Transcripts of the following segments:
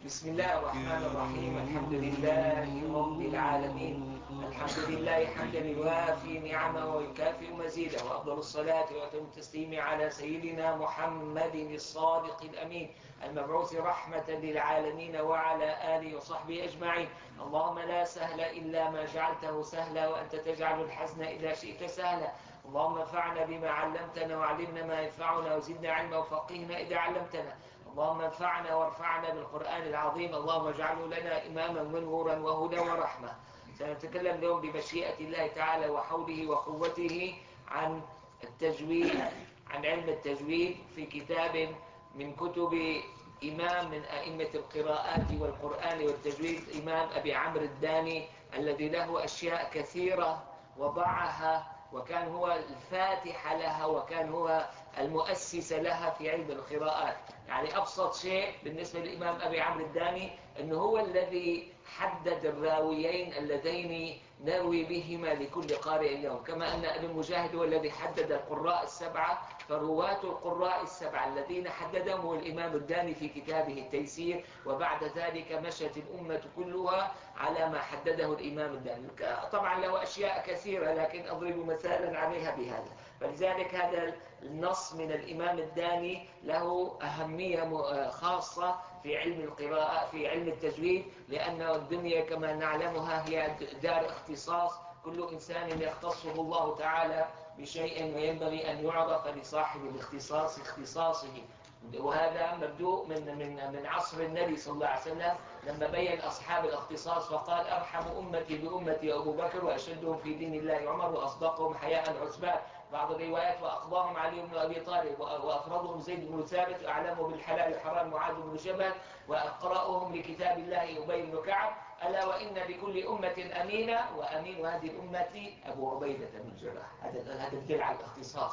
بسم الله الرحمن الرحيم. الحمد لله رب العالمين، الحمد لله حمدا يوافي نعمه ويكافئ مزيده، وأفضل الصلاة وأتم التسليم على سيدنا محمد الصادق الأمين المبعوث رحمة للعالمين وعلى آله وصحبه أجمعين. اللهم لا سهل إلا ما جعلته سهلا، وأنت تجعل الحزن إذا شئت سهلا. اللهم انفعنا بما علمتنا وعلمنا ما ينفعنا وزدنا علما وفقهنا إذا علمتنا. اللهم انفعنا وارفعنا بالقرآن العظيم، اللهم اجعله لنا إماما ونورا وهدى ورحمة. سنتكلم اليوم بمشيئة الله تعالى وحوله وقوته عن التجويد، عن علم التجويد في كتاب من كتب إمام من أئمة القراءات والقرآن والتجويد، إمام أبي عمرو الداني، الذي له أشياء كثيرة وضعها، وكان هو الفاتح لها، وكان هو المؤسس لها في علم القراءات. يعني أبسط شيء بالنسبة للإمام أبي عمرو الداني أنه هو الذي حدد الراويين اللذين نروي بهما لكل قارئ اليوم، كما أن ابن مجاهد هو الذي حدد القراء السبعة، فرواة القراء السبعة الذين حددهم هو الإمام الداني في كتابه التيسير، وبعد ذلك مشت الأمة كلها على ما حدده الإمام الداني. طبعا له أشياء كثيرة لكن أضرب مثالا عليها بهذا. فلذلك هذا النص من الإمام الداني له أهمية خاصة في علم القراءة، في علم التجويد، لأن الدنيا كما نعلمها هي دار اختصاص، كل إنسان يختصه الله تعالى بشيء وينبغي أن يعرف لصاحب الاختصاص اختصاصه. وهذا مبدوء من عصر النبي صلى الله عليه وسلم لما بين أصحاب الاختصاص فقال: أرحم أمتي بأمتي أبو بكر، وأشدهم في دين الله عمر، وأصدقهم حياء عثمان. بعض الروايات: وأقضاهم علي بن أبي طالب، وأفرضهم زيد بن ثابت، وأعلمهم بالحلال الحرام معاذ بن جبل، وأقرأهم لكتاب الله أبي بن كعب. ألا وإن لكل أمة أمينة، وأمين هذه الأمة أبو عبيدة بن الجراح. هذا الدلع على الاختصاص.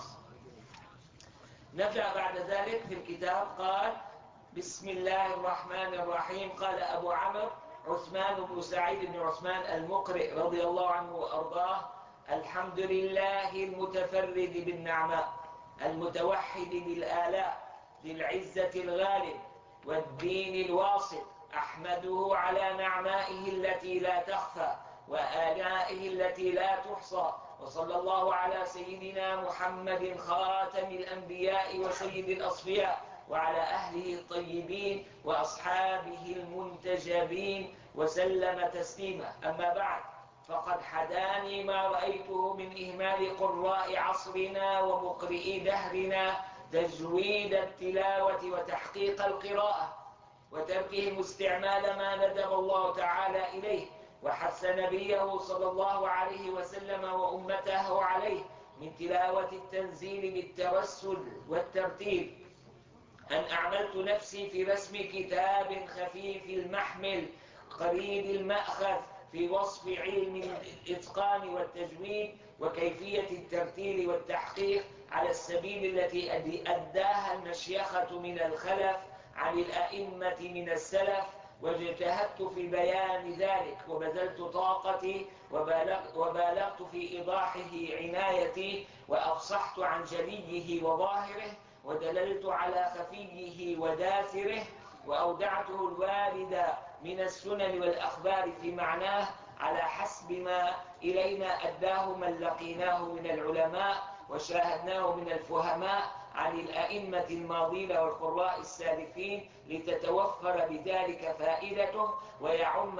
نبدأ بعد ذلك في الكتاب. قال: بسم الله الرحمن الرحيم. قال أبو عمرو عثمان بن سعيد بن عثمان المقرئ رضي الله عنه وأرضاه: الحمد لله المتفرد بالنعماء، المتوحد بالآلاء، ذي العزة الغالب والدين الواصل، أحمده على نعمائه التي لا تخفى وآلائه التي لا تحصى، وصلى الله على سيدنا محمد خاتم الأنبياء وسيد الأصفياء، وعلى أهله الطيبين وأصحابه المنتجبين، وسلم تسليما. أما بعد، فقد حداني ما رأيته من إهمال قراء عصرنا ومقرئي دهرنا تجويد التلاوة وتحقيق القراءة، وتركهم استعمال ما ندب الله تعالى إليه وحث نبيه صلى الله عليه وسلم وأمته عليه من تلاوة التنزيل بالتوسل والترتيل. أن أعملت نفسي في رسم كتاب خفيف المحمل قريب المأخذ في وصف علم الإتقان والتجويد وكيفية الترتيل والتحقيق على السبيل التي أداها المشيخة من الخلف عن الأئمة من السلف، واجتهدت في بيان ذلك وبذلت طاقتي وبالغت في إيضاحه عنايتي، وأفصحت عن جليه وظاهره، ودللت على خفيه وداثره، وأودعته الوارد من السنن والأخبار في معناه على حسب ما إلينا أداه من لقيناه من العلماء وشاهدناه من الفهماء عن الأئمة الماضين والقراء السالفين، لتتوفر بذلك فائدته ويعم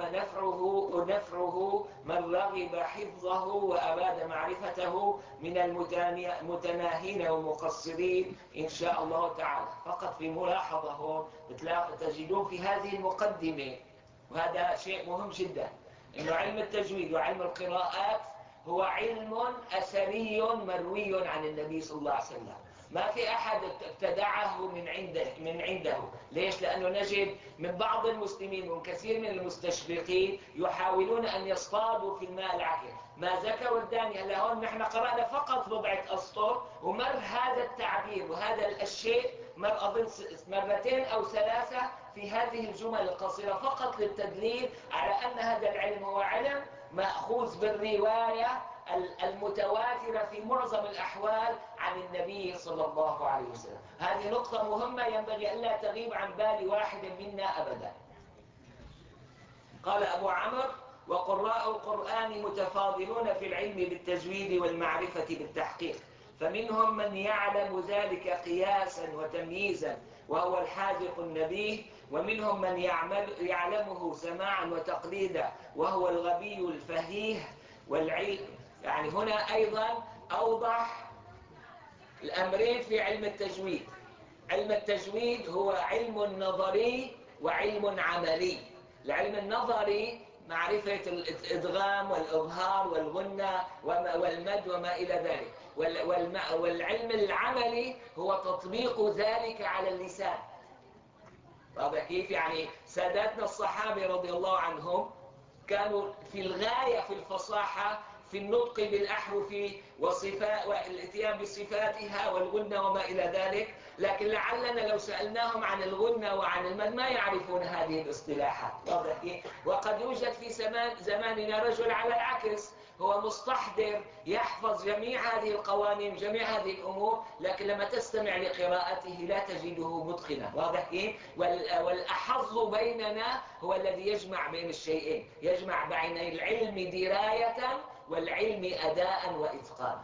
نفعه من رغب حفظه وأراد معرفته من المتناهين والمقصرين إن شاء الله تعالى. فقط في ملاحظة هون تجدون في هذه المقدمة، وهذا شيء مهم جدا، إنه علم التجويد وعلم القراءات هو علم أثري مروي عن النبي صلى الله عليه وسلم، ما في أحد ابتدعه من عنده. ليش؟ لأنه نجد من بعض المسلمين ومن كثير من المستشرقين يحاولون أن يصطادوا في الماء العكر. ما ذكروا الداني هلا هون نحن قرأنا فقط بضعة أسطر، ومر هذا التعبير وهذا الشيء مر أظن مرتين أو ثلاثة في هذه الجمل القصيرة، فقط للتدليل على أن هذا العلم هو علم مأخوذ بالرواية المتواترة في معظم الأحوال عن النبي صلى الله عليه وسلم. هذه نقطة مهمة ينبغي ألا تغيب عن بال واحد منا أبدا. قال أبو عمرو: وقراء القرآن متفاضلون في العلم بالتجويد والمعرفة بالتحقيق، فمنهم من يعلم ذلك قياسا وتمييزا وهو الحاذق النبيه، ومنهم من يعلمه سماعا وتقليدا وهو الغبي الفهيه. والعلم يعني هنا أيضا أوضح الأمرين في علم التجويد. علم التجويد هو علم نظري وعلم عملي. العلم النظري معرفة الإدغام والإظهار والغنة والمد وما إلى ذلك، والعلم العملي هو تطبيق ذلك على اللسان. واضح كيف؟ يعني ساداتنا الصحابة رضي الله عنهم كانوا في الغاية في الفصاحة في النطق بالأحرف والاتيان بصفاتها والغنة وما إلى ذلك، لكن لعلنا لو سألناهم عن الغنة وعن المد ما يعرفون هذه الاصطلاحات. واضح كيف؟ وقد يوجد في زماننا رجل على العكس، هو مستحضر يحفظ جميع هذه القوانين جميع هذه الأمور، لكن لما تستمع لقراءته لا تجده متقنا. واضح كيف؟ والأحظ بيننا هو الذي يجمع بين الشيئين، يجمع بين العلم دراية والعلم أداء وإتقانا.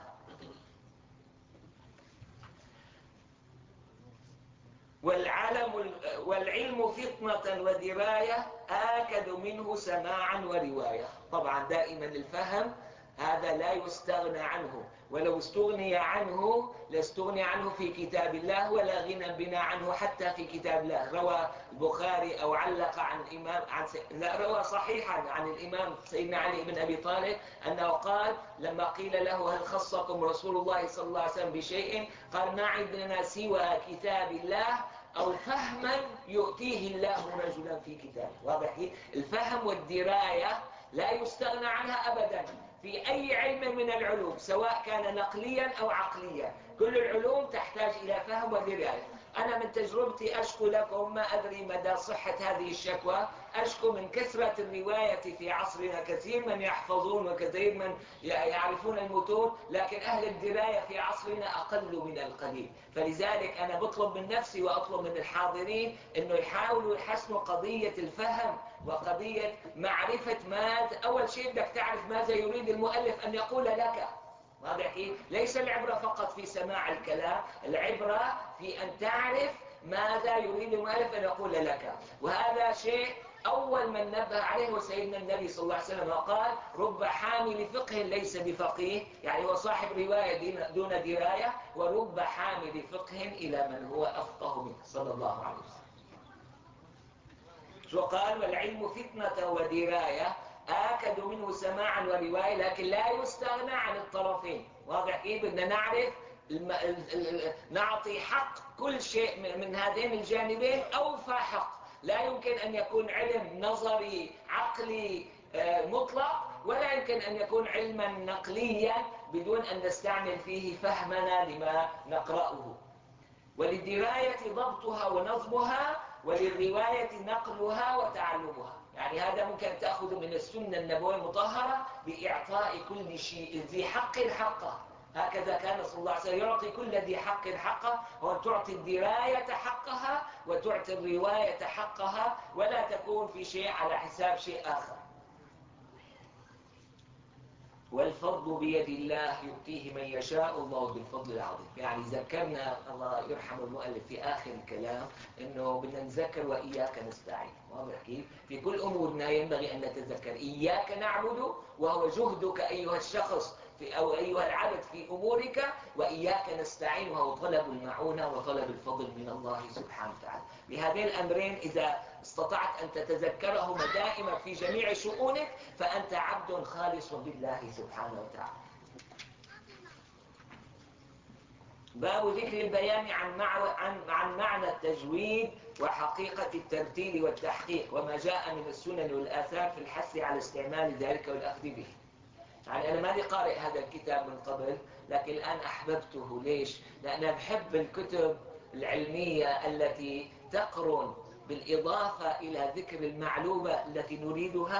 والعلم فطنة ودراية آكد منه سماعا ورواية. طبعا دائما الفهم هذا لا يستغنى عنه، ولو استغني عنه لاستغني عنه في كتاب الله، ولا غنى بنا عنه حتى في كتاب الله. روى البخاري أو علق عن الإمام روى صحيحا عن الإمام سيدنا علي بن أبي طالب أنه قال لما قيل له: هل خصكم رسول الله صلى الله عليه وسلم بشيء؟ قال: ما عندنا سوى كتاب الله أو فهما يؤتيه الله رجلا في كتابه. واضح؟ الفهم والدراية لا يستغنى عنها أبدا في أي علم من العلوم، سواء كان نقليا أو عقليا. كل العلوم تحتاج إلى فهم ودراية. أنا من تجربتي أشكو لكم، ما أدري مدى صحة هذه الشكوى، أشكو من كثرة الرواية في عصرنا. كثير من يحفظون وكثير من يعرفون المتون، لكن أهل الدراية في عصرنا أقل من القليل. فلذلك أنا بطلب من نفسي وأطلب من الحاضرين أنه يحاولوا يحسنوا قضية الفهم وقضية معرفة ماذا. أول شيء بدك تعرف ماذا يريد المؤلف أن يقول لك. واضح كيف؟ ليس العبرة فقط في سماع الكلام، العبرة في أن تعرف ماذا يريد المؤلف أن يقول لك. وهذا شيء أول من نبه عليه هو سيدنا النبي صلى الله عليه وسلم، وقال: رب حامل فقه ليس بفقيه، يعني هو صاحب رواية دون دراية، ورب حامل فقه إلى من هو أفقه منه صلى الله عليه وسلم. شو قال؟ والعلم فتنة ودراية آكد منه سماعا ورواية، لكن لا يستغنى عن الطرفين. واضح كيف؟ بدنا نعرف نعطي حق كل شيء من هذين الجانبين أوفى حق. لا يمكن أن يكون علم نظري عقلي مطلق، ولا يمكن أن يكون علما نقليا بدون أن نستعمل فيه فهمنا لما نقرأه. وللدراية ضبطها ونظمها، وللرواية نقلها وتعلمها. يعني هذا ممكن تأخذ من السنة النبوية المطهرة بإعطاء كل شيء ذي حق حقه. هكذا كان صلى الله عليه وسلم يعطي كل ذي حق حقه، وأن تعطي الدراية حقها وتعطي الرواية حقها، ولا تكون في شيء على حساب شيء آخر. والفضل بيد الله يؤتيه من يشاء الله بالفضل العظيم. يعني ذكرنا الله يرحم المؤلف في آخر الكلام أنه بدنا نذكر وإياك نستعين. واضح كيف؟ في كل أمورنا ينبغي أن نتذكر إياك نعبد، وهو جهدك أيها الشخص أو أيها العبد في أمورك، وإياك نستعين وهو طلب المعونة وطلب الفضل من الله سبحانه وتعالى. بهذين الأمرين إذا استطعت أن تتذكرهما دائما في جميع شؤونك فأنت عبد خالص بالله سبحانه وتعالى. باب ذكر البيان عن معنى التجويد وحقيقة الترتيل والتحقيق، وما جاء من السنن والآثار في الحث على استعمال ذلك والأخذ به. يعني أنا ماني قارئ هذا الكتاب من قبل، لكن الآن أحببته. ليش؟ لأن بحب الكتب العلمية التي تقرن بالإضافة إلى ذكر المعلومة التي نريدها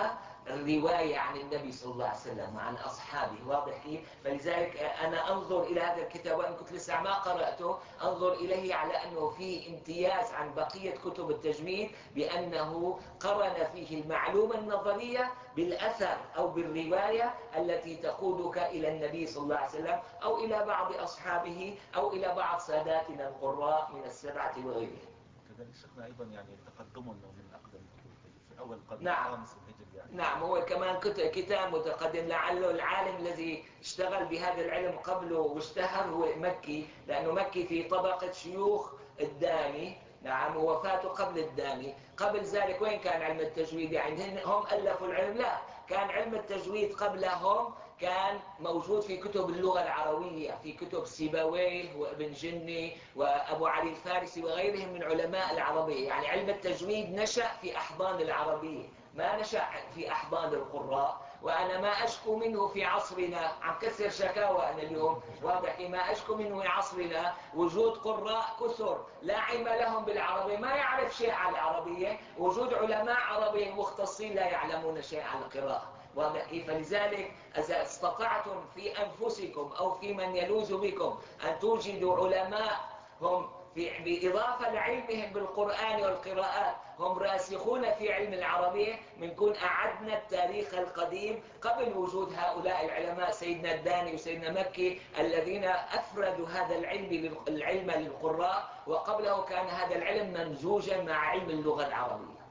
الرواية عن النبي صلى الله عليه وسلم وعن أصحابه. واضح كيف؟ فلذلك أنا أنظر إلى هذا الكتاب، وإن كنت لسه ما قرأته، أنظر إليه على أنه فيه امتياز عن بقية كتب التجويد، بأنه قرن فيه المعلومة النظرية بالأثر أو بالرواية التي تقودك إلى النبي صلى الله عليه وسلم أو إلى بعض أصحابه أو إلى بعض ساداتنا القراء من السبعة وغيرهم. كذلك شيخنا أيضا يعني تقدم من أقدم الكتب في أول القرن نعم. الخامس الهجري يعني. نعم، هو كمان كتاب متقدم، لعله العالم الذي اشتغل بهذا العلم قبله واشتهر هو مكي، لأنه مكي في طبقة شيوخ الداني. نعم، ووفاته قبل الداني. قبل ذلك وين كان علم التجويد؟ يعني هم ألفوا العلم؟ لا، كان علم التجويد قبلهم كان موجود في كتب اللغة العربية، في كتب سيبويه وابن جني وأبو علي الفارسي وغيرهم من علماء العربية. يعني علم التجويد نشأ في أحضان العربية، ما نشأ في أحضان القراء. وأنا ما أشكو منه في عصرنا، عم كسر شكاوى أنا اليوم، واضح، ما أشكو منه في عصرنا وجود قراء كثر لا علم لهم بالعربية، ما يعرف شيء عن العربية، وجود علماء عربية مختصين لا يعلمون شيء عن القراءة. واضح كيف؟ فلذلك إذا استطعتم في أنفسكم أو في من يلوذ بكم أن توجدوا علماء هم بإضافة لعلمهم بالقرآن والقراءات هم راسخون في علم العربية، بنكون أعدنا التاريخ القديم قبل وجود هؤلاء العلماء سيدنا الداني وسيدنا مكي الذين أفردوا هذا العلم للقراء، وقبله كان هذا العلم ممزوجا مع علم اللغة العربية.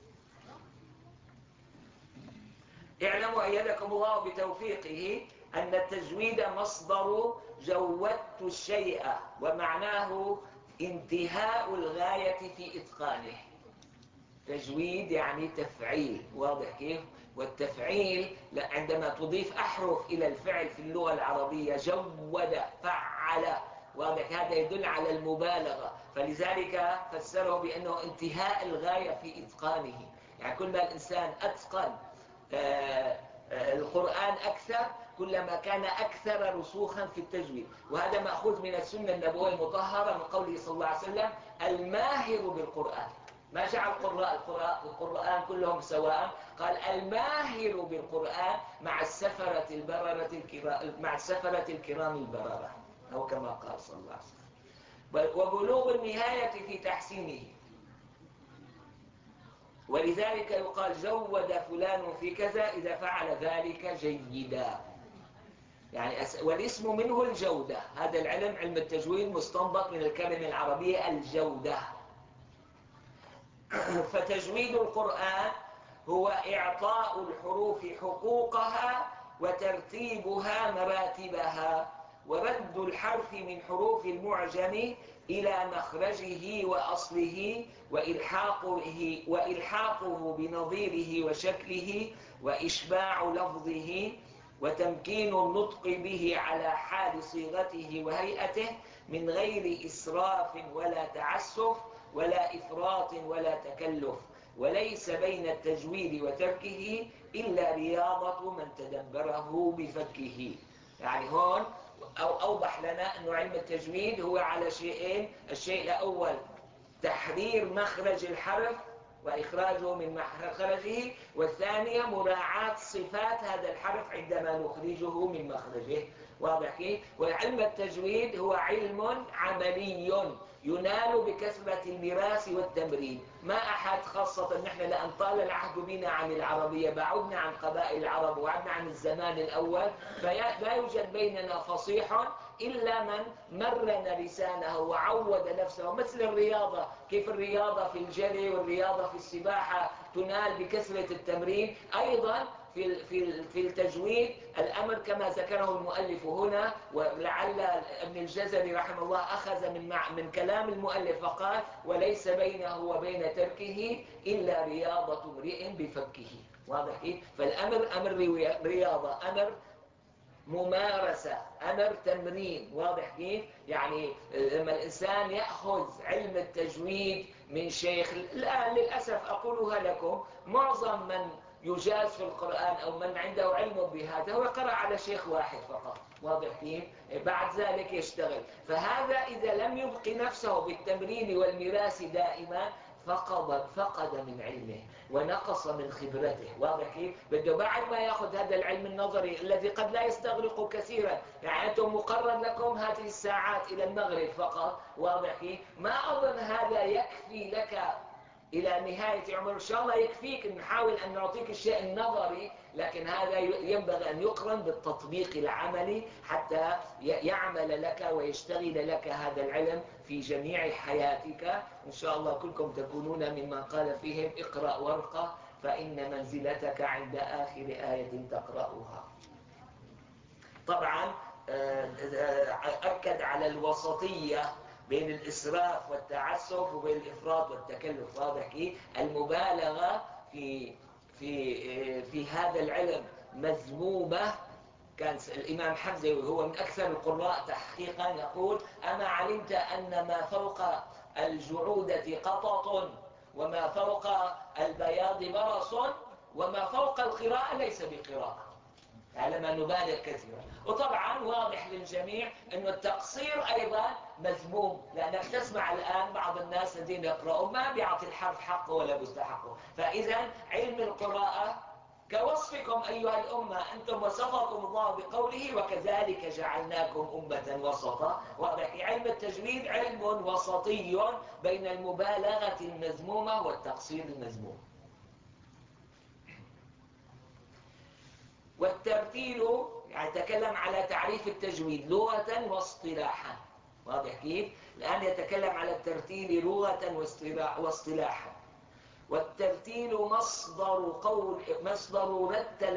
اعلموا أيدكم الله بتوفيقه أن التجويد مصدر جودت الشيء، ومعناه انتهاء الغاية في إتقانه. تجويد يعني تفعيل، واضح كيف؟ والتفعيل عندما تضيف أحرف إلى الفعل في اللغة العربية، جود، فعل، واضح، هذا يدل على المبالغة. فلذلك فسره بأنه انتهاء الغاية في إتقانه. يعني كل ما الإنسان أتقن القرآن أكثر، كلما كان أكثر رسوخا في التجويد. وهذا مأخوذ من السنة النبوية المطهرة من قوله صلى الله عليه وسلم: الماهر بالقرآن. ما جعل القرآن كلهم سواء، قال الماهر بالقرآن مع السفرة الكرام البررة، أو كما قال صلى الله عليه وسلم. وبلوغ النهاية في تحسينه، ولذلك يقال جود فلان في كذا إذا فعل ذلك جيدا. يعني والاسم منه الجودة. هذا العلم، علم التجويد، مستنبط من الكلمة العربية الجودة. فتجويد القرآن هو إعطاء الحروف حقوقها وترتيبها مراتبها، ورد الحرف من حروف المعجم إلى مخرجه وأصله، وإلحاقه بنظيره وشكله، وإشباع لفظه، وتمكين النطق به على حال صيغته وهيئته من غير إسراف ولا تعسف ولا إفراط ولا تكلف. وليس بين التجويد وتركه إلا رياضة من تدبره بفكه. يعني هون أوضح لنا أن علم التجويد هو على شيئين: الشيء الأول تحرير مخرج الحرف وإخراجه من مخرجه، والثانية مراعاة صفات هذا الحرف عندما نخرجه من مخرجه. واضح كيف؟ وعلم التجويد هو علم عملي ينال بكثرة المراس والتمرين. ما أحد، خاصة نحن لأن طال العهد بنا عن العربية، بعدنا عن قبائل العرب وبعدنا عن الزمان الأول، فلا يوجد بيننا فصيح إلا من مرن لسانه وعود نفسه. مثل الرياضة، كيف الرياضة في الجري والرياضة في السباحة تنال بكثرة التمرين، أيضا في التجويد الأمر كما ذكره المؤلف هنا. ولعل ابن الجزري رحمه الله أخذ من كلام المؤلف فقال: وليس بينه وبين تركه إلا رياضة امرئ بفكه. واضح كيف؟ فالأمر أمر رياضة، أمر ممارسة، أمر تمرين. واضح كيف؟ يعني لما الإنسان يأخذ علم التجويد من شيخ، الآن للأسف أقولها لكم، معظم من يجاز في القرآن أو من عنده علم بهذا هو قرأ على شيخ واحد فقط. واضح كيف؟ بعد ذلك يشتغل. فهذا إذا لم يبقي نفسه بالتمرين والمراس دائما، فقد من علمه ونقص من خبرته. واضح كيف؟ بده بعد ما ياخذ هذا العلم النظري الذي قد لا يستغرق كثيرا، يعني أنتم مقرر لكم هذه الساعات إلى المغرب فقط، واضح كيف؟ ما أظن هذا يكفي لك إلى نهاية عمر. إن شاء الله يكفيك، نحاول أن نعطيك الشيء النظري، لكن هذا ينبغي أن يقرن بالتطبيق العملي حتى يعمل لك ويشتغل لك هذا العلم في جميع حياتك. إن شاء الله كلكم تكونون ممن قال فيهم اقرأ وارقى فإن منزلتك عند آخر آية تقرأها. طبعا أكد على الوسطية بين الإسراف والتعسف وبين الإفراط والتكلف. واضح كيف؟ المبالغة في هذا العلم مذمومة. كان الإمام حمزة وهو من أكثر القراء تحقيقا يقول: أما علمت أن ما فوق الجعودة قطط وما فوق البياض برص وما فوق القراءة ليس بقراءة. على ما نبالغ كثيرا. وطبعا واضح للجميع أن التقصير أيضا مذموم، لأنك تسمع الآن بعض الناس الذين يقرأون ما بيعطي الحرف حقه ولا مستحقه. فإذا علم القراءة كوصفكم أيها الأمة، أنتم وصفكم الله بقوله: وكذلك جعلناكم أمة وسطا. واضح؟ علم التجويد علم وسطي بين المبالغة المذمومة والتقصير المذموم. والترتيل يعني تكلم على تعريف التجويد لغة واصطلاحا. واضح كيف؟ الآن يتكلم على الترتيل لغة واصطلاحا. والترتيل مصدر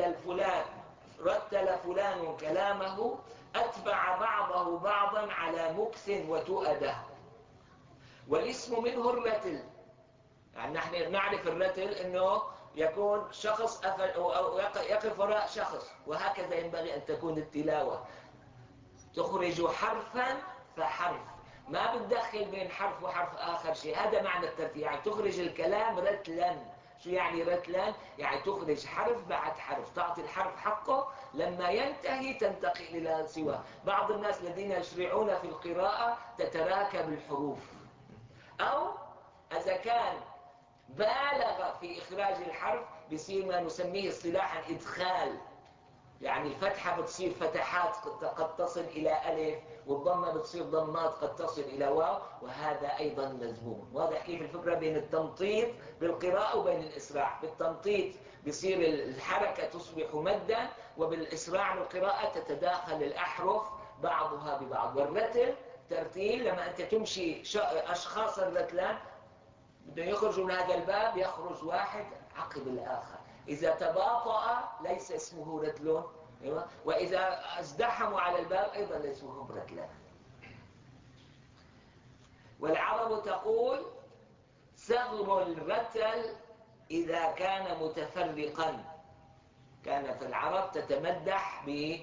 رتل فلان كلامه أتبع بعضه بعضا على مكث وتؤده. والاسم منه الرتل، يعني نحن نعرف الرتل أنه يكون شخص أو يقف وراء شخص، وهكذا ينبغي أن تكون التلاوة. تخرج حرفا فحرف، ما بتدخل بين حرف وحرف آخر شيء. هذا معنى الترتيل، يعني تخرج الكلام رتلا. شو يعني رتلا؟ يعني تخرج حرف بعد حرف، تعطي الحرف حقه، لما ينتهي تنتقل إلى سواه. بعض الناس الذين يشرعون في القراءة تتراكب الحروف، أو إذا كان بالغ في إخراج الحرف بيصير ما نسميه اصطلاحا إدخال، يعني الفتحة بتصير فتحات قد تصل إلى ألف، والضمة بتصير ضمات قد تصل إلى واو، وهذا أيضا مذموم. واضح كيف الفكرة بين التمطيط بالقراءة وبين الإسراع؟ بالتمطيط بيصير الحركة تصبح مدا، وبالإسراع بالقراءة تتداخل الأحرف بعضها ببعض. والرتل ترتيل لما أنت تمشي أشخاص الرتلان بدهم يخرجوا من هذا الباب، يخرج واحد عقب الآخر. إذا تباطأ ليس اسمه رتل، وإذا ازدحموا على الباب أيضا ليس اسمهم رتلان. والعرب تقول: ثغر الرتل إذا كان متفرقا. كانت العرب تتمدح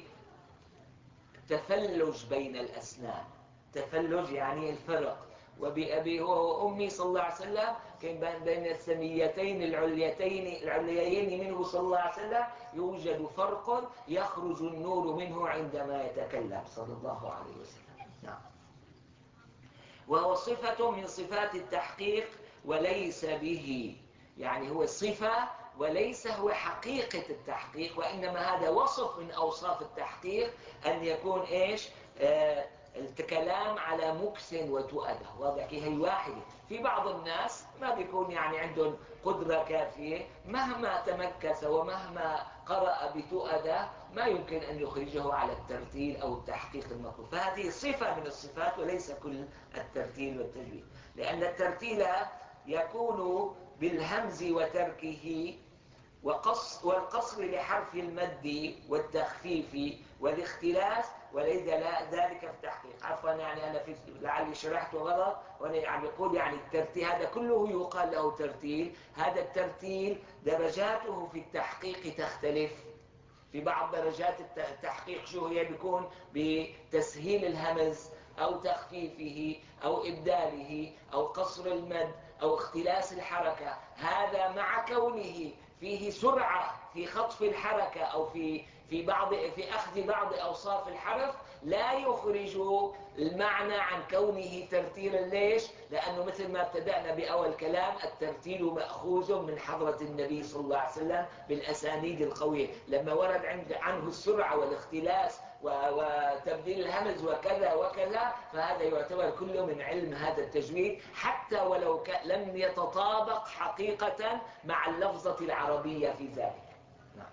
بتفلج بين الأسنان. تفلج يعني الفرق. وبأبي وأمي صلى الله عليه وسلم كان بين الثنيتين العليين منه صلى الله عليه وسلم يوجد فرق يخرج النور منه عندما يتكلم صلى الله عليه وسلم. نعم. وهو صفة من صفات التحقيق وليس به، يعني هو صفة وليس هو حقيقة التحقيق، وإنما هذا وصف من أوصاف التحقيق، أن يكون إيش؟ الكلام على مكث وتؤده. واضح كيف؟ هي واحدة. في بعض الناس ما بيكون يعني عندهم قدرة كافية، مهما تمكث ومهما قرأ بتؤده ما يمكن أن يخرجه على الترتيل أو التحقيق المطلوب. فهذه صفة من الصفات وليس كل الترتيل والتجويد، لأن الترتيل يكون بالهمز وتركه والقصر لحرف المد والتخفيف والاختلاس، وليس ذلك في التحقيق. عفوا يعني أنا لعلي شرحته غلط، وأنا يعني يقول يعني الترتيل هذا كله يقال له ترتيل. هذا الترتيل درجاته في التحقيق تختلف. في بعض درجات التحقيق شو هي؟ بيكون بتسهيل الهمز أو تخفيفه أو إبداله أو قصر المد أو اختلاس الحركة. هذا مع كونه فيه سرعة في خطف الحركة أو في أخذ بعض أوصاف الحرف لا يخرج المعنى عن كونه ترتيلا. ليش؟ لأنه مثل ما ابتدأنا بأول كلام، الترتيل مأخوذ من حضرة النبي صلى الله عليه وسلم بالأسانيد القوية. لما ورد عنه السرعة والاختلاس وتبديل الهمز وكذا وكذا، فهذا يعتبر كله من علم هذا التجويد، حتى ولو لم يتطابق حقيقة مع اللفظة العربية في ذلك. نعم.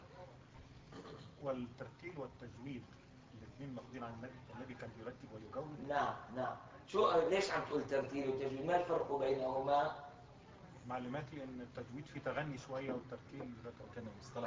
والترتيل والتجويد الاثنين ماخذين عن النبي كان يرتب ويجود. نعم نعم. ليش عم تقول ترتيل وتجويد؟ ما الفرق بينهما؟ معلوماتي ان التجويد فيه تغني شويه والترتيل كان مصطلح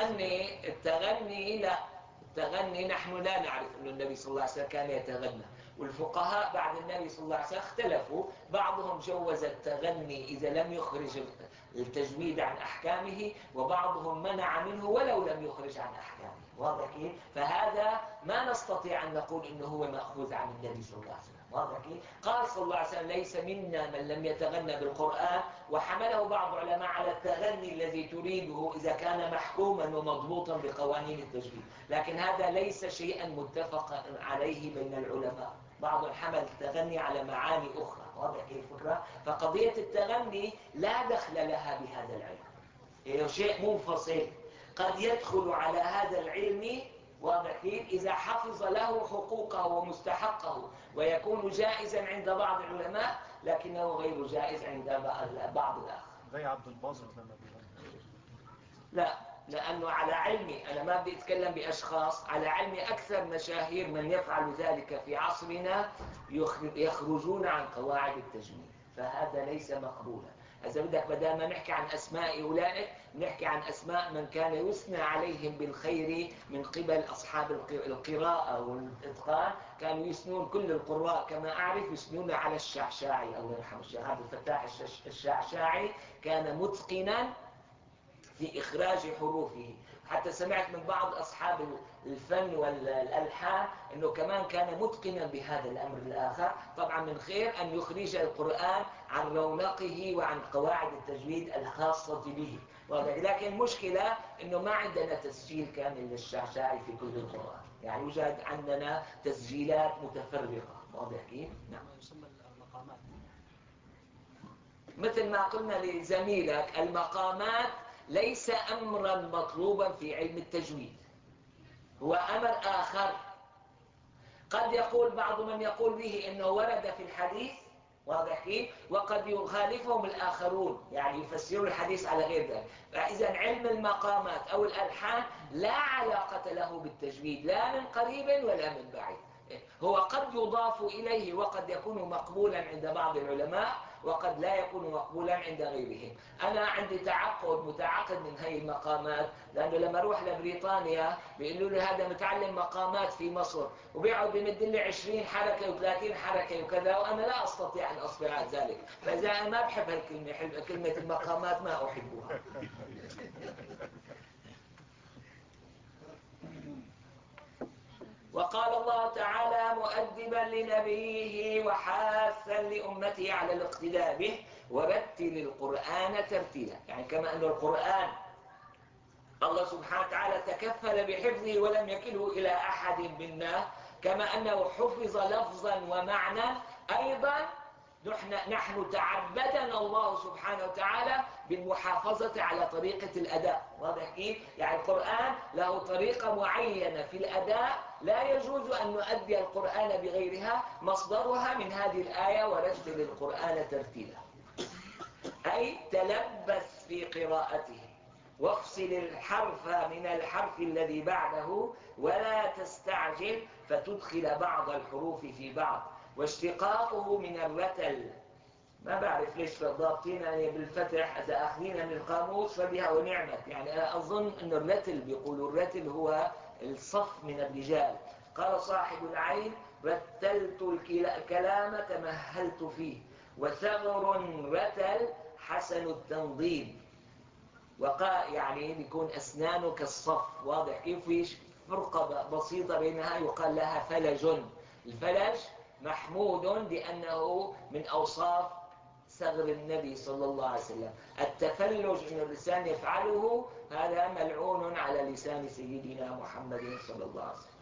التغني لا. التغني نحن لا نعرف أن النبي صلى الله عليه وسلم كان يتغنى، والفقهاء بعد النبي صلى الله عليه وسلم اختلفوا. بعضهم جوز التغني إذا لم يخرج التجويد عن أحكامه، وبعضهم منع منه ولو لم يخرج عن أحكامه. واضح كيف؟ فهذا ما نستطيع أن نقول إنه هو مأخوذ عن النبي صلى الله عليه وسلم. واضح كيف؟ قال صلى الله عليه وسلم: ليس منا من لم يتغنى بالقرآن، وحمله بعض العلماء على التغني الذي تريده إذا كان محكوما ومضبوطا بقوانين التجويد، لكن هذا ليس شيئا متفقا عليه بين العلماء. بعض حمل التغني على معاني أخرى. واضح كيف الفكرة؟ فقضية التغني لا دخل لها بهذا العلم، هي شيء منفصل قد يدخل على هذا العلم. واضح كيف؟ إذا حفظ له حقوقه ومستحقه، ويكون جائزا عند بعض العلماء لكنه غير جائز عند بعض الآخر. زي عبد الباسط لما بيغني. لا، لأنه على علمي، أنا ما بدي أتكلم بأشخاص، على علمي أكثر مشاهير من يفعل ذلك في عصرنا يخرجون عن قواعد التجويد، فهذا ليس مقبولا. إذا بدك بدل ما نحكي عن أسماء أولئك، نحكي عن أسماء من كان يثنى عليهم بالخير من قبل أصحاب القراءة والإتقان. كانوا يثنون كل القراء كما أعرف، يثنون على الشعشاعي، الله يرحمه الشيخ عبد الفتاح الشعشاعي، كان متقنا في إخراج حروفه. حتى سمعت من بعض أصحاب الفن والألحان أنه كمان كان متقنا بهذا الأمر الآخر. طبعا من خير أن يخرج القرآن عن رونقه وعن قواعد التجويد الخاصة به. لكن المشكلة أنه ما عندنا تسجيل كامل للشعشاعي في كل القرآن، يعني يوجد عندنا تسجيلات متفرقة. واضح كيف؟ نعم. يسمى المقامات. مثل ما قلنا لزميلك، المقامات ليس أمرا مطلوبا في علم التجويد، هو أمر آخر. قد يقول بعض من يقول به إنه ورد في الحديث، واضح كيف؟ وقد يخالفهم الآخرون، يعني يفسرون الحديث على غير ذلك. فإذا علم المقامات أو الألحان لا علاقة له بالتجويد، لا من قريب ولا من بعيد. هو قد يضاف إليه وقد يكون مقبولا عند بعض العلماء، وقد لا يكون مقبولا عند غيرهم. أنا عندي متعقد من هذه المقامات، لأنه لما أروح لبريطانيا بيقولوا لي هذا متعلم مقامات في مصر، وبيقعد بيمد لي 20 حركة و30 حركة وكذا، وأنا لا أستطيع أن أصبر على ذلك. فإذا أنا ما بحب هالكلمة، كلمة المقامات ما أحبها. وقال الله تعالى مؤدبا لنبيه وحاثا لأمته على الاقتداء به: ورتل القرآن ترتيلا. يعني كما أن القرآن الله سبحانه وتعالى تكفل بحفظه ولم يكله إلى أحد منا، كما أنه حفظ لفظا ومعنى، أيضا نحن تعبدنا الله سبحانه وتعالى بالمحافظة على طريقة الأداء. واضح كيف؟ يعني القرآن له طريقة معينة في الأداء، لا يجوز أن نؤدي القرآن بغيرها. مصدرها من هذه الآية: ورتل القرآن ترتيلا، أي تلبس في قراءته، وافصل الحرف من الحرف الذي بعده، ولا تستعجل فتدخل بعض الحروف في بعض. واشتقاقه من الرتل، ما بعرف ليش ضابطين يعني بالفتح، إذا أخذينا من القاموس فبها ونعمت. يعني أنا أظن أن الرتل، بيقولوا الرتل هو الصف من الرجال. قال صاحب العين: رتلت الكلام تمهلت فيه، وثغر رتل حسن التنظيم. وقال يعني بيكون أسنانه كالصف. واضح كيف؟ فيش فرقة بسيطة بينها، يقال لها فلج. الفلج محمود لأنه من أوصاف صغر النبي صلى الله عليه وسلم. التفلج إن الإنسان يفعله هذا ملعون على لسان سيدنا محمد صلى الله عليه وسلم.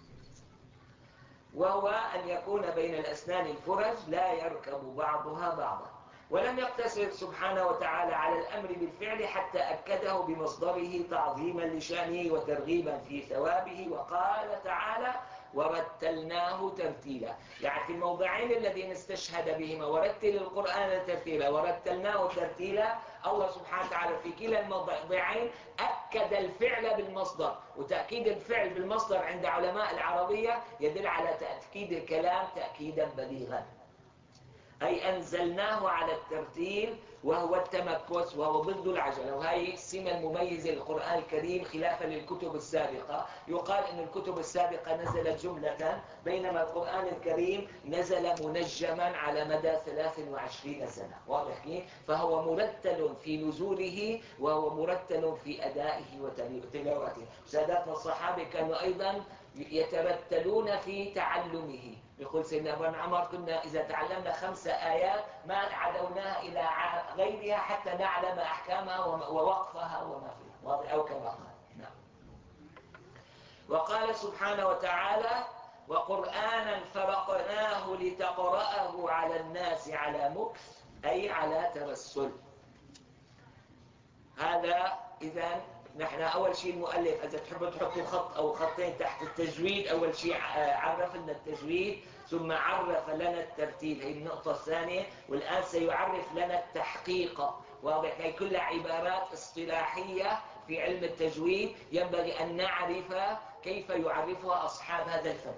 وهو أن يكون بين الأسنان الفرج لا يركب بعضها بعضا. ولم يقتصر سبحانه وتعالى على الأمر بالفعل حتى أكده بمصدره تعظيما لشأنه وترغيبا في ثوابه، وقال تعالى: ورتلناه ترتيلا. يعني في الموضعين الذين استشهد بهما ورتل القرآن ترتيلا ورتلناه ترتيلا، الله سبحانه وتعالى في كلا الموضعين أكد الفعل بالمصدر. وتأكيد الفعل بالمصدر عند علماء العربية يدل على تأكيد الكلام تأكيدا بليغا. أي أنزلناه على الترتيل وهو التمكس، وهو ضد العجلة. وهي السمة المميزة للقرآن الكريم خلافا للكتب السابقة. يقال أن الكتب السابقة نزلت جملة، بينما القرآن الكريم نزل منجما على مدى 23 سنة. واضح كيف؟ فهو مرتل في نزوله وهو مرتل في أدائه وتلاوته. ساداتنا الصحابة كانوا أيضا يترتلون في تعلمه. يقول سيدنا ابن عمر: كنا إذا تعلمنا 5 آيات ما عدوناها إلى غيرها حتى نعلم أحكامها ووقفها وما فيها. واضح؟ أو كما قال. نعم. وقال سبحانه وتعالى: وقرآنا فرقناه لتقرأه على الناس على مكث، أي على ترسل. هذا إذن نحن أول شيء المؤلف إذا تحبوا تحطوا خط أو خطين تحت التجويد، أول شيء عرف لنا التجويد ثم عرف لنا الترتيل، هي النقطة الثانية. والآن سيعرف لنا التحقيق. واضح؟ هي كلها عبارات اصطلاحية في علم التجويد ينبغي أن نعرف كيف يعرفها أصحاب هذا الفن.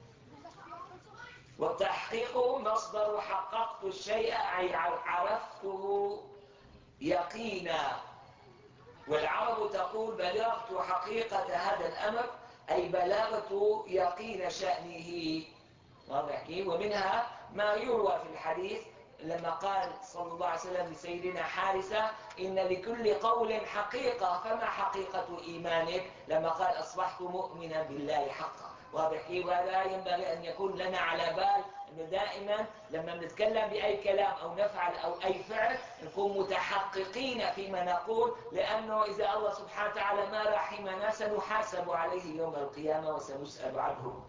والتحقيق مصدر حققت الشيء، أي عرفته يقينا. والعرب تقول: بلغت حقيقة هذا الأمر، أي بلغت يقين شأنه. واضح كيف؟ ومنها ما يروى في الحديث لما قال صلى الله عليه وسلم لسيدنا حارثة: إن لكل قول حقيقة، فما حقيقة إيمانك؟ لما قال: أصبحت مؤمنا بالله حقا. واضح كيف؟ وهذا ينبغي أن يكون لنا على بال أنه دائما لما نتكلم بأي كلام أو نفعل أو أي فعل نكون متحققين فيما نقول، لأنه إذا الله سبحانه وتعالى ما رحمنا سنحاسب عليه يوم القيامة وسنسأل عنه.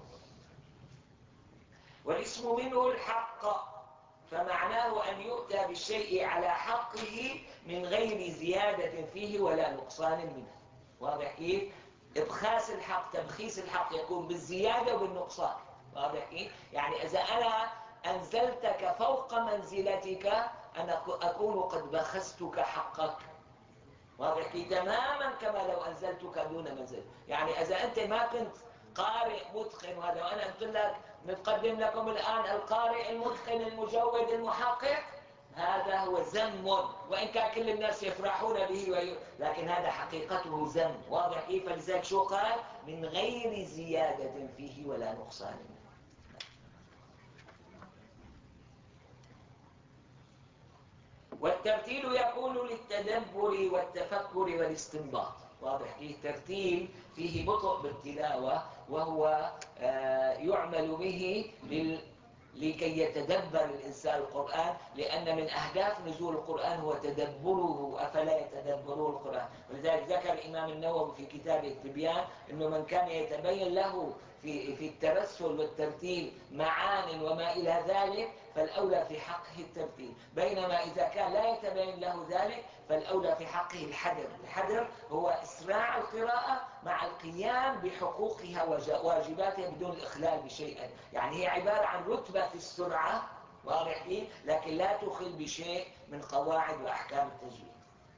والاسم منه الحق، فمعناه أن يؤتى بالشيء على حقه من غير زيادة فيه ولا نقصان منه. واضح كيف؟ إبخاس الحق، تبخيس الحق يكون بالزيادة وبالنقصان. واضح كيف؟ يعني إذا أنا أنزلتك فوق منزلتك أنا أكون قد بخستك حقك. واضح كيف؟ تماما كما لو أنزلتك دون منزل. يعني إذا أنت ما كنت قارئ متقن، وهذا وأنا قلت لك نقدم لكم الآن القارئ المتقن المجود المحقق، هذا هو ذم، وإن كان كل الناس يفرحون به لكن هذا حقيقته ذم. واضح كيف؟ فلذلك شو قال؟ من غير زيادة فيه ولا نقصان منه. والترتيل يكون للتدبر والتفكر والاستنباط. واضح كيف؟ ترتيل فيه بطء بالتلاوة، وهو يعمل به لكي يتدبر الإنسان القرآن، لأن من أهداف نزول القرآن هو تدبره، أفلا يتدبرون القرآن. ولذلك ذكر الإمام النووي في كتابه التبيان أنه من كان يتبين له في الترسل والترتيل معان وما إلى ذلك فالأولى في حقه الترتيل، بينما إذا كان لا يتبين له ذلك فالأولى في حقه الحذر. الحذر هو إسراع القراءة مع القيام بحقوقها وواجباتها بدون الإخلال بشيء. يعني هي عبارة عن رتبة في السرعة، واضح فيه، لكن لا تخل بشيء من قواعد وأحكام التجويد.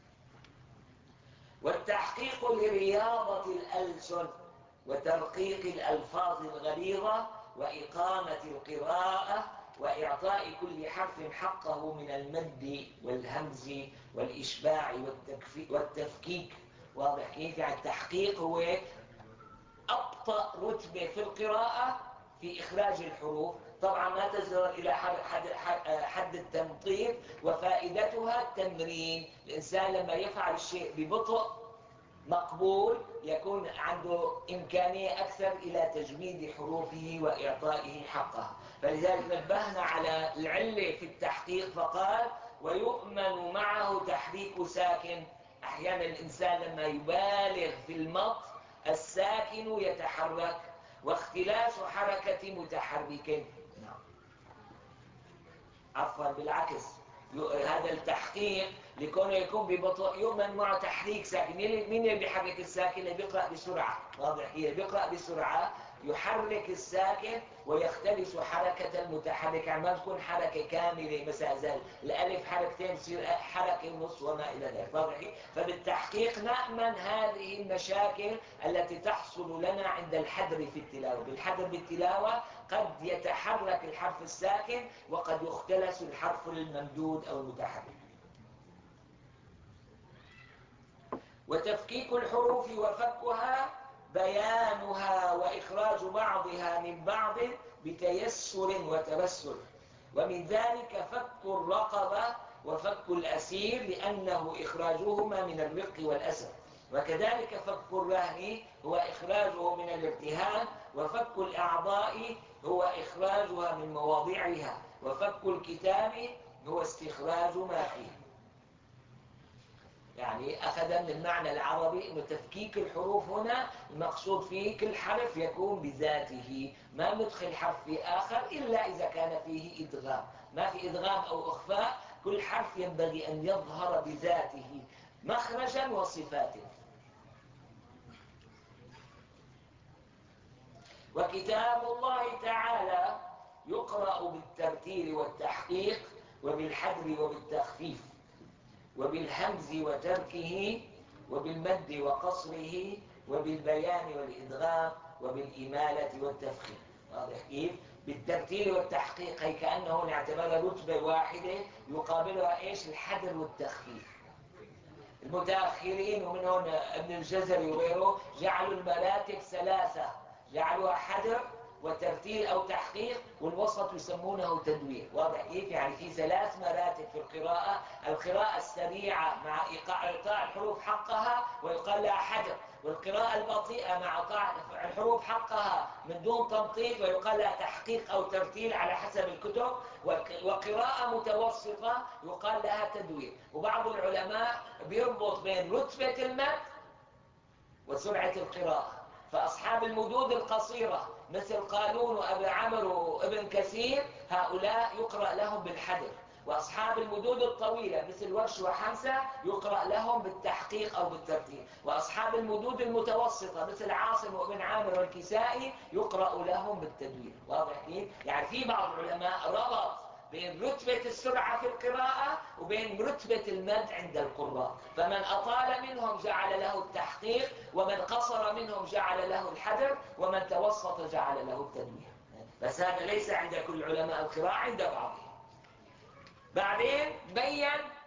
والتحقيق لرياضة الألسن وترقيق الألفاظ الغليظة وإقامة القراءة وإعطاء كل حرف حقه من المد والهمز والإشباع والتفكيك. واضح كيف؟ يعني التحقيق هو أبطأ رتبة في القراءة في إخراج الحروف. طبعا ما تصل إلى حد التمطيط، وفائدتها التمرين. الإنسان لما يفعل الشيء ببطء مقبول يكون عنده إمكانية أكثر إلى تجويد حروفه وإعطائه حقه. فلذلك نبهنا على العلة في التحقيق فقال: ويؤمن معه تحريك ساكن. أحيانا الإنسان لما يبالغ في المط الساكن يتحرك، واختلاس حركة متحرك. عفوا بالعكس، هذا التحقيق لكونه يكون ببطء يؤمن مع تحريك ساكن. مين اللي بيحرك الساكن؟ اللي بيقرأ بسرعة. واضح؟ اللي بيقرأ بسرعة يحرك الساكن ويختلس حركة المتحرك، يعني ما تكون حركة كاملة مثلا زي الألف حركتين تصير حركة ونص وما إلى ذلك. واضح؟ فبالتحقيق نأمن هذه المشاكل التي تحصل لنا عند الحدر في التلاوة. بالحدر بالتلاوة قد يتحرك الحرف الساكن وقد يختلس الحرف الممدود أو المتحرك. وتفكيك الحروف وفكها بيانها وإخراج بعضها من بعض بتيسر وتبسر، ومن ذلك فك الرقبة وفك الأسير لأنه إخراجهما من الرق والأسر، وكذلك فك الرهن هو إخراجه من الارتهان، وفك الأعضاء هو إخراجها من مواضعها، وفك الكتاب هو استخراج ما فيه. يعني أخذ من المعنى العربي أن تفكيك الحروف هنا المقصود فيه كل حرف يكون بذاته، ما ندخل حرف في آخر إلا إذا كان فيه إدغام. ما في إدغام أو إخفاء، كل حرف ينبغي أن يظهر بذاته مخرجا وصفات. وكتاب الله تعالى يقرأ بالترتيل والتحقيق وبالحذر وبالتخفيف وبالهمز وتركه وبالمد وقصره وبالبيان والإدغام وبالإمالة والتفخيم. واضح كيف؟ بالترتيل والتحقيق هي كأنه نعتبرها رتبة واحدة يقابلها إيش؟ الحذر والتخفيف. المتأخرين ومن هنا ابن الجزري وغيره جعلوا المراتب ثلاثة، جعلوها حذر وترتيل أو تحقيق، والوسط يسمونه تدوير. واضح كيف؟ يعني في ثلاث مراتب في القراءة: القراءة السريعة مع إعطاء الحروف حقها ويقال لها حذر، والقراءة البطيئة مع إعطاء الحروف حقها من دون تمطيط ويقال لها تحقيق أو ترتيل على حسب الكتب، وقراءة متوسطة يقال لها تدوير. وبعض العلماء بيربط بين رتبة المد وسرعة القراءة، فأصحاب المدود القصيرة مثل قالون وأبي عمرو وابن كثير هؤلاء يقرأ لهم بالحذر، وأصحاب المدود الطويلة مثل ورش وحمزة يقرأ لهم بالتحقيق أو بالترتيل، وأصحاب المدود المتوسطة مثل عاصم وابن عامر والكسائي يقرأ لهم بالتدوير. واضح كيف؟ يعني في بعض العلماء ربط بين رتبة السرعة في القراءة وبين رتبة المد عند القراء، فمن أطال منهم جعل له التحقيق، ومن قصر منهم جعل له الحذر، ومن توسط جعل له التدوير. بس هذا ليس عند كل علماء القراءة، عند بعضهم. بعدين بين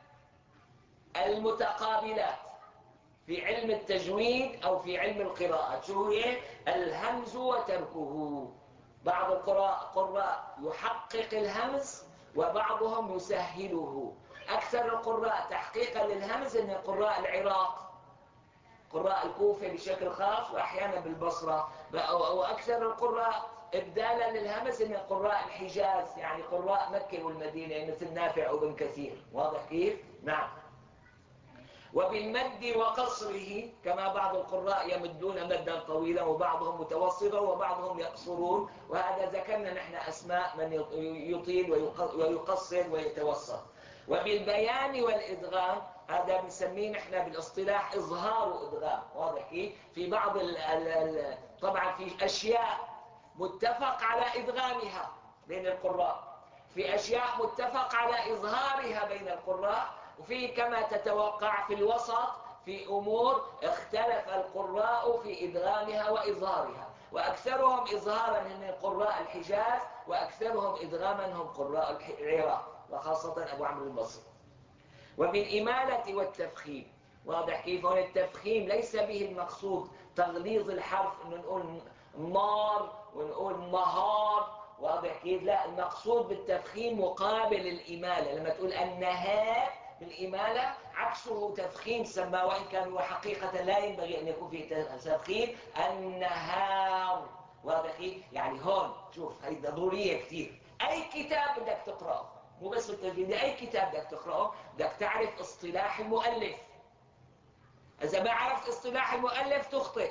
المتقابلات في علم التجويد أو في علم القراءة. شو هي؟ الهمز وتركه. بعض القراء يحقق الهمز وبعضهم يسهله. أكثر القراء تحقيقا للهمز إن قراء العراق، قراء الكوفة بشكل خاص، وأحيانا بالبصرة. وأكثر القراء إبدالا للهمز إن قراء الحجاز، يعني قراء مكة والمدينة مثل نافع وابن كثير. واضح كيف؟ نعم. وبالمد وقصره، كما بعض القراء يمدون مدا طويلا وبعضهم متوسطا وبعضهم يقصرون، وهذا ذكرنا نحن أسماء من يطيل ويقصر ويتوسط. وبالبيان والإدغام، هذا بنسميه نحن بالاصطلاح إظهار وإدغام. واضح كيف؟ في بعض طبعا في أشياء متفق على إدغامها بين القراء، في أشياء متفق على إظهارها بين القراء، وفي كما تتوقع في الوسط في أمور اختلف القراء في إدغامها وإظهارها، وأكثرهم إظهارا من قراء الحجاز وأكثرهم إدغاما هم قراء العراق وخاصة أبو عمرو البصري. وبالإمالة والتفخيم. واضح كيف؟ هون التفخيم ليس به المقصود تغليظ الحرف إنه نقول نار ونقول مهار. واضح كيف؟ لا، المقصود بالتفخيم مقابل الإمالة. لما تقول النهار بالإمالة عكسه تفخيم سمى، وإن كان هو حقيقة لا ينبغي أن يكون فيه تفخيم. النهار. واضح كيف؟ يعني هون شوف هي ضرورية كثير. أي كتاب بدك تقرأه، مو بس التجويد، أي كتاب بدك تقرأه بدك تعرف اصطلاح المؤلف. إذا ما عرفت اصطلاح المؤلف تخطئ.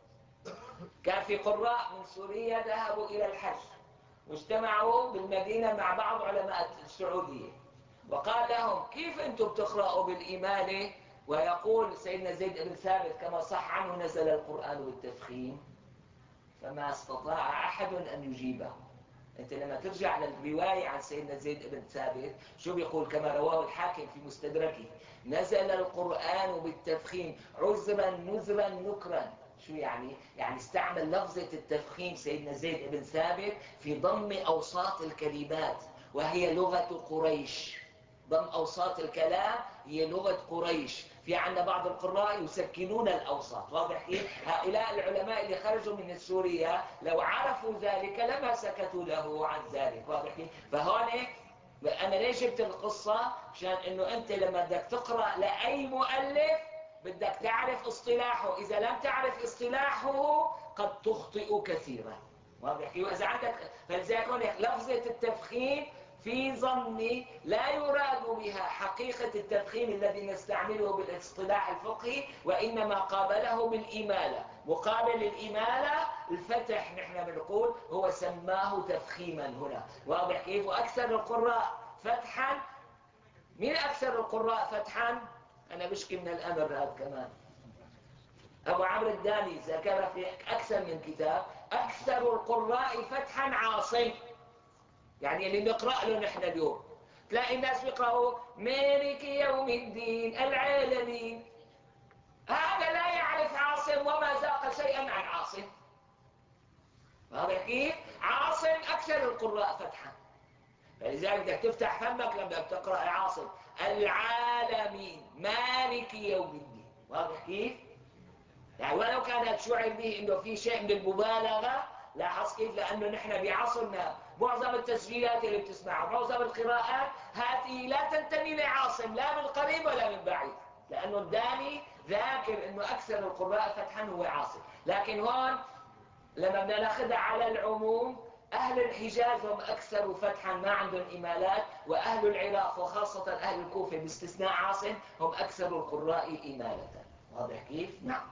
كان في قراء من سوريا ذهبوا إلى الحج واجتمعوا بالمدينة مع بعض علماء السعودية، وقال لهم كيف أنتم بتقرأوا بالإمالة ويقول سيدنا زيد بن ثابت كما صح عنه نزل القرآن بالتفخيم؟ فما استطاع أحد أن يجيبه. أنت لما ترجع للرواية عن سيدنا زيد بن ثابت شو بيقول؟ كما رواه الحاكم في مستدركه: نزل القرآن بالتفخيم عذرا نذرا نكرا. شو يعني؟ يعني استعمل لفظة التفخيم سيدنا زيد بن ثابت في ضم أوساط الكلمات، وهي لغة قريش. ضم أوساط الكلام هي لغة قريش. في عندنا بعض القراء يسكنون الأوساط، واضح كيف؟ هؤلاء العلماء اللي خرجوا من سوريا لو عرفوا ذلك لما سكتوا له عن ذلك، واضح كيف؟ فهون أنا ليش جبت القصة؟ عشان إنه أنت لما بدك تقرأ لأي مؤلف بدك تعرف اصطلاحه، إذا لم تعرف اصطلاحه قد تخطئ كثيرا، واضح كيف؟ وإذا عندك فلذلك هون لفظة التفخيم في ظني لا يراد بها حقيقة التفخيم الذي نستعمله بالاصطلاح الفقهي، وإنما قابله بالإمالة. مقابل الإمالة الفتح نحن بنقول، هو سماه تفخيما هنا، واضح كيف؟ وأكثر القراء فتحا. مين أكثر القراء فتحا؟ أنا بشكي من الأمر هذا كمان. أبو عمرو الداني ذكر في أكثر من كتاب أكثر القراء فتحا عاصم، يعني اللي نقرأ له نحن اليوم تلاقي الناس بيقرأوا مالك يوم الدين العالمين، هذا لا يعرف عاصم وما ذاق شيئا عن عاصم. هذا كيف؟ عاصم أكثر القراء فتحا، فلذلك بدك تفتح فمك لما بتقرأ عاصم العالمين مالك يوم الدين، واضح كيف؟ يعني ولو كانت شعر به انه في شيء من المبالغه، لاحظ كيف؟ لانه نحن بعصرنا معظم التسجيلات اللي بتسمعها معظم القراءات هذه لا تنتمي لعاصم لا من قريب ولا من بعيد، لانه الداني ذاكر انه اكثر القراء فتحا هو عاصم. لكن هون لما بدنا ناخذها على العموم، أهل الحجاز هم أكثر فتحا ما عندهم إمالات، وأهل العراق وخاصة أهل الكوفة باستثناء عاصم هم أكثر القراء إمالة، واضح كيف؟ نعم.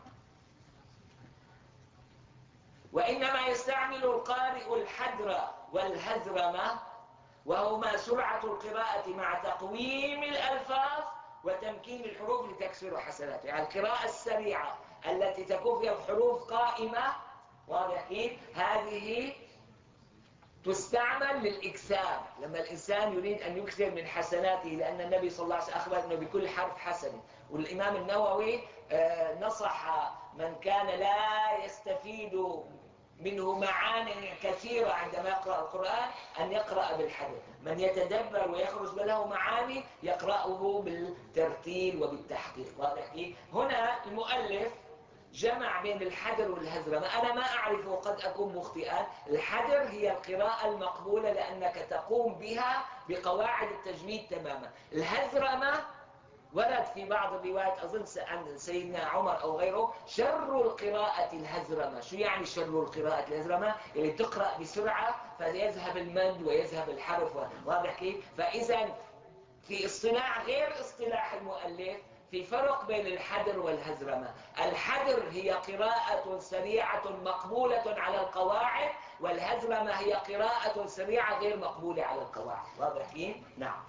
وإنما يستعمل القارئ الحدر والهذرمة، وهما سرعة القراءة مع تقويم الألفاظ وتمكين الحروف لتكسر حسناته. يعني القراءة السريعة التي تكون فيها الحروف قائمة، واضح كيف؟ هذه تستعمل للإكثار، لما الإنسان يريد أن يكثر من حسناته، لأن النبي صلى الله عليه وسلم أخبر أنه بكل حرف حسنة. والإمام النووي نصح من كان لا يستفيد منه معاني كثيرة عندما يقرأ القرآن أن يقرأ بالحدر. من يتدبر ويخرج له معاني يقرأه بالترتيل وبالتحقيق، واضح كيف؟ هنا المؤلف جمع بين الحدر والهذرمة. أنا ما أعرفه قد أكون مخطئا. الحدر هي القراءة المقبولة لأنك تقوم بها بقواعد التجويد تماما. الهذرمة ورد في بعض الروايات أظن عن سيدنا عمر أو غيره شر القراءة الهذرمة. شو يعني شر القراءة الهذرمة؟ يعني تقرأ بسرعة فيذهب المد ويذهب الحرف، واضح كيف؟ فإذا في اصطلاح غير اصطلاح المؤلف في فرق بين الحدر والهذرمة. الحدر هي قراءة سريعة مقبولة على القواعد، والهذرمة هي قراءة سريعة غير مقبولة على القواعد، واضح كيف؟ نعم.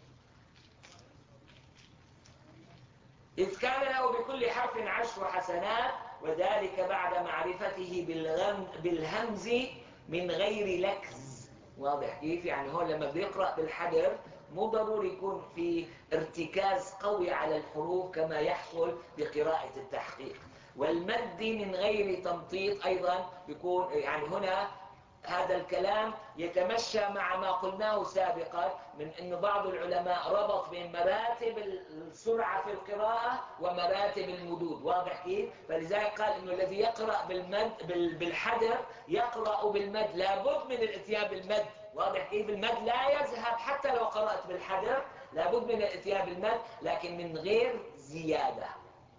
إذ كان له بكل حرف 10 حسنات، وذلك بعد معرفته بالهمز من غير لكز، واضح كيف؟ يعني هون لما بيقرأ بالحدر مو ضروري يكون في ارتكاز قوي على الحروف كما يحصل بقراءة التحقيق. والمد من غير تمطيط أيضا بيكون، يعني هنا هذا الكلام يتمشى مع ما قلناه سابقا من أن بعض العلماء ربط بين مراتب السرعة في القراءة ومراتب المدود، واضح كيف؟ فلذلك قال أنه الذي يقرأ بالحدر يقرأ بالمد، لابد من الاتيان بالمد، واضح كيف؟ المد لا يذهب حتى لو قرأت بالحدر، لابد من الاتيان بالمد لكن من غير زيادة.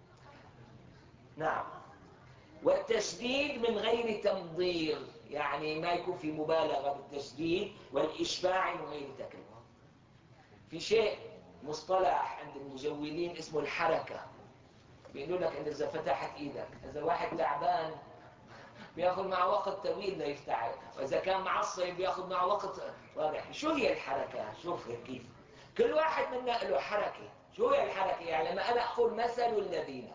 نعم. والتشديد من غير تمضير، يعني ما يكون في مبالغة بالتشديد، والإشباع من غير تكلف. في شيء مصطلح عند المجودين اسمه الحركة، بيقولوا لك إن إذا فتحت إيدك، إذا واحد تعبان بياخذ معه وقت طويل ليفتح، وإذا كان معصب بياخذ معه وقت. واضح؟ شو هي الحركة؟ شوف كيف كل واحد منا له حركة. شو هي الحركة؟ يعني لما أنا أقول مثل الذين،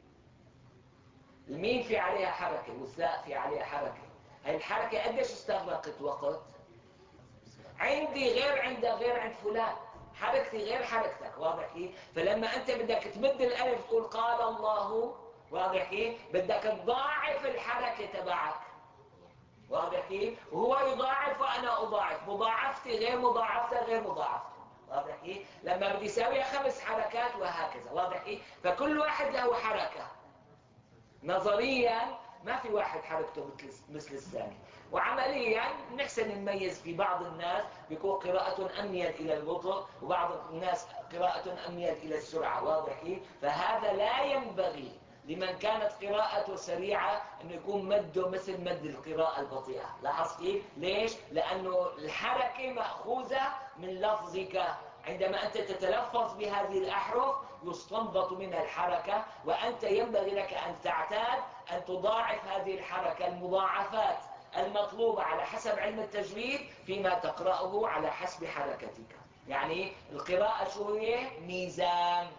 الميم في عليها حركة والساء في عليها حركة، هاي الحركة قديش استغرقت وقت؟ عندي غير عندها غير عند فلان، حركتي غير حركتك. واضح كيف؟ فلما أنت بدك تمد الألف تقول قال الله، واضح كيف؟ بدك تضاعف الحركة تبعك. واضح كيف؟ وهو يضاعف وأنا أضاعف، مضاعفتي غير مضاعفتها غير مضاعفته. واضح كيف؟ لما بدي أساويها 5 حركات وهكذا. واضح كيف؟ فكل واحد له حركة. نظريا ما في واحد حركته مثل الثاني، وعمليا نحسن نميز. في بعض الناس بيكون قراءة أميل إلى البطء، وبعض الناس قراءة أميل إلى السرعة. واضح كيف؟ فهذا لا ينبغي لمن كانت قراءته سريعة أنه يكون مده مثل مد القراءة البطيئة. لاحظ كيف؟ ليش؟ لأنه الحركة مأخوذة من لفظك. عندما أنت تتلفظ بهذه الأحرف يستنبط منها الحركة، وأنت ينبغي لك أن تعتاد أن تضاعف هذه الحركة، المضاعفات المطلوبة على حسب علم التجويد فيما تقرأه على حسب حركتك. يعني القراءة شو هي؟ ميزان.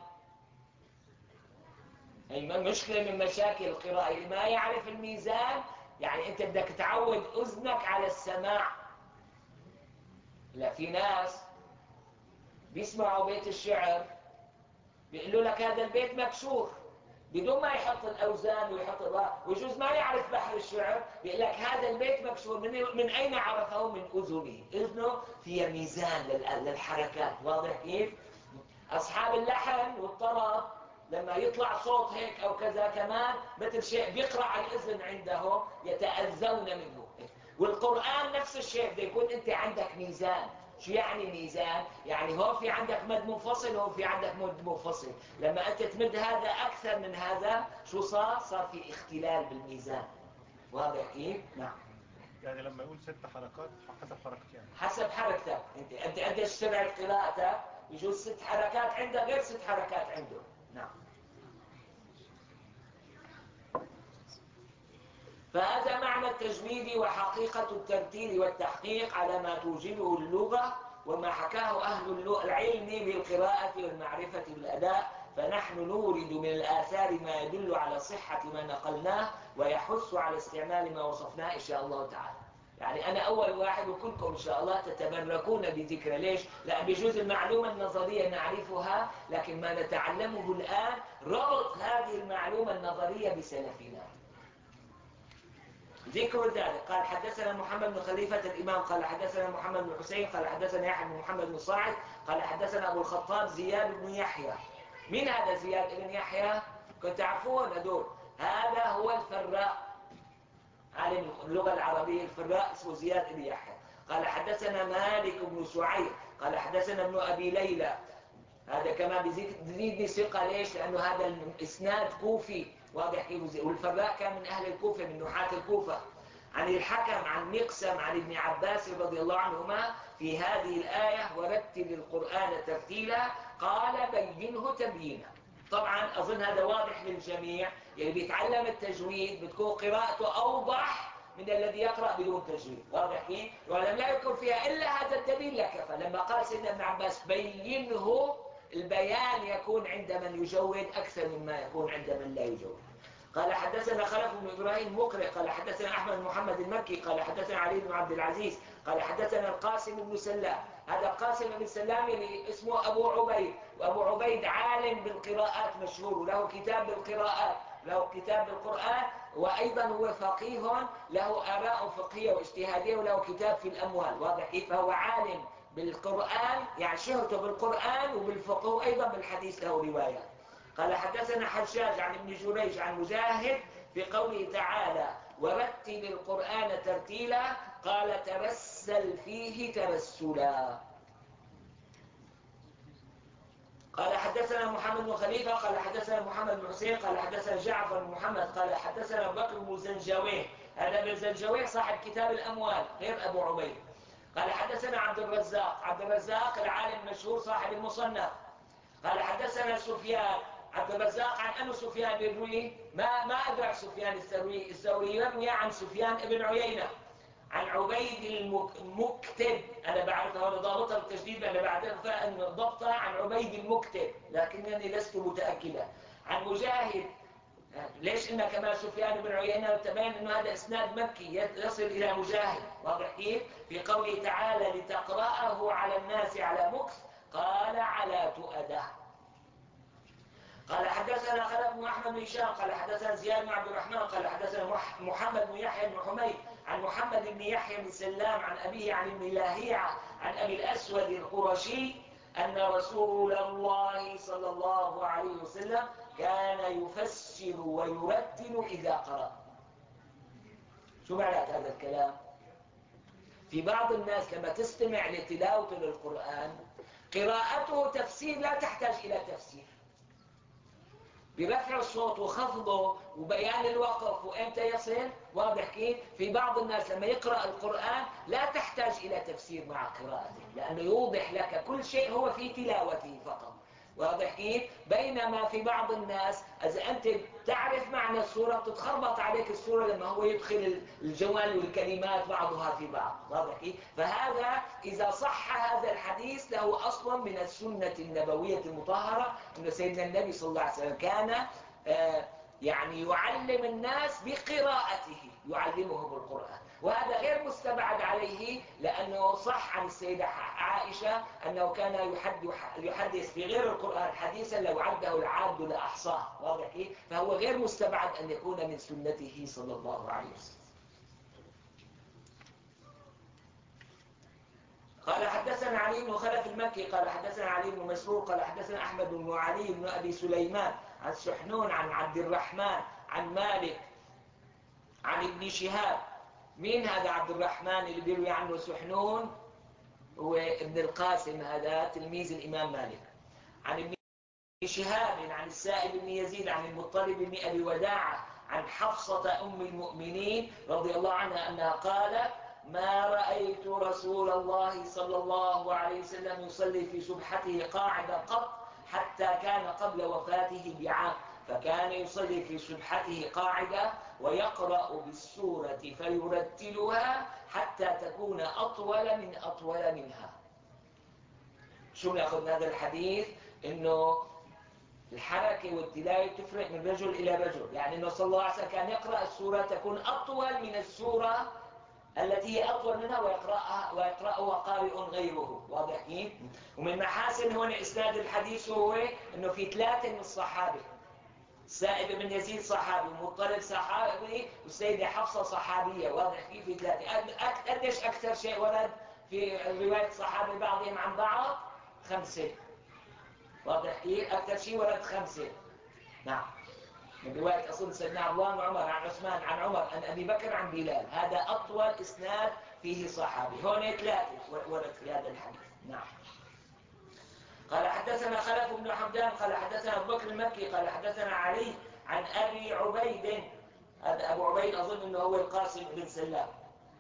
أي مشكلة من مشاكل القراءة اللي ما يعرف الميزان. يعني أنت بدك تعود أذنك على السماع. لا، في ناس بيسمعوا بيت الشعر بيقولوا لك هذا البيت مكسور بدون ما يحط الأوزان ويحط ويجوز ما يعرف بحر الشعر، بيقول لك هذا البيت مكسور. من أين عرفه؟ من أذنه. أذنه فيها ميزان للحركات. واضح كيف؟ أصحاب اللحن والطرب لما يطلع صوت هيك أو كذا كمان مثل شيء بيقرع الأذن عندهم، يتأذون منه. والقرآن نفس الشيء، بده يكون أنت عندك ميزان. شو يعني ميزان؟ يعني هون في عندك مد منفصل، هون في عندك مد منفصل. لما أنت تمد هذا أكثر من هذا شو صار؟ صار في اختلال بالميزان. واضح كيف؟ نعم. يعني لما يقول 6 حركات حسب حركتي يعني. حسب حركتك أنت قديش سرعة قراءتك؟ يجوز 6 حركات عندك غير 6 حركات عنده. نعم. فهذا معنى التجويد وحقيقة الترتيل والتحقيق على ما توجبه اللغة وما حكاه أهل العلم بالقراءة والمعرفة بالأداء. فنحن نورد من الآثار ما يدل على صحة ما نقلناه ويحث على استعمال ما وصفناه إن شاء الله تعالى. يعني أنا أول واحد وكلكم إن شاء الله تتبركون بذكر. ليش؟ لأن بجوز المعلومة النظرية نعرفها، لكن ما نتعلمه الآن ربط هذه المعلومة النظرية بسلفنا. ذكر ذلك قال حدثنا محمد بن خليفة الإمام قال حدثنا محمد بن حسين قال حدثنا يحيى بن محمد بن صاعد قال حدثنا أبو الخطاب زياد بن يحيى. من هذا زياد بن يحيى؟ كنت تعرفون هذول؟ هذا هو الفراء، عالم اللغة العربية الفراء اسمه زياد بن يحيى. قال حدثنا مالك بن سعيد قال حدثنا ابن أبي ليلى. هذا كمان بيزيدني ثقة. ليش؟ لأنه هذا الإسناد كوفي. واضح كيف؟ والفراء كان من أهل الكوفة، من نحاة الكوفة. عن الحكم عن مقسم عن ابن عباس رضي الله عنهما في هذه الآية ورتل القرآن ترتيلا قال بينه تبيينا. طبعا أظن هذا واضح للجميع. يعني بيتعلم التجويد بتكون قراءته أوضح من الذي يقرأ بدون تجويد. واضح كيف؟ ولم لا يكن فيها إلا هذا الدليل لكفى. لما قال سيدنا ابن عباس بينه، البيان يكون عند من يجود أكثر مما يكون عند من لا يجود. قال حدثنا خلف بن إبراهيم مقرئ قال حدثنا أحمد بن محمد المكي قال حدثنا علي بن عبد العزيز قال حدثنا القاسم بن سلام. هذا قاسم بن سلام اللي اسمه أبو عبيد، وأبو عبيد عالم بالقراءات مشهور، وله كتاب بالقراءات، له كتاب بالقرآن، وأيضا هو فقيه له آراء فقهية واجتهادية، وله كتاب في الأموال. واضح كيف؟ فهو عالم بالقرآن، يعني شهرته بالقرآن وبالفقه وأيضا بالحديث له روايات. قال حدثنا حجاج عن ابن جريج عن مجاهد في قوله تعالى ورتل القرآن ترتيلا قال ترسل فيه ترسلا. قال حدثنا محمد بن خليفة قال حدثنا محمد بن حسين قال حدثنا جعفر بن محمد قال حدثنا بكر بن زنجويه. هذا بن زنجويه صاحب كتاب الأموال غير أبو عبيد. قال حدثنا عبد الرزاق العالم المشهور صاحب المصنف. قال حدثنا سفيان عبد الرزاق عن أنه سفيان يروي ما أدرك سفيان الثوري يروي عن سفيان بن عيينة عن عبيد المكتب. أنا بعرف هذا ضابطها بالتجديد، أنا بعرف أن ضبطها عن عبيد المكتب لكنني لست متأكدا. عن مجاهد. ليش إن كما سفيان بن عيينة تبين أنه هذا إسناد مكي يصل إلى مجاهد. واضح كيف؟ في قوله تعالى لتقرأه على الناس على مكث قال على تؤده. قال حدثنا خلف بن أحمد بن هشام قال حدثنا زياد بن عبد الرحمن قال حدثنا محمد بن يحيى بن حميد عن محمد بن يحيى بن سلام عن أبيه عن ابن لاهيعة عن أبي الأسود القرشي أن رسول الله صلى الله عليه وسلم كان يفسر ويرتل إذا قرأ. شو معنى هذا الكلام؟ في بعض الناس لما تستمع لتلاوته للقرآن قراءته تفسير لا تحتاج إلى تفسير، برفع الصوت وخفضه وبيان الوقف وإمتى يصل. واضح كيف؟ في بعض الناس لما يقرأ القرآن لا تحتاج إلى تفسير مع قراءته لأنه يوضح لك كل شيء هو في تلاوته فقط. واضح كيف؟ بينما في بعض الناس إذا أنت تعرف معنى السورة بتتخربط عليك السورة لما هو يدخل الجمل والكلمات بعضها في بعض. واضح كيف؟ فهذا إذا صح هذا الحديث له أصلا من السنة النبوية المطهرة أن سيدنا النبي صلى الله عليه وسلم كان يعني يعلم الناس بقراءته، يعلمهم القرآن، وهذا غير مستبعد عليه لأنه صح عن السيدة عائشة أنه كان يحدث في غير القرآن حديثا لو عده العاد لأحصاه. واضح كيف؟ فهو غير مستبعد أن يكون من سنته صلى الله عليه وسلم. قال حدثنا علي بن خلف المكي قال حدثنا علي بن مسرور قال حدثنا أحمد بن علي بن أبي سليمان عن سحنون عن عبد الرحمن عن مالك عن ابن شهاب. مين هذا عبد الرحمن اللي بيروي عنه سحنون؟ هو ابن القاسم، هذا تلميذ الإمام مالك. عن ابن شهاب عن السائب بن يزيد عن المطلب بن أبي وداعة عن حفصة أم المؤمنين رضي الله عنها أنها قالت ما رأيت رسول الله صلى الله عليه وسلم يصلي في سبحته قاعدة قط حتى كان قبل وفاته بعام، فكان يصلي في سبحته قاعدة ويقرأ بالسورة فيرتلها حتى تكون أطول منها. شو نأخذ من هذا الحديث؟ إنه الحركة والتلاوة تفرق من رجل إلى رجل، يعني إنه صلى الله عليه وسلم كان يقرأ السورة تكون أطول من السورة التي هي أطول منها ويقرأها قارئ غيره. واضح كيف؟ ومن محاسن هنا إسناد الحديث هو إنه في 3 من الصحابة، السائب بن يزيد صحابي ومطلب صحابي والسيدة حفصة صحابية. واضح كيف؟ في 3. قديش أكثر شيء ورد في رواية الصحابة بعضهم عن بعض؟ 5. واضح كيف؟ أكثر شيء ورد 5. نعم، من رواية أصول سيدنا عبد الله بن عمر عن عثمان عن عمر عن أبي بكر عن بلال. هذا أطول إسناد فيه صحابي. هون 3 ورد في هذا الحديث. نعم. قال حدثنا خلف بن حمدان قال حدثنا أبو بكر المكي قال حدثنا علي عن أبي عبيد. هذا أبو عبيد أظن أنه هو القاسم بن سلام.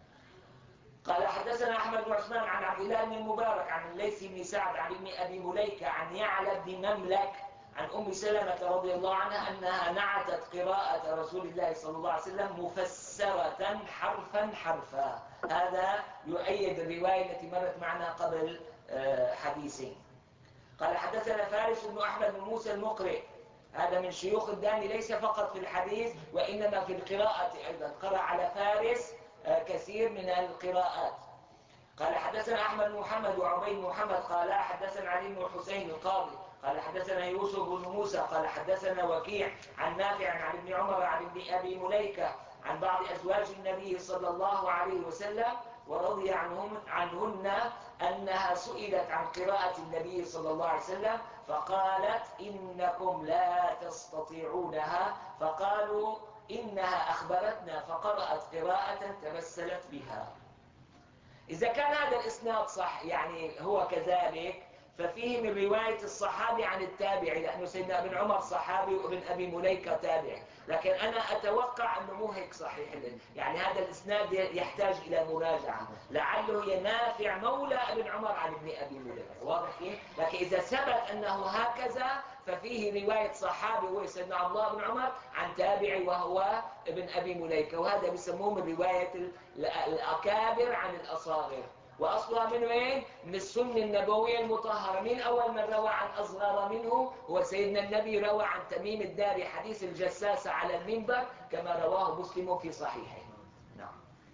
قال حدثنا أحمد بن عثمان عن عبد الله بن المبارك عن الليث بن سعد عن ابن أبي مليكة عن يعلى بن مملك عن أم سلمة رضي الله عنها أنها نعتت قراءة رسول الله صلى الله عليه وسلم مفسرة حرفا حرفا. هذا يؤيد الرواية التي مرت معنا قبل حديثين. قال حدثنا فارس بن أحمد بن موسى المقرئ، هذا من شيوخ الداني ليس فقط في الحديث وإنما في القراءة أيضا، قرأ على فارس كثير من القراءات. قال حدثنا أحمد بن محمد وعبيد محمد قال حدثنا علي بن الحسين القاضي قال حدثنا يوسف بن موسى قال حدثنا وكيع عن نافع عن ابن عمر عن ابن أبي مليكة عن بعض أزواج النبي صلى الله عليه وسلم ورضي عنهن أنها سئلت عن قراءة النبي صلى الله عليه وسلم فقالت إنكم لا تستطيعونها، فقالوا إنها أخبرتنا فقرأت قراءة تمثلت بها. إذا كان هذا الإسناد صح يعني هو كذلك، ففيه من رواية الصحابي عن التابعي، لأنه سيدنا ابن عمر صحابي وابن أبي مليكة تابعي، لكن أنا أتوقع أنه مو هيك صحيح، يعني هذا الإسناد يحتاج إلى مراجعة، لعله ينافع مولى ابن عمر عن ابن أبي مليكة. واضح كيف؟ لكن إذا ثبت أنه هكذا ففيه رواية صحابي هو سيدنا عبد الله بن عمر عن تابعي وهو ابن أبي مليكة، وهذا بيسموه من رواية الأكابر عن الأصاغر. وأصلها من وين؟ من السنة النبوية المطهرة. من أول من روى عن أصغر منه هو سيدنا النبي، روى عن تميم الداري حديث الجساسة على المنبر كما رواه مسلم في صحيحه. نعم.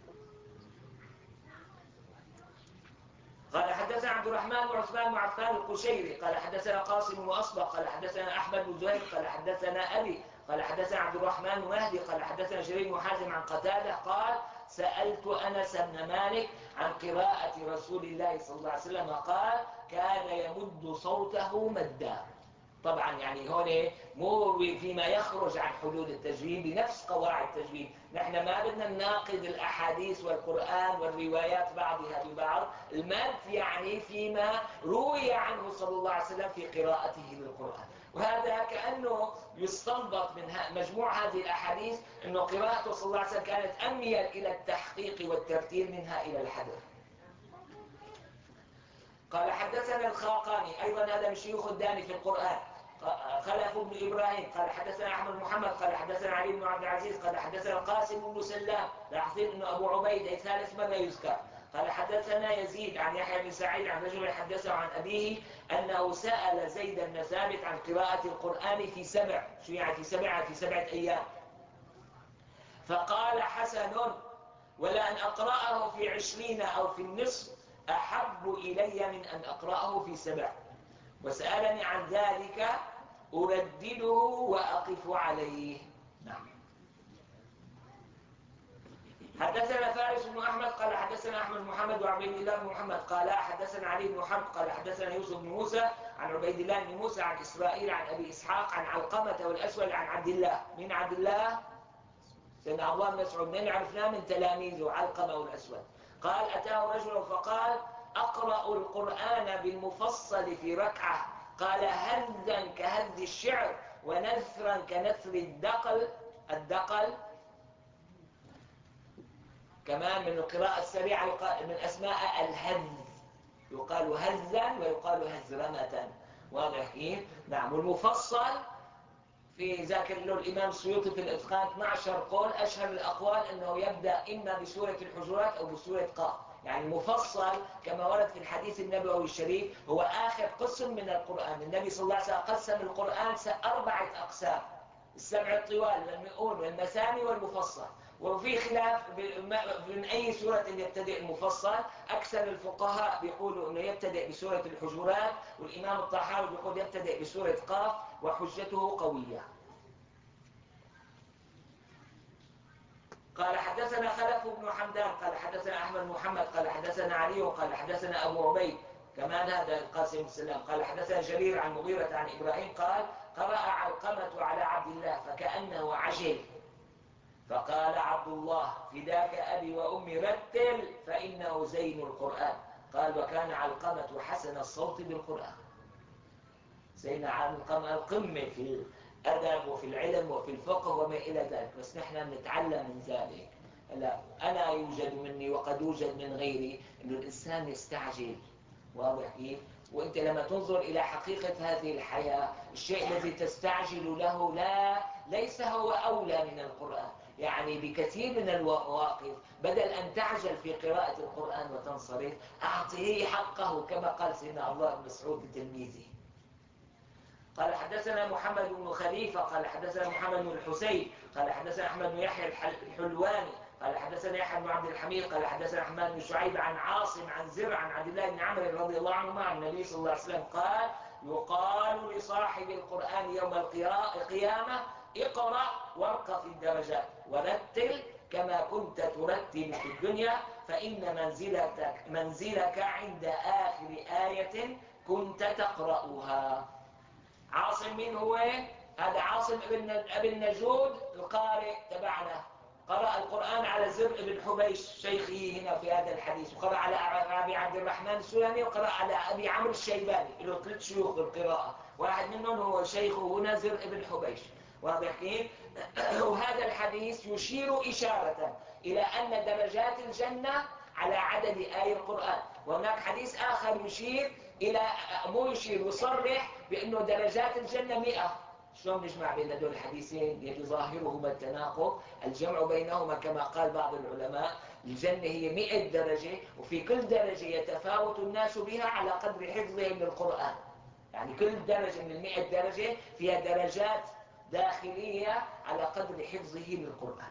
قال حدثنا عبد الرحمن بن عثمان بن عفان القشيري قال حدثنا قاسم بن أصبغ قال حدثنا أحمد بن زهير قال حدثنا أبي قال حدثنا عبد الرحمن بن مهدي قال حدثنا جرير بن حازم عن قتادة قال سألت أنس بن مالك عن قراءة رسول الله صلى الله عليه وسلم قال كان يمد صوته مدا. طبعا يعني هون مو فيما يخرج عن حدود التجويد، بنفس قواعد التجويد. نحن ما بدنا نناقض الأحاديث والقرآن والروايات بعضها ببعض. المد يعني فيما روي عنه صلى الله عليه وسلم في قراءته للقرآن. وهذا كأنه يستنبط من مجموع هذه الأحاديث أنه قراءته صلى الله عليه وسلم كانت أميل إلى التحقيق والترتيل منها إلى الحذر. قال حدثنا الخاقاني أيضا هذا من شيوخ الداني في القرآن، خلف بن إبراهيم قال حدثنا أحمد محمد قال حدثنا علي بن عبد العزيز قال حدثنا القاسم بن سلام، لاحظين أنه أبو عبيد أي ثالث مرة يذكر. قال حدثنا يزيد عن يحيى بن سعيد عن رجل حدثه عن أبيه أنه سأل زيد بن ثابت عن قراءة القرآن في 7. شو يعني في 7؟ في 7 أيام. فقال حسن، ولأن أقرأه في 20 أو في النصف أحب إلي من أن أقرأه في 7، وسألني عن ذلك أردده وأقف عليه. نعم. حدثنا فارس بن أحمد قال حدثنا أحمد محمد وعبيد الله بن محمد قال حدثنا علي بن حرب قال حدثنا يوسف بن موسى عن عبيد الله بن موسى عن إسرائيل عن أبي إسحاق عن علقمة والأسود عن عبد الله. من عبد الله؟ سيدنا عبد الله بن مسعود. من عرفناه من تلاميذه علقمة والأسود. قال أتاه رجل فقال أقرأ القرآن بالمفصل في ركعة. قال هذا كهذ الشعر ونثرا كنثر الدقل كمان من القراءة السريعة من أسماء الهذ، يقال هذا ويقال هزرمة. واضح كيف؟ نعم. والمفصل في ذاكر له الإمام السيوطي في الإتقان 12 قول، أشهر الأقوال أنه يبدأ إما بسورة الحجرات أو بسورة قاف. يعني المفصل كما ورد في الحديث النبوي الشريف هو آخر قسم من القرآن. النبي صلى الله عليه وسلم قسم القرآن 4 أقسام: السبع الطوال والمئون والمثاني والمفصل. وفي خلاف من أي سورة يبتدئ المفصل. أكثر الفقهاء بيقولوا أنه يبتدئ بسورة الحجرات، والإمام الطحاوي بيقول يبتدئ بسورة قاف، وحجته قوية. قال حدثنا خلف بن حمدان قال حدثنا أحمد محمد قال حدثنا علي قال حدثنا أبو عبيد كمان هذا القاسم بن سلام قال حدثنا جرير عن مغيرة عن إبراهيم قال قرأ علقمة على عبد الله فكأنه عجل، فقال عبد الله فداك أبي وأمي رتل فإنه زين القرآن. قال وكان علقمة حسن الصوت بالقرآن. سيدنا علقمة القمة في الأدب وفي العلم وفي الفقه وما إلى ذلك، بس نحن نتعلم من ذلك. لا أنا يوجد مني وقد يوجد من غيري أنه الإنسان يستعجل. واضح كيف؟ وأنت لما تنظر إلى حقيقة هذه الحياة الشيء الذي تستعجل له ليس هو أولى من القرآن. يعني بكثير من المواقف بدل أن تعجل في قراءة القرآن وتنصرف أعطيه حقه كما قال سيدنا عبد الله بن مسعود لتلميذه. قال حدثنا محمد بن خليفة قال حدثنا محمد بن الحسين قال حدثنا أحمد بن يحيى الحلواني قال حدثنا يحيى بن عبد الحميد قال حدثنا أحمد بن شعيب عن عاصم عن زرع عن عبد الله بن عمرو رضي الله عنهما عن النبي صلى الله عليه وسلم قال يقال لصاحب القرآن يوم القيامة اقرأ وارق في الدرجات ورتل كما كنت ترتل في الدنيا فإن منزلك عند آخر آية كنت تقرأها. عاصم مين هو؟ هذا عاصم ابن نجود القارئ تبعنا، قرأ القرآن على زر بن حبيش شيخه هنا في هذا الحديث، وقرأ على أبي عبد الرحمن السلمي، وقرأ على أبي عمرو الشيباني، له 3 شيوخ بالقراءة، واحد منهم هو شيخه هنا زر بن حبيش. واضح كيف؟ وهذا الحديث يشير إشارة إلى أن درجات الجنة على عدد آي القرآن. وهناك حديث آخر يشير إلى مو يشير ويصرح بأنه درجات الجنة 100. شلون نجمع بين هذول الحديثين؟ يتظاهرهما التناقض. الجمع بينهما كما قال بعض العلماء الجنة هي 100 درجة، وفي كل درجة يتفاوت الناس بها على قدر حفظهم للقرآن. يعني كل درجة من 100 درجة فيها درجات داخلية على قدر حفظه للقرآن.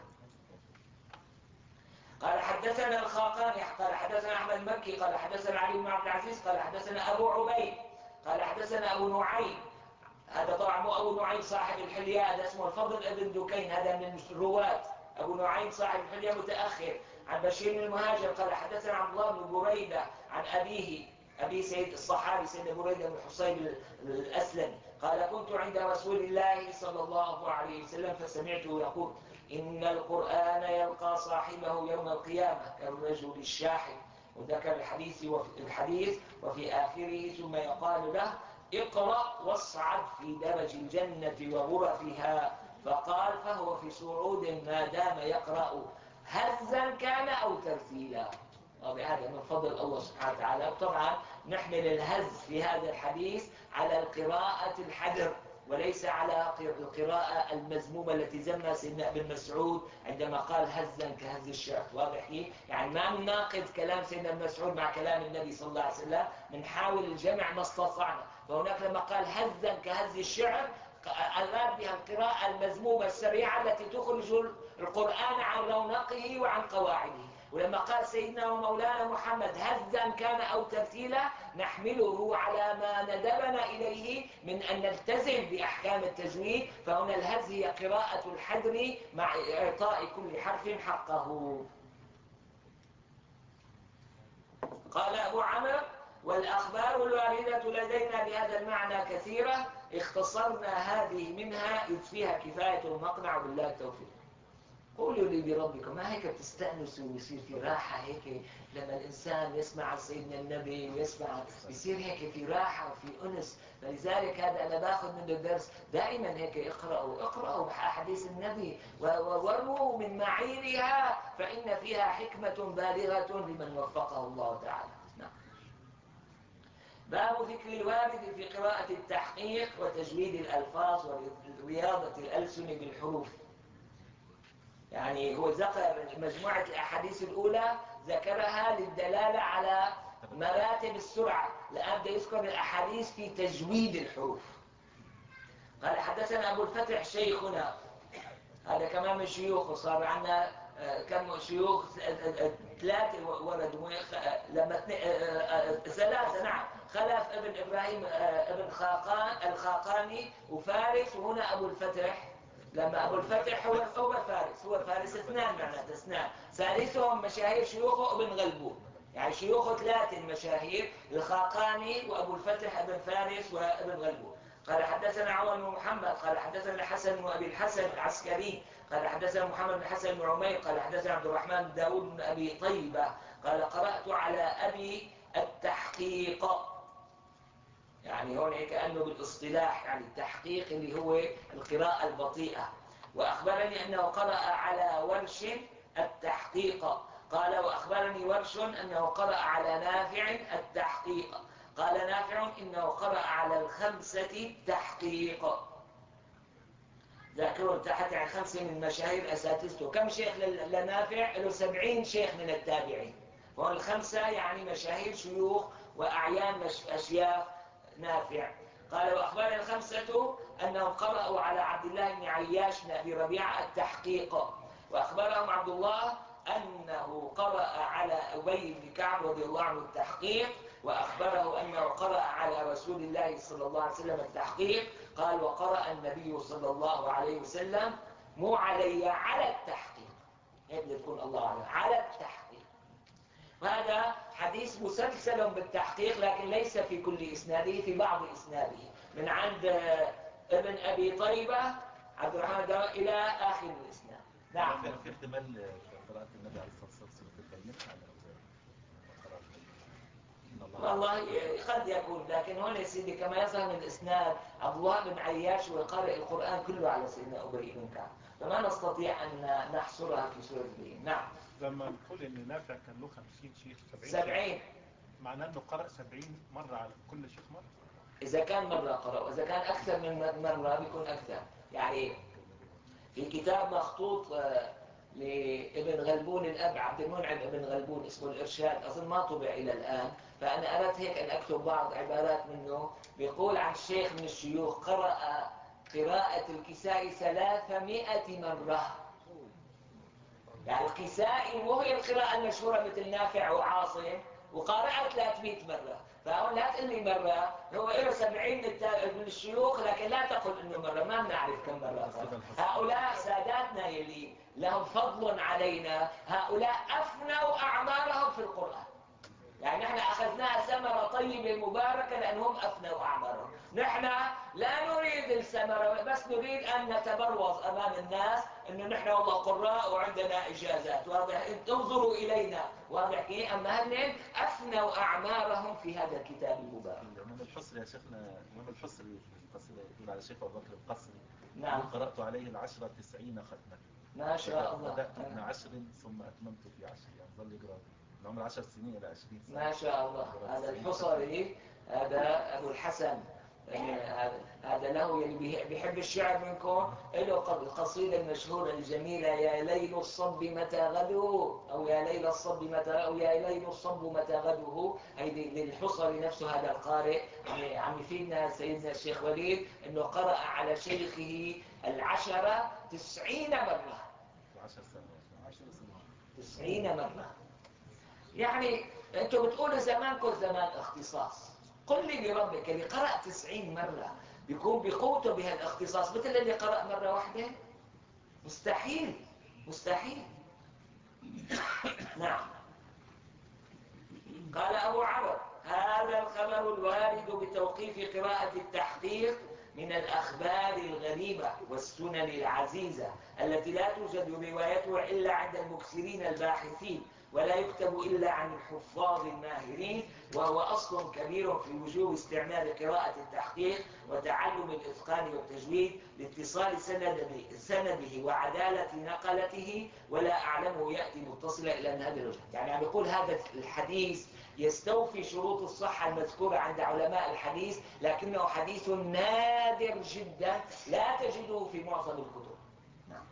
قال حدثنا الخاقاني قال حدثنا أحمد المكي قال حدثنا علي بن عبد العزيز قال حدثنا أبو عبيد قال حدثنا أبو نعيم. هذا طبعا مو أبو نعيم صاحب الحلية، هذا اسمه الفضل ابن دكين، هذا من الرواة. أبو نعيم صاحب الحلية متأخر. عن بشير بن المهاجر قال حدثنا عبد الله بن بريدة عن أبي سيد الصحابي سيدنا بريدة بن حصيب الأسلمي قال كنت عند رسول الله صلى الله عليه وسلم فسمعته يقول إن القرآن يلقى صاحبه يوم القيامة كالرجل الشاحب، وذكر الحديث وفي آخره ثم يقال له اقرأ واصعد في درج الجنة وغرفها، فقال فهو في صعود ما دام يقرأ هزا كان أو ترتيلا. وبهذا من فضل الله سبحانه وتعالى. طبعا نحمل الهز في هذا الحديث على القراءة الحذر وليس على القراءة المذمومة التي ذمها سيدنا ابن مسعود عندما قال هزا كهز الشعر. واضح كيف؟ يعني ما نناقض كلام سيدنا ابن مسعود مع كلام النبي صلى الله عليه وسلم، بنحاول الجمع ما استطعنا. فهناك لما قال هزا كهز الشعر أراد بها القراءة المذمومة السريعة التي تخرج القرآن عن رونقه وعن قواعده. ولما قال سيدنا ومولانا محمد هزا كان أو ترتيلا نحمله على ما ندبنا إليه من أن نلتزم بأحكام التجويد. فهنا الهز هي قراءة الحذر مع إعطاء كل حرف حقه. قال أبو عمرو والأخبار الواردة لدينا بهذا المعنى كثيرة، اختصرنا هذه منها إذ فيها كفاية المقنع بالله التوفيق. قولوا لي بربكم، ما هيك بتستأنسوا ويصير في راحة هيك لما الإنسان يسمع عن سيدنا النبي ويسمع، يصير هيك في راحة وفي أنس. فلذلك هذا أنا باخذ منه الدرس دائما هيك اقرأوا أحاديث النبي ووروا من معاييرها فإن فيها حكمة بالغة لمن وفقه الله تعالى. نعم. باب ذكر الوارد في قراءة التحقيق وتجويد الألفاظ ورياضة الألسن بالحروف. يعني هو ذكر مجموعة الأحاديث الأولى ذكرها للدلالة على مراتب السرعة، الآن بده يذكر الأحاديث في تجويد الحروف. قال حدثنا أبو الفتح شيخنا، هذا كمان من شيوخه، صار عندنا كم شيوخ؟ 3 ولد لما 3. نعم، خلف ابن إبراهيم ابن الخاقاني وفارس، وهنا أبو الفتح. لما أبو الفتح هو فارس 2 معناته 2. ثالثهم مشاهير شيوخه ابن غلبون، يعني شيوخه 3 مشاهير، الخاقاني وأبو الفتح ابن فارس وابن غلبون. قال حدثنا عمر بن محمد قال حدثنا الحسن بن أبي الحسن العسكري قال حدثنا محمد بن حسن بن عمير قال حدثنا عبد الرحمن بن داود بن أبي طيبة قال قرأت على أبي التحقيق. يعني هون كأنه بالاصطلاح يعني التحقيق اللي هو القراءة البطيئة. وأخبرني أنه قرأ على ورش التحقيق. قال وأخبرني ورش أنه قرأ على نافع التحقيق. قال نافع إنه قرأ على 5 التحقيق. ذاكرون تحت عن 5 من مشاهير أساتذته. كم شيخ لنافع؟ له 70 شيخ من التابعين. وهون 5 يعني مشاهير شيوخ وأعيان أشياخ نافع. قال وأخبرنا 5 أنهم قرأوا على عبد الله بن عياش بن أبي ربيعة التحقيق. وأخبرهم عبد الله أنه قرأ على أبي بن كعب رضي الله عنه التحقيق. وأخبره أنه قرأ على رسول الله صلى الله عليه وسلم التحقيق. قال وقرأ النبي صلى الله عليه وسلم مو علي على التحقيق، هيك تكون الله أعلم على التحقيق. وهذا حديث مسلسل بالتحقيق لكن ليس في كل إسناده، في بعض إسناده من عند ابن أبي طيبة عبد الرحمن إلى آخر الإسناد. نعم. في احتمال قراءة النبي عليه الصلاة والسلام بالبينة والله قد يكون، لكن هون يا سيدي كما يظهر من الإسناد عبد الله بن عياش وقارئ القرآن كله على سيدنا أبي بن كعب، فما نستطيع أن نحصرها في سورة البينة. نعم. لما نقول إن نافع كان له 50 شيخ 70 معناه انه قرأ 70 مرة على كل شيخ مرة. إذا كان مرة قرأ، وإذا كان أكثر من مرة بيكون أكثر. يعني في كتاب مخطوط لابن غلبون الأب عبد المنعم ابن غلبون اسمه الإرشاد، أظن ما طبع إلى الآن، فأنا أردت هيك أن أكتب بعض عبارات منه. بيقول عن شيخ من الشيوخ قرأ قراءة الكسائي 300 مرة. يعني الكسائي وهي القراءة المشهورة مثل نافع وعاصم، وقارئها 300 مرة. فهون لا تقول لي مرة، هو له 70 من الشيوخ، لكن لا تقل انه مرة، ما بنعرف كم مرة قرأ. هؤلاء ساداتنا يلي لهم فضل علينا، هؤلاء أفنوا أعمارهم في القرآن. يعني نحن أخذناها ثمرة طيبة مباركة لأنهم أفنوا أعمارهم. نحن لا نريد الثمرة، بس نريد أن نتبروز أمام الناس إنه نحن والله قراء وعندنا إجازات، واضح؟ انظروا إلينا، واضح كيف؟ أما هن أفنوا أعمارهم في هذا الكتاب المبارك. الإمام الحصري يا شيخنا، الإمام الحصري في القصيدة يقول على الشيخ أبو بكر القصري: نعم. قرأت عليه 90 ختمة. ما شاء الله. بدأت ابن 10 ثم أتممت في 10، يعني ظل يقرأ من عمر 10 سنين إلى 20 سنة. ما شاء الله. هذا الحصري، هذا أبو الحسن، يعني هذا له يعني بيحب الشعر منكم، له القصيدة المشهورة الجميلة: يا ليل الصب متى غدو، أو يا ليل الصب متى، أو يا ليل الصب متى غدوه. هيدي للحصري نفسه هذا القارئ، يعني عم يفيدنا سيدنا الشيخ وليد أنه قرأ على شيخه 90 مرة. 10 سنوات. 90 مرة. يعني انتوا بتقولوا زمانكم زمان اختصاص. قل لي بربك اللي قرأ 90 مرة بيكون بقوته بهالاختصاص مثل اللي قرأ مرة واحدة؟ مستحيل، مستحيل. نعم. قال أبو عمرو: هذا الخبر الوارد بتوقيف قراءة التحقيق من الأخبار الغريبة والسنن العزيزة التي لا توجد روايتها إلا عند المكثرين الباحثين، ولا يكتب إلا عن الحفاظ الماهرين، وهو أصل كبير في وجوب استعمال قراءة التحقيق وتعلم الإتقان والتجويد لاتصال سنده وعدالة نقلته، ولا أعلمه يأتي متصلا إلى أن هذا الوجه. يعني عم يقول هذا الحديث يستوفي شروط الصحة المذكورة عند علماء الحديث، لكنه حديث نادر جدا لا تجده في معظم الكتب. نعم.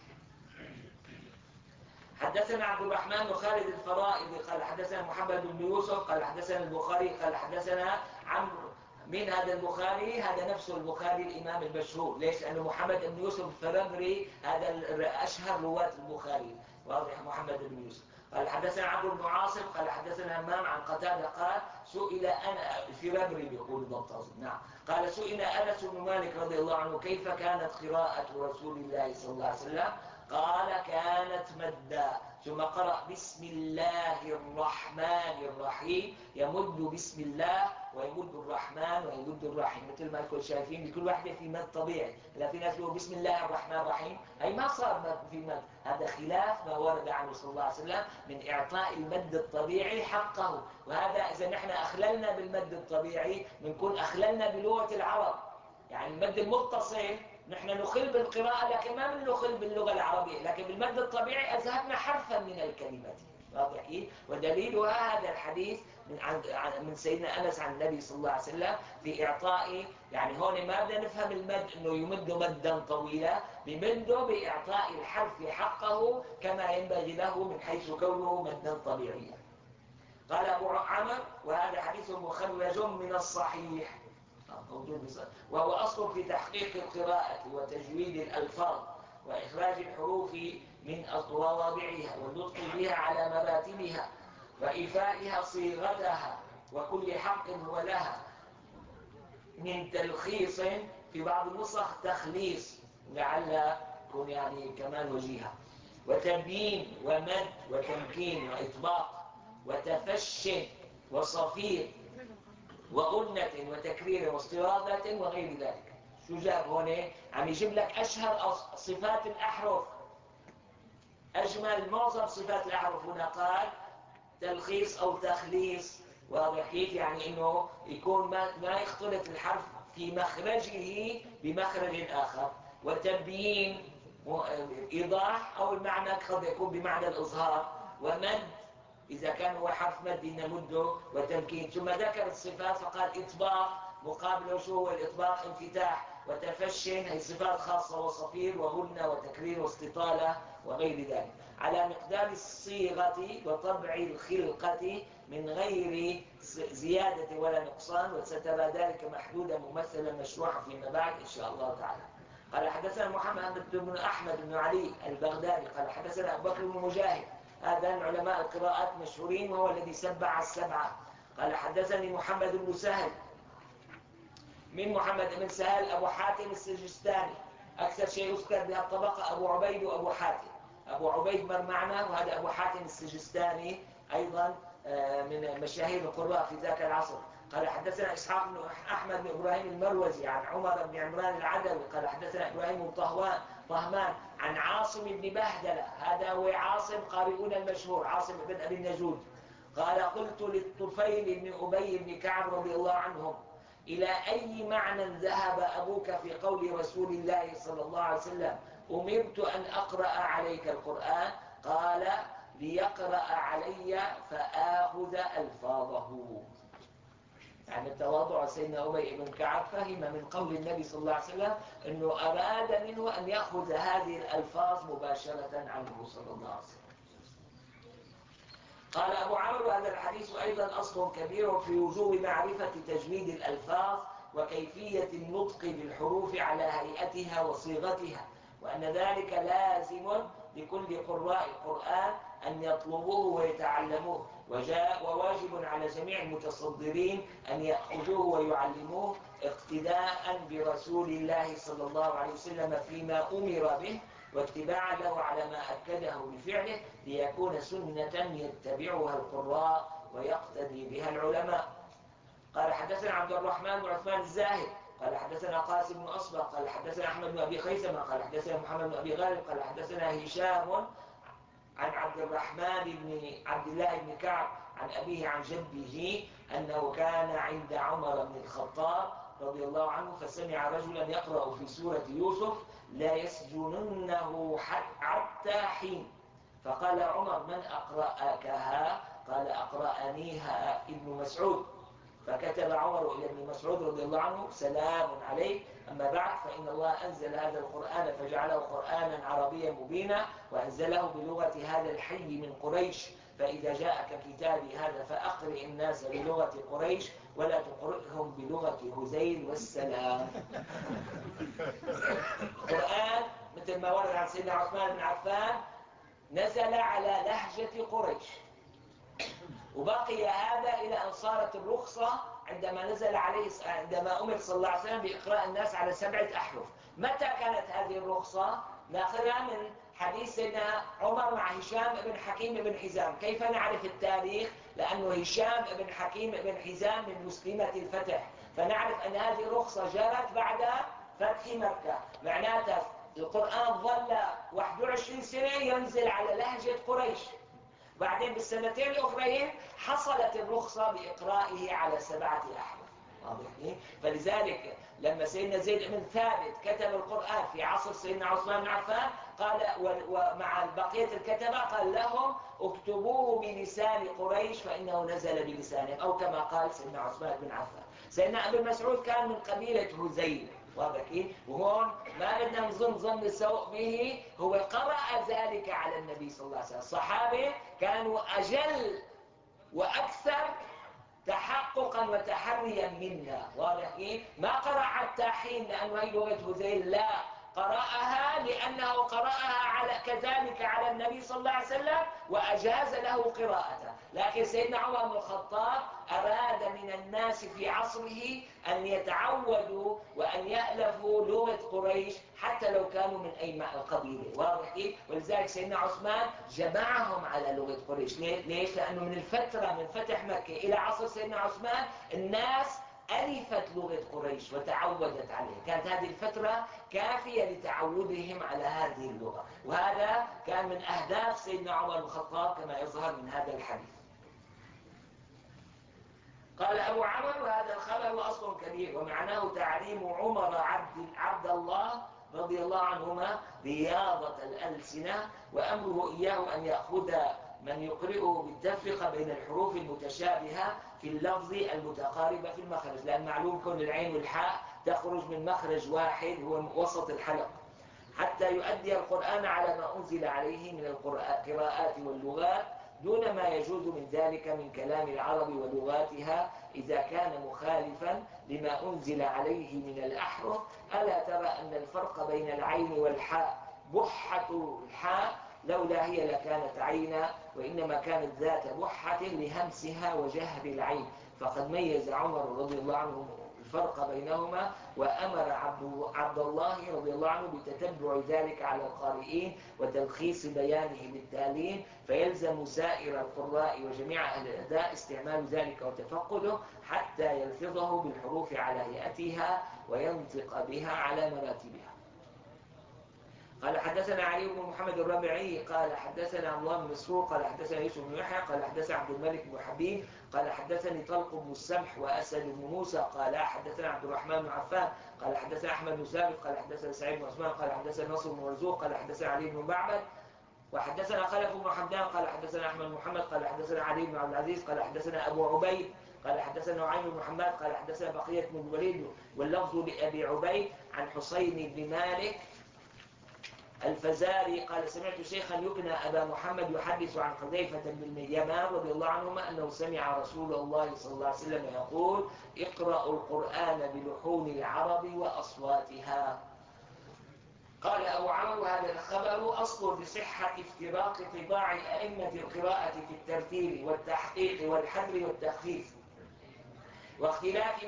حدثنا عبد الرحمن بن خالد الفرائضي قال حدثنا محمد بن يوسف قال حدثنا البخاري قال حدثنا عمرو. من هذا البخاري؟ هذا نفسه البخاري الإمام المشهور. ليش؟ لأنه محمد بن يوسف الفربري هذا أشهر رواة البخاري، واضح؟ محمد بن يوسف قال حدثنا عمرو بن عاصم قال حدثنا همام عن قتادة قال سئل أنا الفربري بيقول ضبط. نعم. قال سئل أنس بن مالك رضي الله عنه: كيف كانت قراءة رسول الله صلى الله عليه وسلم؟ قال: كانت مدا، ثم قرأ بسم الله الرحمن الرحيم، يمد بسم الله ويمد الرحمن ويمد الرحيم، مثل ما انتم شايفين بكل واحدة في مد طبيعي. لا في ناس بيقولوا بسم الله الرحمن الرحيم، أي ما صار مد في مد، هذا خلاف ما ورد عنه صلى الله عليه وسلم من إعطاء المد الطبيعي حقه. وهذا إذا نحن أخللنا بالمد الطبيعي بنكون أخللنا بلغة العرب. يعني المد المتصل نحن نخل بالقراءة لكن ما بنخل باللغة العربية، لكن بالمد الطبيعي أذهبنا حرفا من الكلمة. واضح كيف؟ ودليلها هذا الحديث من سيدنا أنس عن النبي صلى الله عليه وسلم في إعطاء، يعني هون ما بدنا نفهم المد أنه يمد مدا طويلا، بمده بإعطاء الحرف حقه كما ينبغي له من حيث كونه مدا طبيعيا. قال أبو عمرو: وهذا حديث مخرج من الصحيح، وهو أصل في تحقيق القراءة وتجويد الألفاظ وإخراج الحروف من مواضعها والنطق بها على مراتبها وإيفائها صيغتها، وكل حق هو لها من تلخيص، في بعض النسخ تخليص لعل يكون يعني كمان وجيهة، وتبيين ومد وتمكين وإطباق وتفش وصفير وغنة وتكرير واسترادة وغير ذلك. شو جاب هون؟ عم يجيب لك أشهر صفات الأحرف، أجمل معظم صفات الأحرف. هنا قال تلخيص أو تخليص، واضح كيف؟ يعني إنه يكون ما يختلط الحرف في مخرجه بمخرج آخر، وتبيين إيضاح، أو المعنى قد يكون بمعنى الإظهار، ومد إذا كان هو حرف مد نمده وتمكين. ثم ذكر الصفات فقال إطباق، مقابله شو هو الإطباق؟ انفتاح وتفشن، هي صفات خاصة، وصفير وغنة وتكرير واستطالة وغير ذلك، على مقدار الصيغة وطبع الخلقة من غير زيادة ولا نقصان، وسترى ذلك محدودا ممثلا مشروعا فيما بعد إن شاء الله تعالى. قال حدثنا محمد بن أحمد بن علي البغدادي قال حدثنا أبو بكر بن مجاهد، هذا من علماء القراءات مشهورين وهو الذي سبع السبعة. قال حدثني محمد بن سهل، من محمد بن سهل أبو حاتم السجستاني، أكثر شيء يذكر بها الطبقة أبو عبيد وأبو حاتم. أبو عبيد مر معنا، وهذا أبو حاتم السجستاني أيضا من مشاهير القراء في ذاك العصر. قال حدثنا إسحاق بن أحمد بن إبراهيم المروزي عن عمر بن عمران العدوي قال حدثنا إبراهيم بن طهمان عن عاصم بن بهدلة، هذا هو عاصم قارئون المشهور، عاصم بن أبي النجود. قال قلت للطفيل بن أبي بن كعب رضي الله عنهم: إلى أي معنى ذهب أبوك في قول رسول الله صلى الله عليه وسلم: أمرت أن أقرأ عليك القرآن؟ قال: ليقرأ علي فآخذ ألفاظه. يعني التواضع سيدنا أبي بن كعب فهم من قول النبي صلى الله عليه وسلم أنه أراد منه أن يأخذ هذه الألفاظ مباشرة عنه صلى الله عليه وسلم. قال أبو عمرو: هذا الحديث أيضا أصل كبير في وجوب معرفة تجويد الألفاظ وكيفية النطق بالحروف على هيئتها وصيغتها، وأن ذلك لازم لكل قراء القرآن أن يطلبوه ويتعلموه، وواجب على جميع المتصدرين أن يأخذوه ويعلموه اقتداء برسول الله صلى الله عليه وسلم فيما أمر به، واتباعا له على ما أكده بفعله، ليكون سنة يتبعها القراء ويقتدي بها العلماء. قال حدثنا عبد الرحمن بن عثمان الزاهد قال حدثنا قاسم بن أصبغ قال حدثنا أحمد بن أبي خيثمة قال حدثنا محمد بن أبي غالب قال حدثنا هشام عن عبد الرحمن بن عبد الله بن كعب عن أبيه عن جده أنه كان عند عمر بن الخطاب رضي الله عنه فسمع رجلا يقرأ في سورة يوسف: لا يسجننه حتى حين. فقال عمر: من أقرأكها؟ قال: أقرأنيها ابن مسعود. فكتب عمر إلى ابن مسعود رضي الله عنه: سلام عليك، أما بعد، فإن الله أنزل هذا القرآن فجعله قرآنا عربيا مبينا، وأنزله بلغة هذا الحي من قريش، فإذا جاءك كتابي هذا فأقرئ الناس بلغة قريش ولا تقرئهم بلغة هذيل والسلام. القرآن مثل ما ورد عن سيدنا عثمان بن عفان نزل على لهجة قريش، وبقي هذا إلى أن صارت الرخصة عندما نزل عليه، عندما أمر صلى الله عليه وسلم بإقراء الناس على 7 أحرف. متى كانت هذه الرخصة؟ ناخذها من حديث سيدنا عمر مع هشام بن حكيم بن حزام. كيف نعرف التاريخ؟ لأنه هشام بن حكيم بن حزام من مسلمة الفتح، فنعرف أن هذه الرخصة جرت بعد فتح مكة. معناته القرآن ظل 21 سنة ينزل على لهجة قريش، بعدين بالسنتين الأخرين حصلت الرخصة بإقرائه على 7 أحرف. فلذلك لما سيدنا زيد بن ثابت كتب القرآن في عصر سيدنا عثمان بن عفان قال، ومع بقية الكتبة قال لهم: اكتبوه بلسان قريش فإنه نزل بلسانهم، أو كما قال سيدنا عثمان بن عفان. سيدنا أبي مسعود كان من قبيلة هذيل، وهون ما بدنا نظن ظن السوء به، هو قرأ ذلك على النبي صلى الله عليه وسلم. الصحابة كانوا أجل وأكثر تحققا وتحريا منا، واضح؟ ما قرأ حتى حين لأنه هي لغة هذيل، لا، قرأها لأنه قرأها كذلك على النبي صلى الله عليه وسلم وأجاز له قراءته. لكن سيدنا عمر بن الخطاب أراد من الناس في عصره أن يتعودوا وأن يألفوا لغة قريش حتى لو كانوا من أي قبيلة، واضح؟ ولذلك سيدنا عثمان جمعهم على لغة قريش. ليش؟ لأنه من الفترة من فتح مكة إلى عصر سيدنا عثمان الناس ألفت لغة قريش وتعودت عليها، كانت هذه الفترة كافية لتعودهم على هذه اللغة، وهذا كان من أهداف سيدنا عمر بن الخطاب كما يظهر من هذا الحديث. قال أبو عمرو: هذا الخبر أصل كبير، ومعناه تعليم عمر عبد الله رضي الله عنهما رياضة الألسنة، وأمره إياه أن يأخذ من يقرئه بالتفرقة بين الحروف المتشابهة في اللفظ المتقاربة في المخرج، لأن معلوم كون العين والحاء تخرج من مخرج واحد هو وسط الحلق، حتى يؤدي القرآن على ما أنزل عليه من القراءات واللغات دون ما يجوز من ذلك من كلام العرب ولغاتها إذا كان مخالفا لما أنزل عليه من الأحرف. ألا ترى أن الفرق بين العين والحاء بحة الحاء لولا هي لكانت عينا، وإنما كانت ذات بحة لهمسها وجهر العين، فقد ميز عمر رضي الله عنه الفرق بينهما، وأمر عبد الله رضي الله عنه بتتبع ذلك على القارئين وتلخيص بيانه بالتالين، فيلزم سائر القراء وجميع أهل الأداء استعمال ذلك وتفقده حتى يلفظه بالحروف على هيئتها وينطق بها على مراتبها. قال حدثنا علي بن محمد الربيعي قال حدثنا عبد الله بن مسروق قال حدثنا يوسف بن يحيى قال حدثنا عبد الملك بن حبيب قال حدثني طلق بن السمح وأسد بن موسى قال حدثنا عبد الرحمن بن عفان قال حدثنا أحمد بن ثابت قال حدثنا سعيد بن عثمان قال حدثنا نصر بن مرزوق قال حدثنا علي بن معبد وحدثنا خلف بن حمدان قال حدثنا أحمد بن محمد قال حدثنا علي بن عبد العزيز قال حدثنا أبو عبيد قال حدثنا نعيم بن محمد قال حدثنا بقية بن الوليد واللفظ لأبي عبيد عن حسين بن مالك الفزاري قال سمعت شيخا يكنى أبا محمد يحدث عن حذيفة بن اليمان رضي الله عنهما أنه سمع رسول الله صلى الله عليه وسلم يقول اقرأوا القرآن بلحون العرب وأصواتها. قال أبو عمرو هذا الخبر أصل بصحة افتراق طباع أئمة القراءة في الترتيب والتحقيق والحذر والتخفيف واختلاف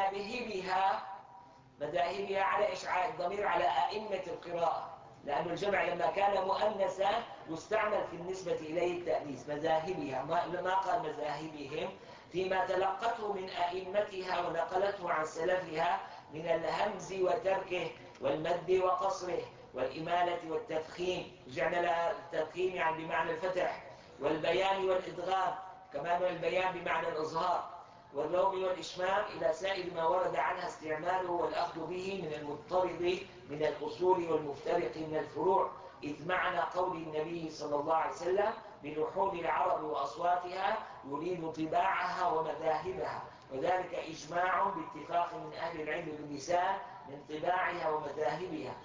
مذاهبها على إشعاع الضمير على أئمة القراءة، لأن الجمع لما كان مؤنثا يستعمل في النسبة إليه التأنيث. مذاهبها ما قال مذاهبهم فيما تلقته من أئمتها ونقلته عن سلفها من الهمز وتركه والمد وقصره والإمالة والتفخيم، جعل لها التفخيم يعني بمعنى الفتح، والبيان والإدغام كمان البيان بمعنى الإظهار، واللوم والإشمام إلى سائر ما ورد عنها استعماله والأخذ به من المضطرد من الأصول والمفترق من الفروع، إذ معنى قول النبي صلى الله عليه وسلم بلحون العرب وأصواتها يريد طباعها ومذاهبها، وذلك إجماع باتفاق من أهل العلم باللسان من طباعها ومذاهبها،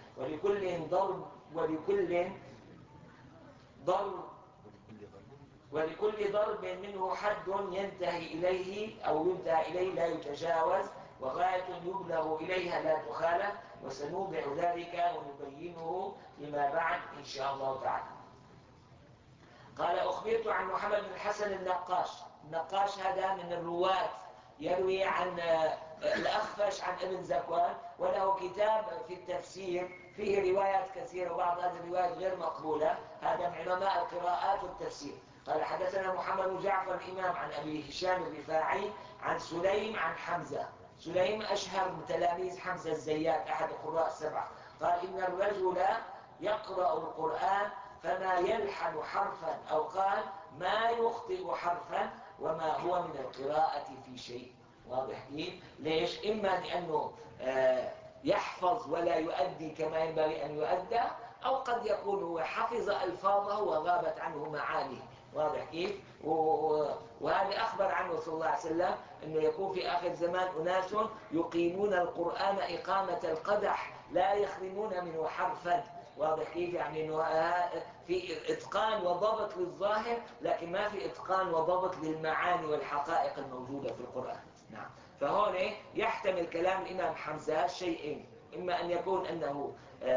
ولكل ضرب منه حد ينتهي إليه لا يتجاوز، وغاية يبلغ إليها لا تخالف، وسنوضع ذلك ونبينه فيما بعد إن شاء الله تعالى. قال أخبرت عن محمد بن الحسن النقاش هذا من الرواة يروي عن الأخفش عن ابن زكوان، وله كتاب في التفسير فيه روايات كثيرة وبعض هذه الروايات غير مقبولة، هذا من علماء القراءات والتفسير. قال حدثنا محمد بن جعفر الإمام عن أبي هشام الرفاعي عن سليم عن حمزة. سليم أشهر من تلاميذ حمزة الزيات أحد القراء السبعة. قال إن الرجل يقرأ القرآن فما يلحن حرفا، أو قال ما يخطئ حرفا وما هو من القراءة في شيء. واضح كيف؟ ليش؟ إما لأنه يحفظ ولا يؤدي كما ينبغي أن يؤدى، أو قد يكون هو حفظ ألفاظه وغابت عنه معانيه. واضح كيف؟ وهذا أخبر عنه صلى الله عليه وسلم أنه يكون في آخر زمان أناس يقيمون القرآن إقامة القدح لا يخرمون منه حرفا. واضح كيف؟ يعني أنه في إتقان وضبط للظاهر، لكن ما في إتقان وضبط للمعاني والحقائق الموجودة في القرآن. نعم. فهون يحتمل كلام الإمام حمزة شيئين، إما أن يكون أنه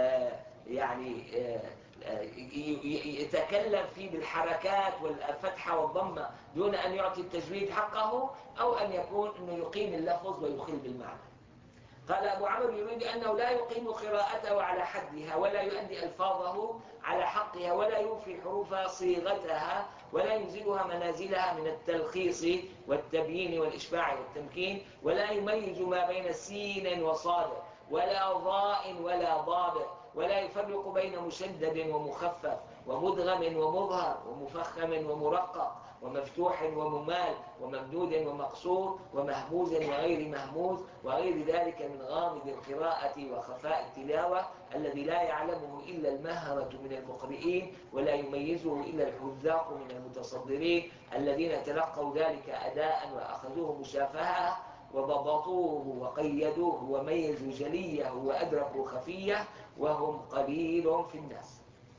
يتكلم فيه بالحركات والفتحة والضمة دون أن يعطي التجويد حقه، أو أن يكون أنه يقيم اللفظ ويخل بالمعنى. قال أبو عمرو يريد أنه لا يقيم قراءته على حدها ولا يؤدي ألفاظه على حقها ولا يوفي حروف صيغتها ولا ينزلها منازلها من التلخيص والتبيين والإشباع والتمكين، ولا يميز ما بين سين وصاد ولا ضاء ولا ضاد، ولا يفرق بين مشدد ومخفف، ومدغم ومظهر ومفخم ومرقق ومفتوح وممال وممدود ومقصور ومهموز وغير مهموز وغير ذلك من غامض القراءة وخفاء التلاوة الذي لا يعلمه إلا المهرة من المقرئين ولا يميزه إلا الحذاق من المتصدرين الذين تلقوا ذلك أداء وأخذوه مشافهة وضبطوه وقيدوه وميزوا جليه وأدركوا خفيه وهم قليل في الناس.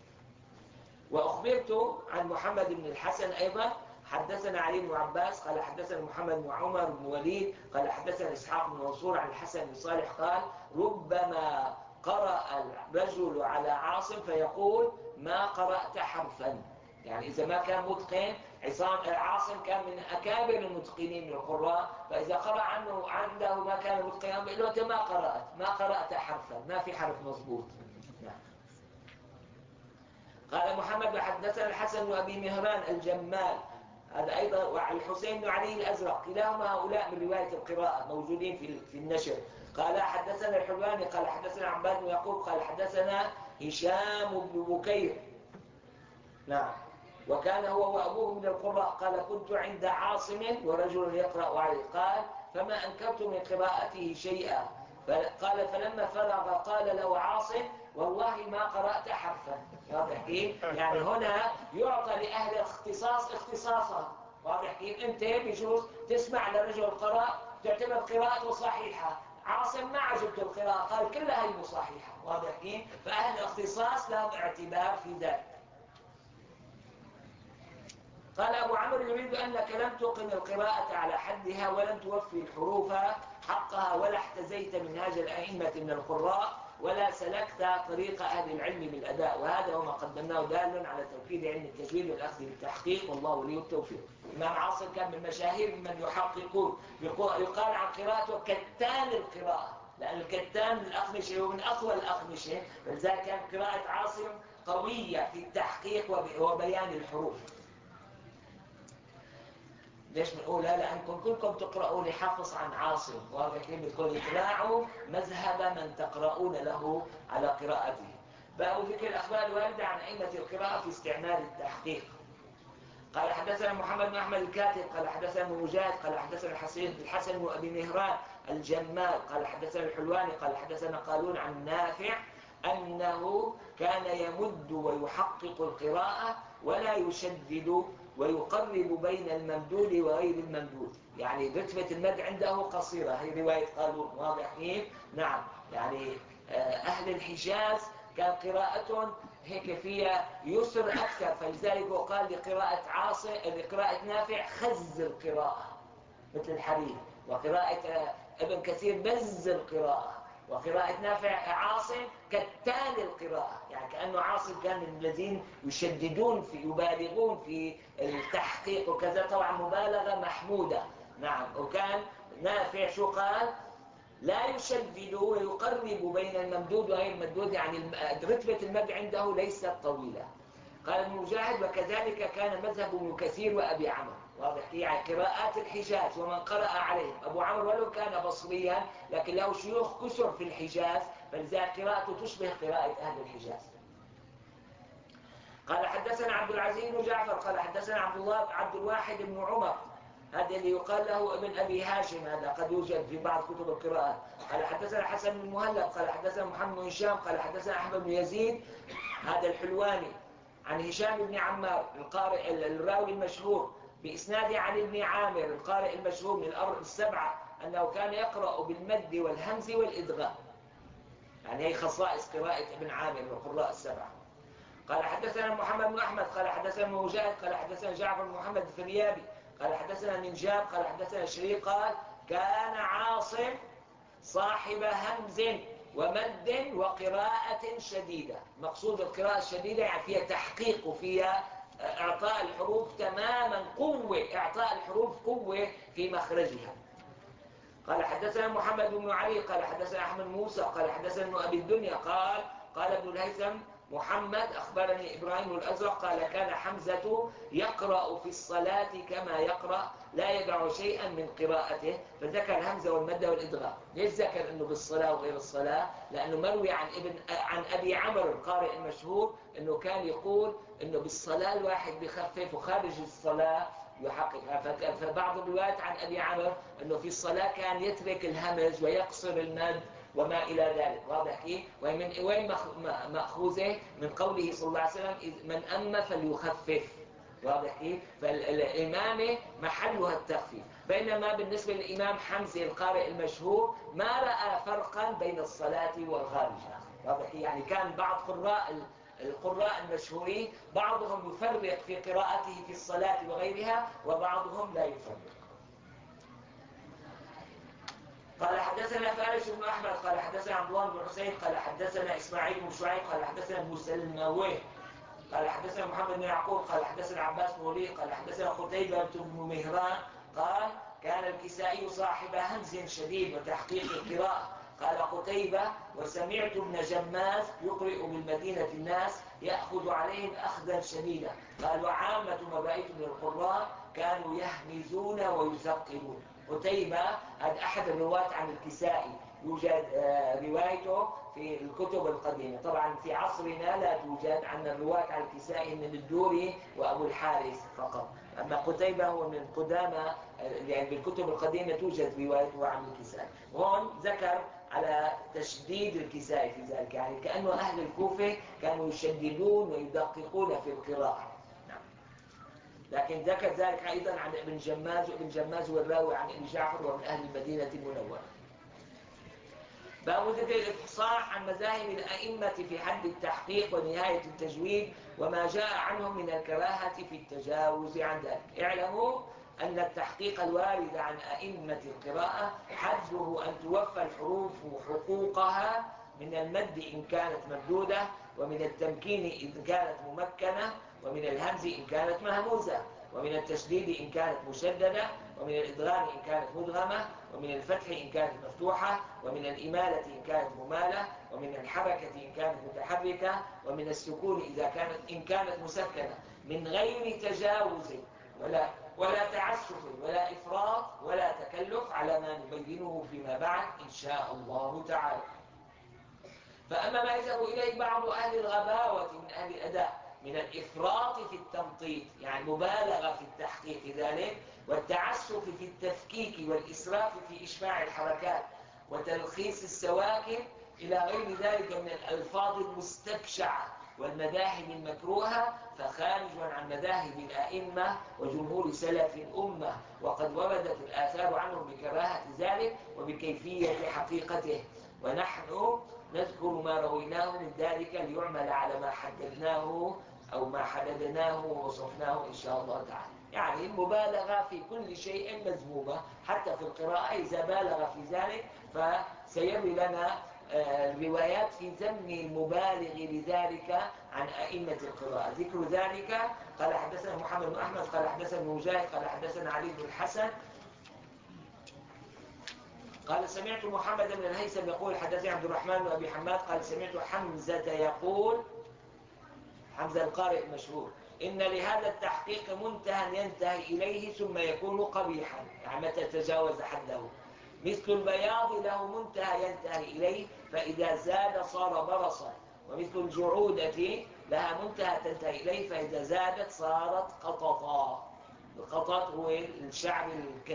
وأخبرت عن محمد بن الحسن أيضا حدثنا علي بن عباس قال حدثنا محمد بن عمر بن وليد قال حدثنا إسحاق بن منصور عن الحسن بن صالح قال ربما قرأ الرجل على عاصم فيقول ما قرأت حرفا، يعني إذا ما كان متقن. عاصم كان من أكابر المتقنين من القراء، فإذا قرأ عنده ما كان متقنا بيقول له أنت ما قرأت حرفا، ما في حرف مضبوط. قال محمد حدثنا الحسن بن أبي مهران الجمال هذا أيضا والحسين بن علي الأزرق كلاهما هؤلاء من رواية القراءة موجودين في النشر. قال حدثنا الحلواني قال حدثنا عباد بن يعقوب قال حدثنا هشام بن بكير نعم وكان هو وأبوه من القراء قال كنت عند عاصم ورجل يقرأ عليه قال فما أنكرت من قراءته شيئا قال فلما فرغ قال له عاصم والله ما قرأت حرفا. واضح كيف؟ يعني هنا يعطى لأهل الاختصاص اختصاصا. واضح كيف؟ أنت بجوز تسمع لرجل قراء تعتبر قراءته صحيحة، عاصم ما عجبته القراءة قال كلها هي صحيحة. واضح كيف؟ فأهل الاختصاص لهم اعتبار في ذلك. قال أبو عمرو يريد أنك لم تقم القراءة على حدها ولم توفي الحروف حقها ولا احتزيت منهاج الأئمة من القراء ولا سلكت طريق أهل العلم بالأداء، وهذا هو ما قدمناه دال على توكيد علم التجويد والأخذ بالتحقيق والله ولي التوفيق. الإمام عاصم كان من المشاهير من يحققون، يقال عن قراءته كتان القراءة، لأن الكتان من الأخمشة ومن أقوى الأخمشة، ولذلك كان قراءة عاصم قوية في التحقيق وبيان الحروف. ليش بنقول لا؟ لأنكم كلكم تقرؤوا لحافظ عن عاصم، واضح كيف؟ بتقول اتباعوا مذهب من تقرؤون له على قراءته. باب ذكر الأخبار الواردة عن أئمة القراءة في استعمال التحقيق. قال حدثنا محمد بن أحمد الكاتب قال حدثنا مجاهد قال حدثنا الحسن بن أبي مهران الجمال قال حدثنا الحلواني قال حدثنا قالون عن نافع أنه كان يمد ويحقق القراءة ولا يشدد ويقرب بين الممدود وغير الممدود، يعني رتبة المد عنده قصيرة. هي رواية قالون. واضح كيف؟ نعم، يعني أهل الحجاز كان قراءتهم هيك فيها يسر أكثر، فلذلك وقال لقراءة نافع خز القراءة مثل الحريم، وقراءة ابن كثير بز القراءة، وقراءة نافع عاصم كتان القراءة، يعني كأنه عاصم كان من الذين يبالغون في التحقيق وكذا، طبعا مبالغة محمودة. نعم، وكان نافع شو قال؟ لا يشدد ويقرب بين الممدود وغير الممدود، يعني رتبة المد عنده ليست طويلة. قال ابن مجاهد وكذلك كان مذهب ابن كثير وأبي عمرو. واضح، يعني قراءات الحجاز ومن قرأ عليهم. أبو عمرو ولو كان بصريا لكن له شيوخ كثر في الحجاز، فلذلك قراءته تشبه قراءة أهل الحجاز. قال حدثنا عبد العزيز بن جعفر قال حدثنا عبد الواحد بن عمر، هذا اللي يقال له ابن أبي هاشم، هذا قد يوجد في بعض كتب القراءات. قال حدثنا حسن بن مهلب قال حدثنا محمد بن هشام قال حدثنا أحمد بن يزيد هذا الحلواني عن هشام بن عمار القارئ الراوي المشهور بإسناد عن ابن عامر القارئ المشهور من السبعة أنه كان يقرأ بالمد والهمز والإدغام، يعني هي خصائص قراءة ابن عامر والقراء السبعة. قال حدثنا محمد بن أحمد قال حدثنا مجاهد قال حدثنا جعفر بن محمد الفريابي قال حدثنا منجاب قال حدثنا شريك قال كان عاصم صاحب همز ومد وقراءة شديدة. مقصود القراءة الشديدة يعني فيها تحقيق وفيها إعطاء الحروف تماما قوة، إعطاء الحروف قوة في مخرجها. قال حدثنا محمد بن علي قال حدثنا أحمد موسى قال حدثنا ابن أبي الدنيا قال ابن الهيثم محمد أخبرني إبراهيم الأزرق قال كان حمزة يقرأ في الصلاة كما يقرأ لا يدع شيئا من قراءته، فذكر الهمزة والمد والإدغام. ليش ذكر أنه بالصلاة وغير الصلاة؟ لأنه مروي عن أبي عمرو القارئ المشهور أنه كان يقول أنه بالصلاة الواحد بخفف وخارج الصلاة يحققها. فبعض الروايات عن أبي عمرو أنه في الصلاة كان يترك الهمز ويقصر المد وما إلى ذلك. واضح كيف؟ وين مأخوذه؟ من قوله صلى الله عليه وسلم من أم فليخفف. واضح كيف؟ فالإمامة محلها التخفيف. بينما بالنسبة للإمام حمزة القارئ المشهور ما رأى فرقا بين الصلاة والخارجة. واضح كيف؟ يعني كان بعض القراء المشهورين بعضهم يفرق في قراءته في الصلاة وغيرها، وبعضهم لا يفرق. قال حدثنا فارس بن أحمد قال حدثنا عبد الله بن حسين قال حدثنا إسماعيل بن شعيب قال حدثنا مسلمويه قال حدثنا محمد بن يعقوب قال حدثنا عباس بن وليد قال حدثنا قتيبة بن مهران قال كان الكسائي صاحب همز شديد وتحقيق القراءة. قال قتيبة وسمعت ابن جماز يقرئ بالمدينة الناس يأخذ عليهم أخذا شديدا. قال وعامة مبائت من القراء كانوا يهمزون ويثقلون. قتيبة هذا أحد الرواة عن الكسائي، يوجد روايته في الكتب القديمة. طبعا في عصرنا لا توجد. عن الرواة عن الكسائي من الدوري وأبو الحارث فقط. أما قتيبة هو من القدامى، يعني بالكتب القديمة توجد روايته عن الكسائي. هون ذكر على تشديد الكسائي في ذلك، يعني كأنه أهل الكوفة كانوا يشددون ويدققون في القراءة. لكن ذكر ذلك أيضا عن ابن جماز، وابن جماز هو الراوي عن ابن جعفر ومن أهل المدينة المنورة. باب ذكر الإفصاح عن مذاهب الأئمة في حد التحقيق ونهاية التجويد وما جاء عنهم من الكراهة في التجاوز عن ذلك. اعلموا أن التحقيق الوارد عن أئمة القراءة حده أن توفى الحروف حقوقها من المد إن كانت ممدودة، ومن التمكين إن كانت ممكنة، ومن الهمز إن كانت مهموزة، ومن التشديد إن كانت مشددة، ومن الإدغام إن كانت مدغمة، ومن الفتح إن كانت مفتوحة، ومن الإمالة إن كانت ممالة، ومن الحركة إن كانت متحركة، ومن السكون إن كانت مسكنة، من غير تجاوز ولا تعسف ولا إفراط ولا تكلف، على ما نبينه فيما بعد إن شاء الله تعالى. فأما ما يذهب إليه بعض أهل الغباوة من أهل الأداء من الإفراط في التمطيط، يعني مبالغة في التحقيق ذلك، والتعسف في التفكيك والإسراف في إشباع الحركات وتلخيص السواكن إلى غير ذلك من الألفاظ المستبشعة والمذاهب المكروهة، فخارج عن مذاهب الأئمة وجمهور سلف الأمة، وقد وردت الآثار عنهم بكراهة ذلك وبكيفية حقيقته، ونحن نذكر ما رويناه من ذلك ليعمل على ما حددناه أو ما حددناه ووصفناه إن شاء الله تعالى. يعني المبالغة في كل شيء مذمومة، حتى في القراءة إذا بالغ في ذلك فسيروي لنا الروايات في ذم المبالغ لذلك عن أئمة القراءة. ذكر ذلك قال حدثنا محمد بن أحمد قال حدثنا مجاهد قال حدثنا علي بن الحسن قال سمعت محمد بن الهيثم يقول حدثني عبد الرحمن بن أبي حماد قال سمعت حمزة يقول، حمزة القارئ المشهور، إن لهذا التحقيق منتهى ينتهي إليه ثم يكون قبيحا، يعني متى تجاوز حده، مثل البياض له منتهى ينتهي إليه فإذا زاد صار برصا، ومثل الجعودة لها منتهى تنتهي إليه فإذا زادت صارت قططا. القطط هو الشعر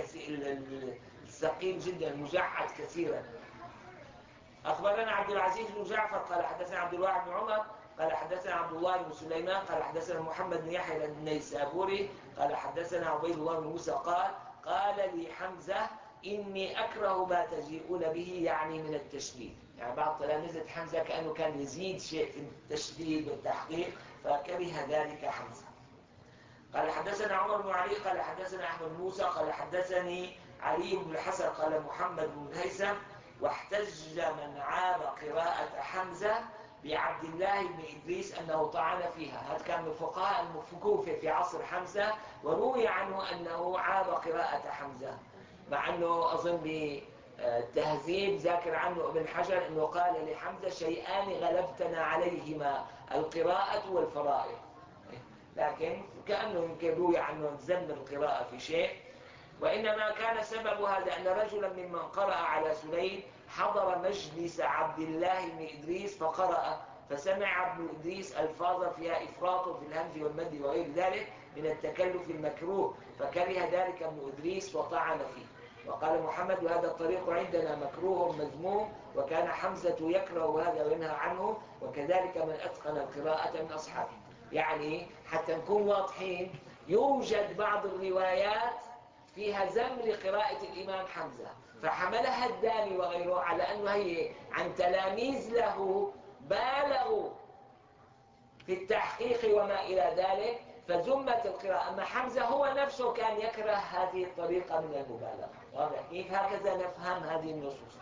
الثقيل جدا المجعد كثيرا. أخبرنا عبد العزيز بن جعفر قال حدثنا عبد الواحد بن عمر قال حدثنا عبد الله بن سليمان قال حدثنا محمد بن يحيى النيسابوري قال حدثنا عبيد الله بن موسى قال لي حمزة إني أكره ما تجيئون به، يعني من التشديد. يعني بعض تلامذة حمزة كأنه كان يزيد شيء في التشديد والتحقيق فكره ذلك حمزة. قال حدثنا عمر بن علي قال حدثنا أحمد موسى قال حدثني علي بن الحسن قال محمد بن الهيثم واحتج من عاب قراءة حمزة بعبد الله بن إدريس أنه طعن فيها. هذا كان من فقهاء الكوفة في عصر حمزة، وروي عنه أنه عاب قراءة حمزة، مع أنه أظن التهذيب ذاكر عنه ابن حجر أنه قال لحمزة شيئان غلبتنا عليهما القراءة والفرائض. لكن كأنه يمكن روي عنه ذم القراءة في شيء، وإنما كان سبب هذا أن رجلا ممن قرأ على سليم حضر مجلس عبد الله بن إدريس فقرأ، فسمع ابن إدريس ألفاظا فيها إفراط في الهمز والمد وغير ذلك من التكلف المكروه، فكره ذلك ابن إدريس وطعن فيه، وقال محمد وهذا الطريق عندنا مكروه مذموم، وكان حمزة يكره هذا وينهى عنه، وكذلك من أتقن القراءة من أصحابه. يعني حتى نكون واضحين، يوجد بعض الروايات فيها ذم لقراءة الإمام حمزة، فحملها الداني وغيره على أنه هي عن تلاميذ له بالغوا في التحقيق وما إلى ذلك فذمت القراءة. أما حمزة هو نفسه كان يكره هذه الطريقة من المبالغة. واضح كيف؟ هكذا نفهم هذه النصوص.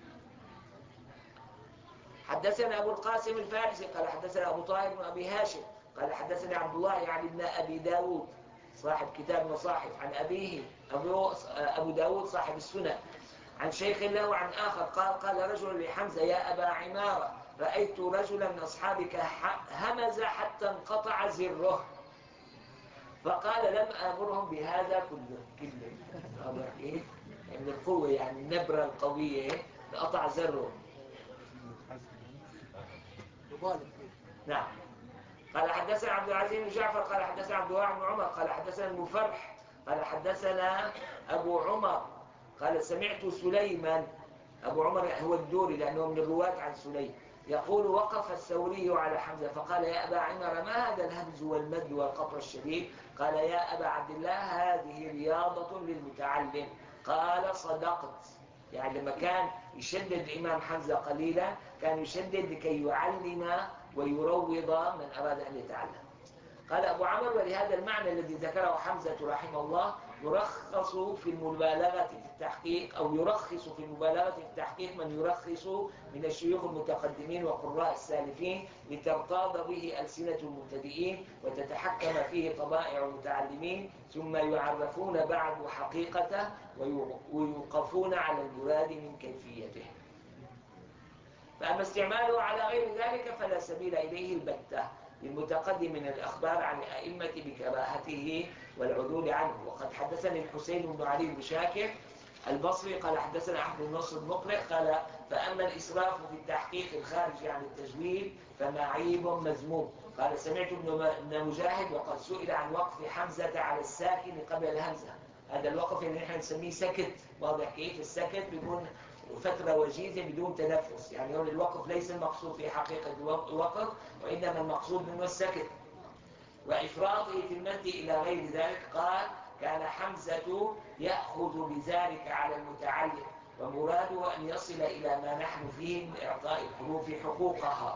حدثنا أبو القاسم الفارسي قال حدثنا أبو طاهر بن أبي هاشم قال حدثنا عبد الله يعني ابن أبي داود صاحب كتاب مصاحف عن أبيه أبو داود صاحب السنن عن شيخ له عن آخر قال رجل لحمزة يا أبا عمارة رأيت رجلا من أصحابك همز حتى انقطع زره، فقال لم آمرهم بهذا كله. هذا إيه؟ من القوة، يعني النبرة القوية انقطع زره. نعم. قال حدثنا عبد العزيز بن جعفر قال حدثنا عبد الواحد بن عمر قال حدثنا المفرح قال حدثنا أبو عمر قال سمعت سليمان، أبو عمر هو الدوري لأنه من الرواة عن سليم، يقول وقف الثوري على حمزة فقال يا أبا عمر ما هذا الهمز والمد والقطع الشديد؟ قال يا أبا عبد الله هذه رياضة للمتعلم. قال صدقت، يعني لما كان يشدد الإمام حمزة قليلا كان يشدد لكي يعلم ويروض من أراد أن يتعلم. قال أبو عمرو ولهذا المعنى الذي ذكره حمزة رحمه الله يرخص في المبالغة في التحقيق، أو يرخص في المبالغة في التحقيق من يرخص من الشيوخ المتقدمين وقراء السالفين لترتاض به ألسنة المبتدئين وتتحكم فيه طبائع المتعلمين، ثم يعرفون بعد حقيقته ويوقفون على المراد من كيفيته. فأما استعماله على غير ذلك فلا سبيل إليه البتة للمتقدم من الأخبار عن الأئمة بكراهته والعدول عنه. وقد حدثني الحسين بن علي بن شاكر البصري قال حدثنا أحمد بن نصر المقرئ قال فأما الإسراف في التحقيق الخارج عن التجويد فمعيب مذموم. قال سمعت ابن مجاهد وقد سئل عن وقف حمزة على الساكن قبل الهمزة، هذا الوقف اللي نحن نسميه سكت. واضح كيف؟ السكت بيكون فترة وجيزة بدون تنفس، يعني هون الوقف ليس المقصود في حقيقة الوقف، وإنما المقصود منه السكت. وإفراطه في المد إلى غير ذلك قال كان حمزة يأخذ بذلك على المتعلم، ومراده أن يصل إلى ما نحن فيه من إعطاء الحروف حقوقها.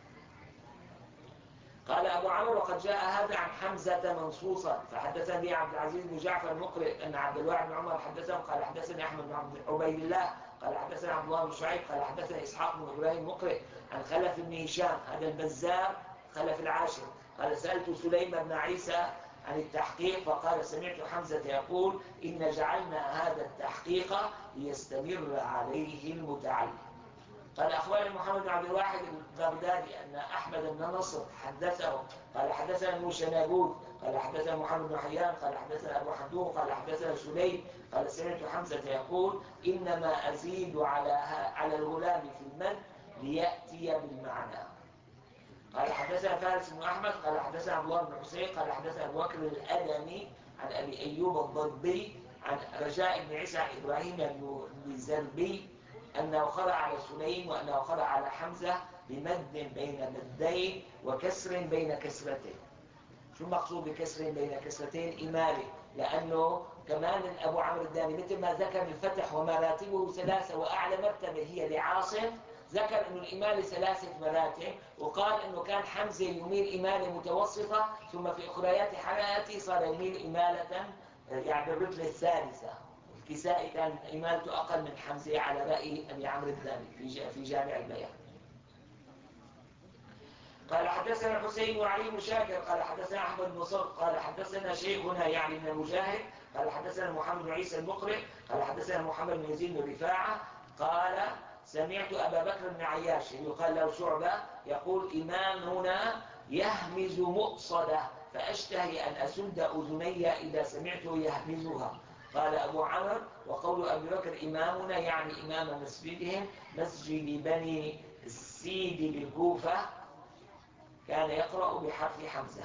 قال أبو عمرو وقد جاء هذا عن حمزة منصوصا، فحدثني عبد العزيز بن جعفر المقرئ أن عبد الواحد بن عمر حدثهم قال حدثني أحمد بن عبيد الله قال حدثنا عبد الله بن شعيب قال حدثنا إسحاق بن إبراهيم المقرئ عن خلف بن هشام هذا البزار خلف العاشر قال سألت سليم بن عيسى عن التحقيق فقال سمعت حمزة يقول إن جعلنا هذا التحقيق ليستمر عليه المتعلم. قال أخبرني محمد بن عبد الواحد البغدادي أن أحمد بن نصر حدثه قال حدثنا المشنابود قال حدثنا محمد بن حيان قال حدثنا أبو حدوم قال حدثنا سليم قال سمعت حمزة يقول إنما أزيد على الغلام في المد ليأتي بالمعنى. قال حدثنا فارس بن أحمد قال حدثنا عبد الله بن حسين قال حدثنا أبو بكر الأدمي عن أبي أيوب الضبي عن رجاء بن عيسى إبراهيم بن زربي أنه قرأ على سليم وأنه قرأ على حمزة بمد بين مدين وكسر بين كسرتين. شو المقصود بكسر بين كسرتين؟ إمالي، لأنه كمان أبو عمرو الداني مثل ما ذكر الفتح ومراتبه ثلاثة وأعلى مرتبة هي لعاصم، ذكر أنه الإمالة 3 مراتب، وقال أنه كان حمزة يميل إمالة متوسطة ثم في أخريات حياته صار يميل إمالة يعني بالرتبة الثالثة. الكسائي كان إمالته أقل من حمزة على رأي أبي عمرو الداني في جامع البيان. قال حدثنا الحسين وعلي بن شاكر قال حدثنا أحمد بن صدق قال حدثنا شيخنا يعني بن مجاهد قال حدثنا محمد بن عيسى المقرئ قال حدثنا محمد بن يزيد بن رفاعة قال سمعت أبا بكر بن عياش يقال له شعبة يقول إمامنا يهمز مؤصدة فأشتهي أن أسد أذني إذا سمعته يهمزها. قال أبو عمرو وقول أبي بكر إمامنا يعني إمام مسجدهم مسجد بني السيد بالكوفة كان يقرأ بحرف حمزة.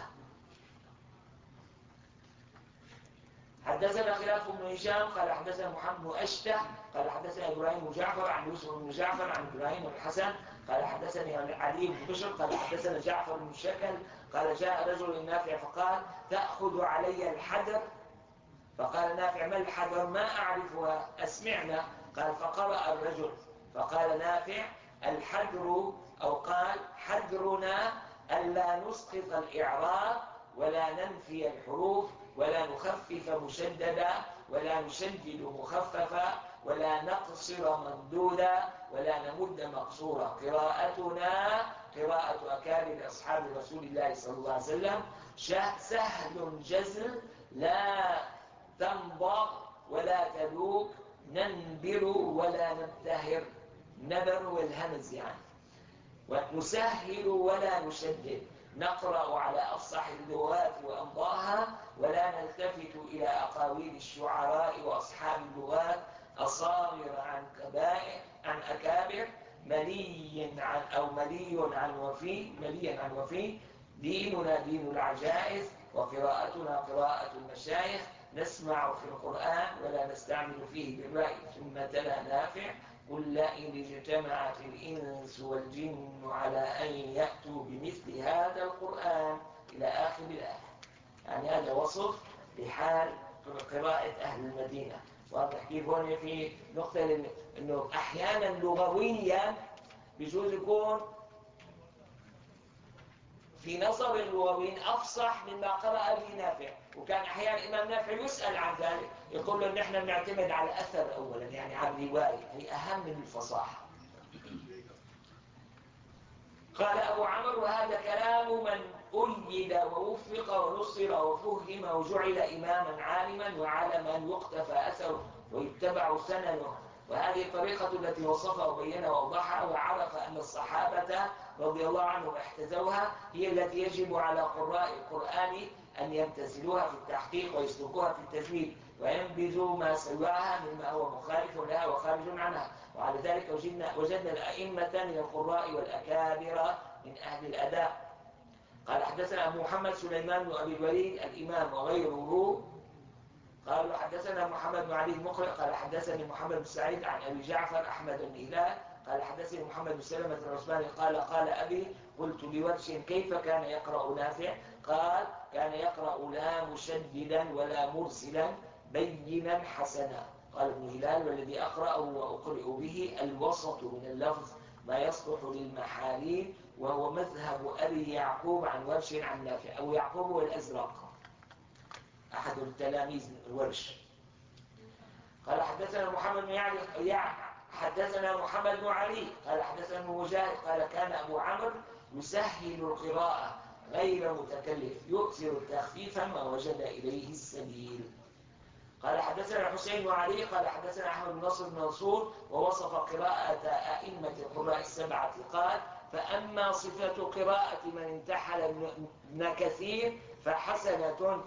حدثنا خلاف بن هشام قال حدثنا محمد بن أشته قال حدثنا إبراهيم بن جعفر عن يوسف بن جعفر عن إبراهيم بن الحسن قال حدثني علي بن بشر قال حدثنا جعفر بن شكل قال جاء رجل نافع فقال تأخذ علي الحدر فقال نافع ما الحدر ما أعرفها أسمعنا قال فقرأ الرجل فقال نافع الحدر أو قال حدرنا ألا نسقط الإعراب ولا ننفي الحروف ولا نخفف مشددا ولا نشدد مخففا ولا نقصر ممدودا ولا نمد مقصورا. قراءتنا قراءة أكابر أصحاب رسول الله صلى الله عليه وسلم سهل جزل لا تنبغ ولا تذوق ننبر ولا نبتهر نبر والهمز يعني ونسهل ولا نشدد نقرأ على أفصح اللغات وأمضاها ولا نلتفت إلى أقاويل الشعراء وأصحاب اللغات أصاغر عن كبائر عن أكابر ملي عن وفي ديننا دين العجائز وقراءتنا قراءة المشايخ نسمع في القرآن ولا نستعمل فيه بالرأي. ثم تلا نافع قل لئن اجتمعت الإنس والجن على أن يأتوا بمثل هذا القرآن إلى آخر الآية. يعني هذا وصف لحال قراءة أهل المدينة. واضح كيف هون في نقطة إنه أحيانا لغويا بيجوز يكون في نظر اللغويين أفصح مما قرأ به نافع، وكان أحيانا الإمام نافع يسأل عن ذلك يقول له نحن بنعتمد على الأثر أولا يعني على الرواية هي أهم من الفصاحة. قال أبو عمرو وهذا كلام من أيد ووفق ونصر وفهم وجعل إماما عالما وعلما يقتفى أثره ويتبع سننه، وهذه الطريقة التي وصفها وبينها وأوضحها وعرف أن الصحابة رضي الله عنهم احتذوها هي التي يجب على قراء القرآن أن يمتثلوها في التحقيق ويسلكوها في التجويد وينبذوا ما سواها مما هو مخالف لها وخارج عنها. وعلى ذلك وجدنا الأئمة من القراء والأكابر من أهل الأداء. قال حدثنا أبو محمد سليمان بن أبي الوليد الإمام وغيره قالوا حدثنا محمد بن علي المقرئ قال حدثني محمد بن سعيد عن أبي جعفر أحمد بن هلال قال حدثني محمد بن سلمة العثماني قال أبي قلت لورش كيف كان يقرأ نافع؟ قال كان يقرأ لا مشددا ولا مرسلا بينا حسنا. قال ابن هلال والذي أقرأ وأقرئ به الوسط من اللفظ ما يصلح للمحالين وهو مذهب أبي يعقوب عن ورش عن نافع أو يعقوب والأزرق أحد التلاميذ ورش. قال حدثنا محمد بن حدثنا محمد بن علي قال حدثنا مجاهد قال كان أبو عمرو يسهل القراءة غير متكلف يؤثر التخفيف ما وجد إليه السبيل. قال حدثنا الحسين وعلي قال حدثنا أحمد بن نصر بن منصور ووصف قراءة أئمة القراء السبعة قال فأما صفة قراءة من انتحل ابن كثير فحسنة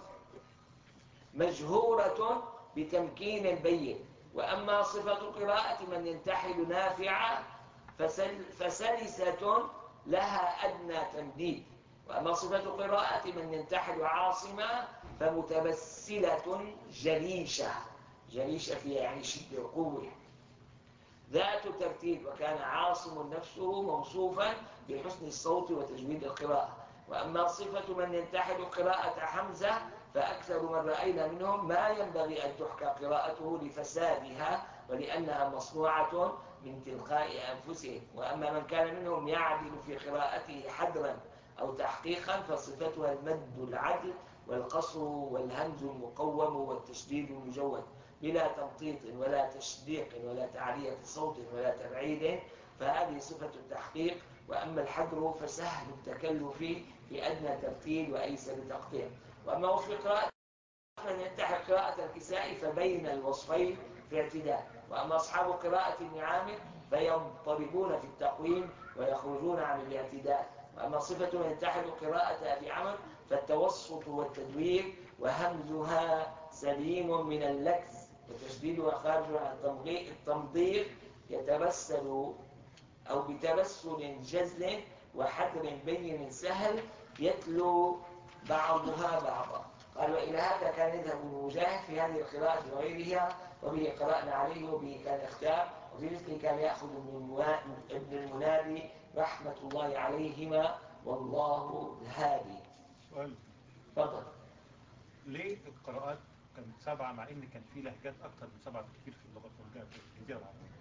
مجهورة بتمكين البين، وأما صفة قراءة من ينتحل نافعة فسلسة لها أدنى تمديد، وأما صفة قراءة من ينتحل عاصمة فمتبسلة جليشة فيها يعني شدة وقوة ذات ترتيب، وكان عاصم نفسه موصوفا بحسن الصوت وتجويد القراءة. وأما صفة من ينتحل قراءة حمزة فأكثر من رأينا منهم ما ينبغي أن تحكى قراءته لفسادها ولأنها مصنوعة من تلقاء أنفسهم. وأما من كان منهم يعدل في قراءته حدرا أو تحقيقا فصفتها المد العدل والقصر والهمز المقوم والتشديد المجود بلا تمطيط ولا تشديق ولا تعلية صوت ولا تبعيد، فهذه صفة التحقيق وأما الحجر فسهل التكلف في أدنى ترتيل وأيسر تقطيع. وأما وصف قراءة من ينتحر قراءة الكسائي فبين الوصفين في اعتدال. وأما أصحاب قراءة ابن عامر فيضطربون في التقويم ويخرجون عن الاعتدال. وأما صفة من ينتحر قراءة أبي عمرو فالتوسط والتدوير، وهمزها سليم من اللكز وتشديدها خارج عن التمضير، يترسل أو بترسل جزل وحدر بين سهل يتلو بعضها بعضا. قال وإلى هذا كان يذهب المجاهد في هذه القراءة وغيرها، وبه قرأنا عليه وبه كان اختار، وفي مثله كان يأخذ ابن المنادي رحمة الله عليهما والله الهادي. سؤال، تفضل. ليه القراءات كانت 7 مع ان كان في لهجات اكتر من 7 كتير في اللغة الجزيرة العربية؟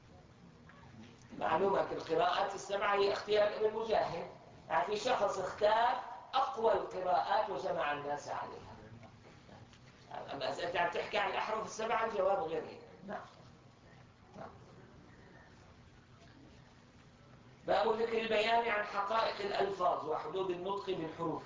معلومة القراءات ال7 هي اختيار ابن مجاهد، يعني في شخص اختار أقوى القراءات وجمع الناس عليها. أما أنت عم تحكي عن الأحرف ال7 الجواب غير هيك. نعم. باب ذكر البيان عن حقائق الألفاظ وحدود النطق بالحروف.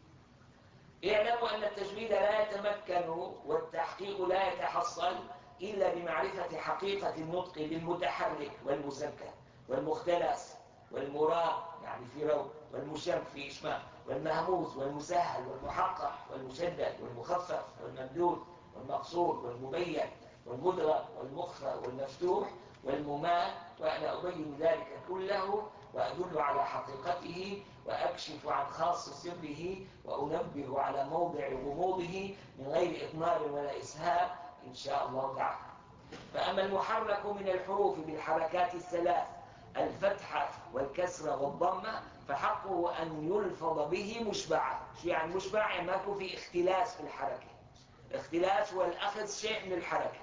اعلموا أن التجويد لا يتمكن والتحقيق لا يتحصل إلا بمعرفة حقيقة النطق بالمتحرك والمسكن والمختلس والمراد يعني في رو والمشم في إشمام والمهموس والمسهل والمحقق والمشدد والمخفف والممدود والمقصور والمبين والمدرج والمخفى والمفتوح والممال. وأنا أبين ذلك كله وأدل على حقيقته وأكشف عن خاص سره وأنبه على موضع غموضه من غير إطمار ولا إسهاب إن شاء الله تعالى. فأما المحرك من الحروف بالحركات الثلاث الفتحة والكسرة والضمة فحقه أن يلفظ به مشبعا. شو يعني مشبع؟ يعني ما يكون في اختلاس في الحركة. اختلاس والأخذ شيء من الحركة.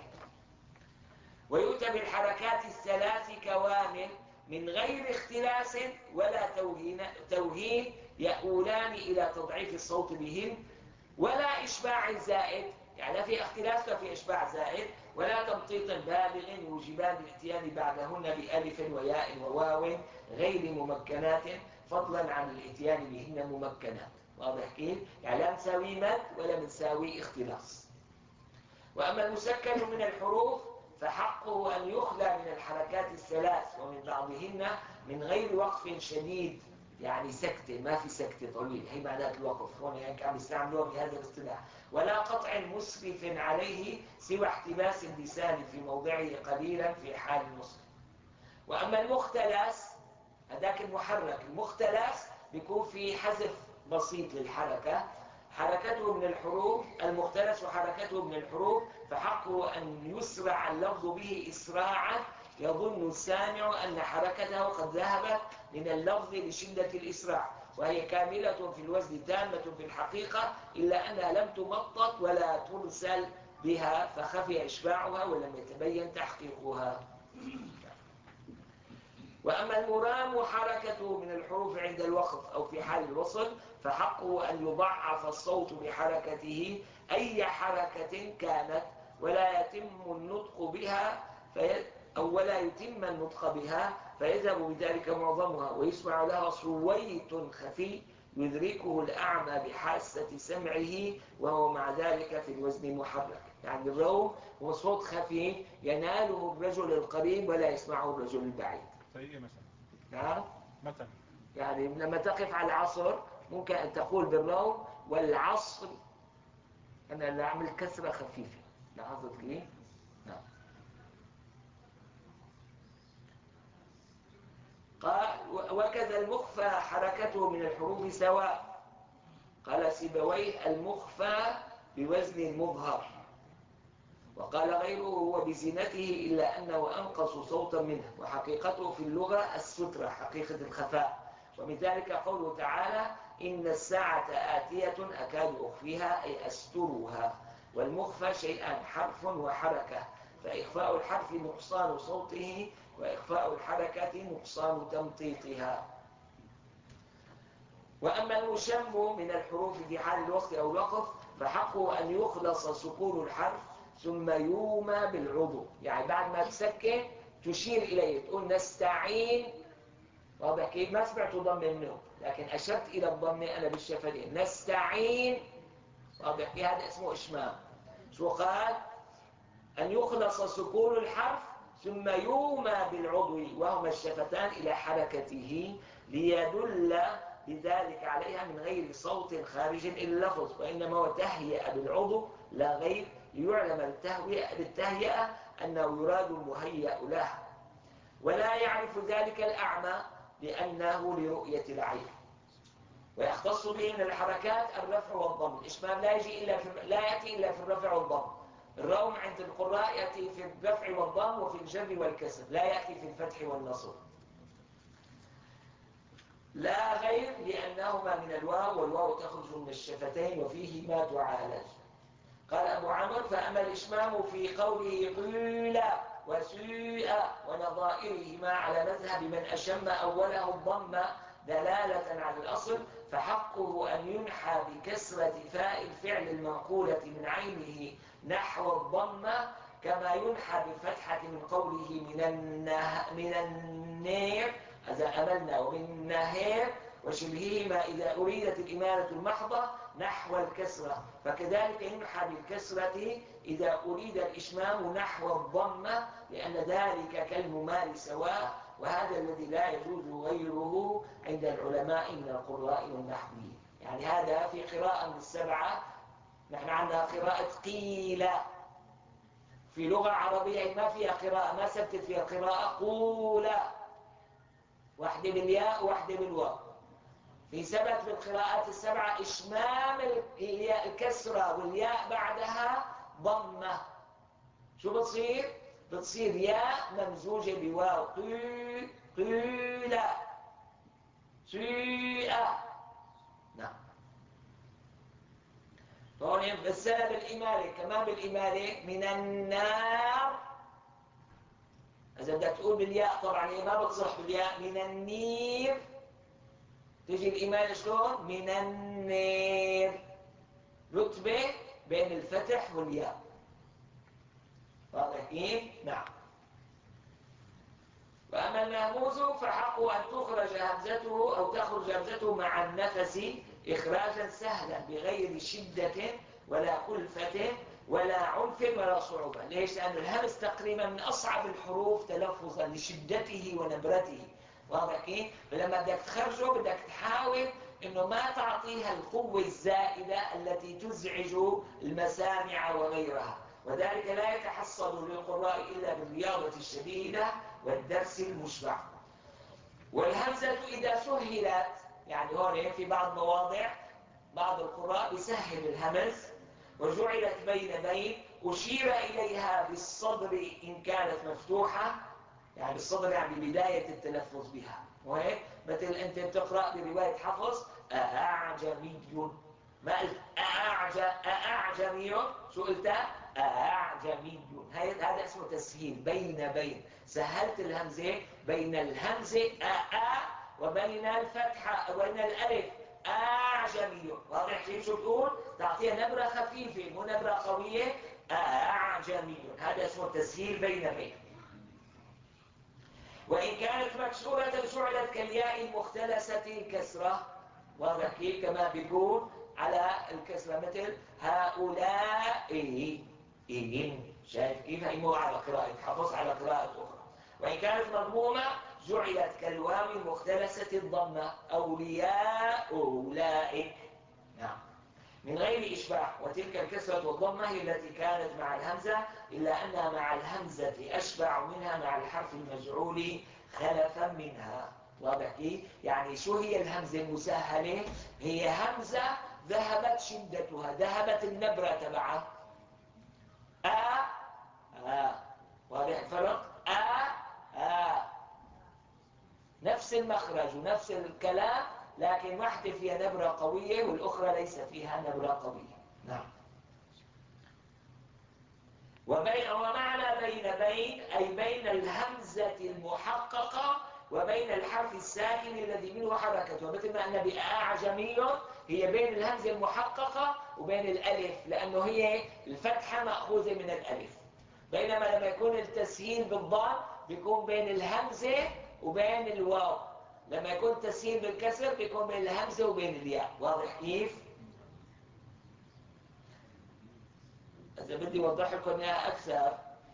ويؤتى بالحركات الثلاث كوامل من غير اختلاس ولا توهين يؤولان إلى تضعيف الصوت بهن، ولا إشباع زائد، يعني لا في اختلاس ولا في إشباع زائد، ولا تمطيط بالغ يوجبان الاتيان بعدهن بألف وياء وواو غير ممكنات فضلا عن الاتيان بهن ممكنات. واضح كيف؟ يعني لا نساوي مد ولا نساوي اختلاس. وأما المسكن من الحروف فحقه أن يخلى من الحركات الثلاث ومن بعضهن من غير وقف شديد، يعني سكتة، ما في سكتة طويل، هي معنات الوقف هون يعني عم يستعملوها بهذا الاصطلاح. ولا قطع مسرف عليه سوى احتباس اللسان في موضعه قليلا في حال النصف. وأما المختلس هذاك المحرك، المختلس بيكون في حذف بسيط للحركة، حركته من الحروف المختلس وحركته من الحروف فحقه أن يسرع اللفظ به إسراعا يظن السامع أن حركته قد ذهبت من اللفظ لشدة الإسراع، وهي كاملة في الوزن تامة في الحقيقة إلا أنها لم تمطط ولا ترسل بها فخفي إشباعها ولم يتبين تحقيقها. وأما المرام حركته من الحروف عند الوقف أو في حال الوصل فحقه أن يضعف الصوت بحركته أي حركة كانت ولا يتم النطق بها ولا يتم النطق بها فيذهب بذلك معظمها ويسمع لها صويت خفي يدركه الأعمى بحاسة سمعه وهو مع ذلك في الوزن محرك. يعني الروم هو صوت خفي يناله الرجل القريب ولا يسمعه الرجل البعيد. زي ايه مثلا؟ نعم مثلا يعني لما تقف على العصر ممكن أن تقول بالروم والعصر، أنا اللي أعمل كسرة خفيفة. لاحظت كيف؟ نعم. قال وكذا المخفى حركته من الحروف سواء. قال سيبويه المخفى بوزن المظهر، وقال غيره هو بزينته إلا أنه أنقص صوتا منه، وحقيقته في اللغة السترة حقيقة الخفاء. ومن ذلك قوله تعالى إن الساعة آتية أكاد أخفيها أي أسترها. والمخفى شيئان حرف وحركة، فإخفاء الحرف نقصان صوته وإخفاء الحركة نقصان تمطيطها. وأما المشم من الحروف في حال الوقت أو الوقف فحقه أن يخلص سكون الحرف ثم يومى بالعضو، يعني بعد ما تسكن تشير إليه تقول نستعين واضح كيف؟ ما سمعت ضم منه، لكن أشرت إلى الضم أنا بالشفتين. نستعين، واضح كيف؟ هذا اسمه إشمام. شو قال؟ أن يخلص سكون الحرف ثم يومى بالعضو وهما الشفتان إلى حركته ليدل بذلك عليها من غير صوت خارج إلى اللفظ، وإنما هو تهيئة بالعضو لا غير، ليعلم بالتهيئة أنه يراد المهيأ له، ولا يعرف ذلك الأعمى لأنه لرؤية العين. ويختص به من الحركات الرفع والضم. الإشمام لا يأتي إلا في الرفع والضم. الروم عند القراء يأتي في الرفع والضم وفي الجر والكسر، لا يأتي في الفتح والنصب. لا غير لأنهما من الواو، والواو تخرج من الشفتين وفيهما تعالج. قال أبو عمرو: فأما الإشمام في قوله قيل وسيء ونظائرهما على مذهب من أشم أوله الضم دلالة على الأصل، فحقه أن ينحى بكسرة فاء الفعل المنقولة من عينه نحو الضمة، كما ينحى بالفتحة من قوله من النير إذا أملنا، ومن النهير وشبههما إذا أريدت الإمالة المحضة نحو الكسرة، فكذلك ينحى بالكسرة إذا أريد الإشمام نحو الضمة، لأن ذلك كالممال سواء، وهذا الذي لا يجوز غيره عند العلماء من القراء والنحويين. يعني هذا في قراءة من السبعة. نحن عندنا قراءة قيل في لغة عربية ما فيها قراءة، ما ثبتت فيها قراءة قولا، واحدة بالياء وواحدة بالواو. في ثبت في القراءات السبعة إشمام الكسرة والياء بعدها ضمة. شو بتصير؟ بتصير ياء ممزوجة بواو، قيل سيء. نعم. فهون مثلها بالإمالة، كمان بالإمالة من النار. إذا بدك تقول بالياء طبعا هي ما بتصح بالياء، من النير. تجي الإمالة شلون؟ من النير. رتبة بين الفتح والياء. واضح كيف؟ نعم. وأما المهموز فحقه أن تخرج همزته أو تخرج همزته مع النفس إخراجا سهلا بغير شدة ولا كلفة ولا عنف ولا صعوبة. ليش؟ لأن الهمز تقريبا من أصعب الحروف تلفظا لشدته ونبرته. واضح كيف؟ فلما بدك تخرجه بدك تحاول إنه ما تعطيها القوة الزائدة التي تزعج المسامع وغيرها، وذلك لا يتحصل للقراء إلا بالرياضة الشديدة والدرس المشبع. والهمزة إذا سهلت، يعني هون في بعض مواضع بعض القراء يسهل الهمز وجعلت بين أشير إليها بالصدر إن كانت مفتوحة، يعني بالصدر يعني ببداية التلفظ بها. وهيك مثل أنت بتقرأ برواية حفص أعجمي، ما قلت أعجمي، شو قلت؟ أعجمي. هذا اسمه تسهيل بين. سهلت الهمزة بين الهمزة وبين الفتحة وبين الألف أعجمي. واضح كيف؟ شو تقول؟ تعطيها نبرة خفيفة مو نبرة قوية. أعجمي، هذا اسمه تسهيل بين. وإن كانت مكسورة جعلت كالياء المختلسة الكسرة. واضح كيف؟ كما بيقول على الكسرة مثل هؤلاء شايف كيف؟ هي مو على قراءة حفص، على قراءة أخرى. وإن كانت مضمومة جعلت كالواو المختلسة الضمة أولياء أولئك. نعم. من غير إشباع. وتلك الكسرة والضمة هي التي كانت مع الهمزة، إلا أنها مع الهمزة أشبع منها مع الحرف المجعول خلفا منها. واضح كيف؟ يعني شو هي الهمزة المسهلة؟ هي همزة ذهبت شدتها، ذهبت النبرة تبعها. واضح الفرق؟ نفس المخرج ونفس الكلام، لكن واحدة فيها نبرة قوية والأخرى ليس فيها نبرة قوية. نعم. ومعنى بين أي بين الهمزة المحققة وبين الحرف الساكن الذي منه حركته، مثل ما أن بأعجمي هي بين الهمزة المحققة وبين الألف، لأنه هي الفتحة مأخوذة من الألف. بينما لما يكون التسهيل بالضاد بيكون بين الهمزة وبين الواو، لما يكون تسهيل بالكسر بيكون بين الهمزة وبين الياء. واضح كيف؟ إذا بدي أوضح لكم إياها أكثر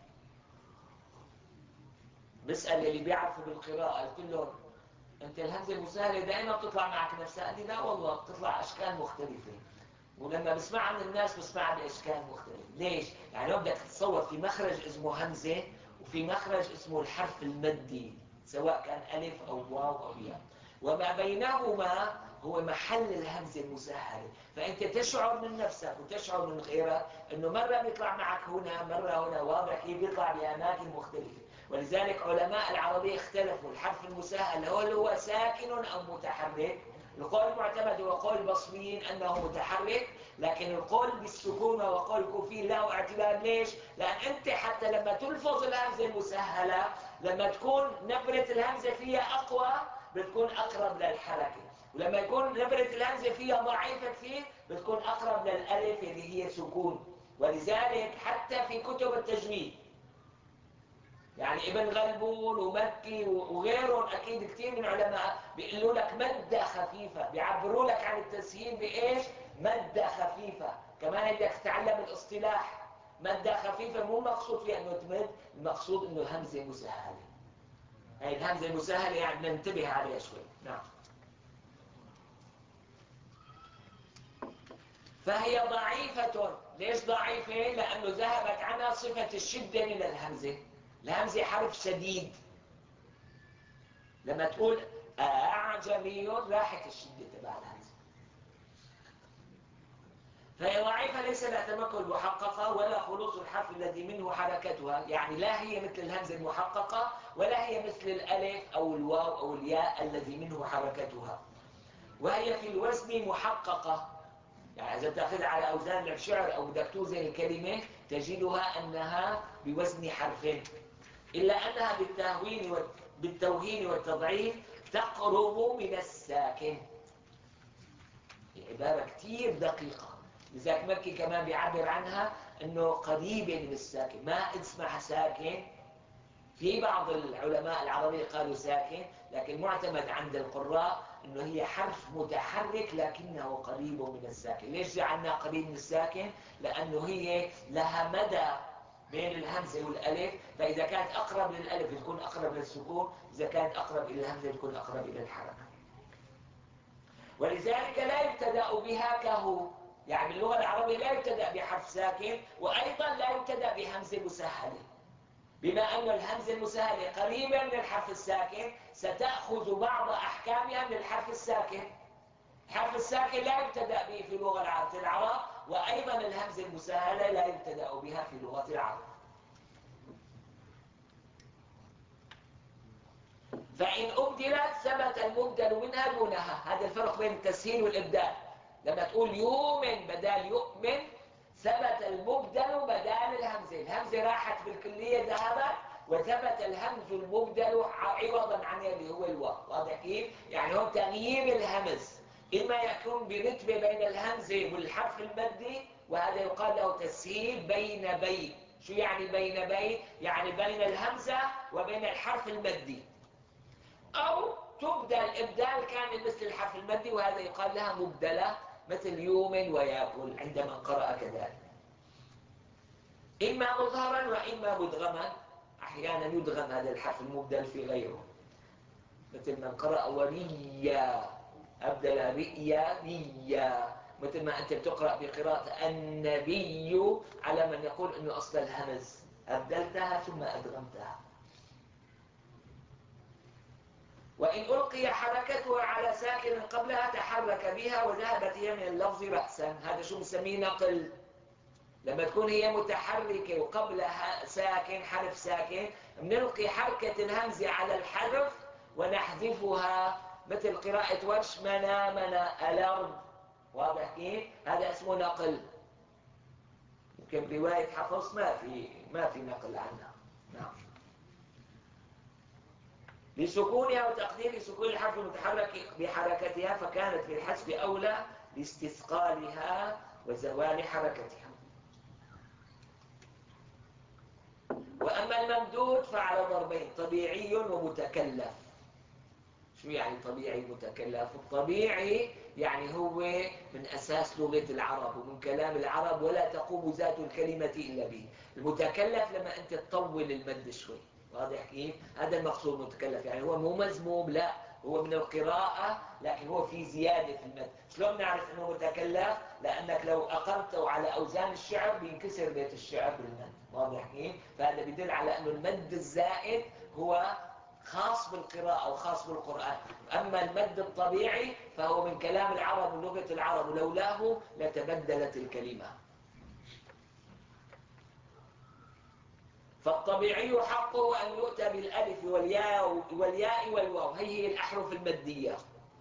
بسأل اللي بيعرفوا بالقراءة، قلت لهم أنت الهمزة المسهلة دائما بتطلع معك نفسها؟ قال لي لا والله بتطلع أشكال مختلفة، ولما بسمعها من الناس بسمعها بأشكال مختلفة. ليش؟ يعني لو بدك تتصور في مخرج اسمه همزة وفي مخرج اسمه الحرف المدي، سواء كان ألف أو واو أو ياء، وما بينهما هو محل الهمزة المسهلة. فأنت تشعر من نفسك وتشعر من غيرك أنه مرة بيطلع معك هنا مرة هنا. واضح كيف؟ بيطلع بأماكن مختلفة. ولذلك علماء العربية اختلفوا. الحرف المسهل هو ساكن أو متحرك؟ القول المعتمد هو قول البصريين أنه متحرك، لكن القول بالسكون وقول الكوفيين له اعتبار. ليش؟ لأن أنت حتى لما تلفظ الهمزة المسهلة لما تكون نبرة الهمزة فيها أقوى بتكون أقرب للحركة، ولما يكون نبرة الهمزة فيها ضعيفة كثير بتكون أقرب للألف اللي هي سكون. ولذلك حتى في كتب التجويد يعني ابن غلبون ومكي وغيرهم أكيد كثير من علماء بيقولوا لك مدة خفيفة، بيعبروا لك عن التسهيل بإيش؟ مدة خفيفة. كمان بدك تتعلم الاصطلاح. مدة خفيفة مو مقصود فيها أنه تمد، المقصود أنه همزة مسهلة. هاي الهمزة المسهلة يعني ننتبه عليها شوي. نعم. فهي ضعيفة. ليش ضعيفة؟ لأنه ذهبت عنها صفة الشدة من الهمزة. الهمزة حرف شديد، لما تقول أعجمي راحت الشدة تبع الهمزة. فهي ضعيفة ليس لها تمكن المحققة ولا خلوص الحرف الذي منه حركتها، يعني لا هي مثل الهمزة المحققة ولا هي مثل الألف أو الواو أو الياء الذي منه حركتها. وهي في الوزن محققة، يعني إذا بتاخذها على أوزان الشعر أو بدك توزن الكلمة تجدها أنها بوزن حرفين، إلا أنها بالتوهين والتضعيف تقرب من الساكن. عبارة كتير دقيقة، لذلك مكي كمان بيعبر عنها أنه قريبة من الساكن، ما اسمها ساكن. في بعض العلماء العربية قالوا ساكن، لكن معتمد عند القراء أنه هي حرف متحرك لكنه قريب من الساكن. ليش جعلنا قريب من الساكن؟ لأنه هي لها مدى بين الهمزة والألف، فإذا كانت أقرب للألف تكون أقرب للسكون، إذا كانت أقرب إلى الهمزة تكون أقرب إلى الحركة. ولذلك لا يبتدأ بها كهو، يعني باللغة العربية لا يبتدأ بحرف ساكن، وأيضا لا يبتدأ بهمزة مسهلة. بما أن الهمزة المسهلة قريبة من الحرف الساكن ستأخذ بعض أحكامها من الحرف الساكن. الحرف الساكن لا يبتدأ به في لغة العرب، وأيضا الهمزة المسهلة لا يبتدأ بها في لغة العرب. فإن أبدلت ثبت المبدل منها دونها. هذا الفرق بين التسهيل والإبدال. لما تقول يؤمن بدال يؤمن ثبت المبدل بدال الهمزة. الهمزة راحت بالكلية ذهبت، وثبت الهمز المبدل عوضا عن اللي هو الواو. واضح كيف؟ يعني هو تغيير الهمز إما يكون برتبة بين الهمزة والحرف المدي، وهذا يقال له تسهيل بين بين. شو يعني بين بين؟ يعني بين الهمزة وبين الحرف المدي. أو تبدل إبدال كامل مثل الحرف المدي، وهذا يقال لها مبدلة مثل يؤمن ويأكل عندما قرأ كذلك. إما مظهرا وإما مدغما. أحيانا يدغم هذا الحرف المبدل في غيره، مثل من قرأ وريا أبدل رئيا ريا، مثل ما أنت بتقرأ بقراءة النبي على من يقول أنه أصل الهمز أبدلتها ثم أدغمتها. وإن ألقي حركتها على ساكن قبلها تحرك بها وذهبت هي من اللفظ رأسا. هذا شو بنسميه؟ نقل. لما تكون هي متحركة وقبلها ساكن حرف ساكن بنلقي حركة الهمزة على الحرف ونحذفها، مثل قراءة ورش منا منا الأرض. واضح كيف؟ هذا اسمه نقل. يمكن رواية حفص ما في نقل عنها. نعم. لسكونها وتقدير سكون الحرف المتحرك بحركتها، فكانت في الحذف أولى لاستثقالها وزوال حركتها. وأما الممدود فعلى ضربين: طبيعي ومتكلف. شو يعني طبيعي متكلف؟ الطبيعي يعني هو من أساس لغة العرب ومن كلام العرب، ولا تقوم ذات الكلمة إلا به. المتكلف لما أنت تطول المد شوي، واضح كيف؟ هذا المقصود متكلف، يعني هو مو مذموم، لا هو من القراءة لكن هو في زيادة في المد. شلون نعرف أنه متكلف؟ لأنك لو أقمته على أوزان الشعر بينكسر بيت الشعر بالمد، واضح كيف؟ فهذا بيدل على أنه المد الزائد هو خاص بالقراءة وخاص بالقرآن. أما المد الطبيعي فهو من كلام العرب ولغة العرب، ولولاه لتبدلت الكلمة. فالطبيعي حقه أن يؤتى بالألف والياء والواو، هي الأحرف المدية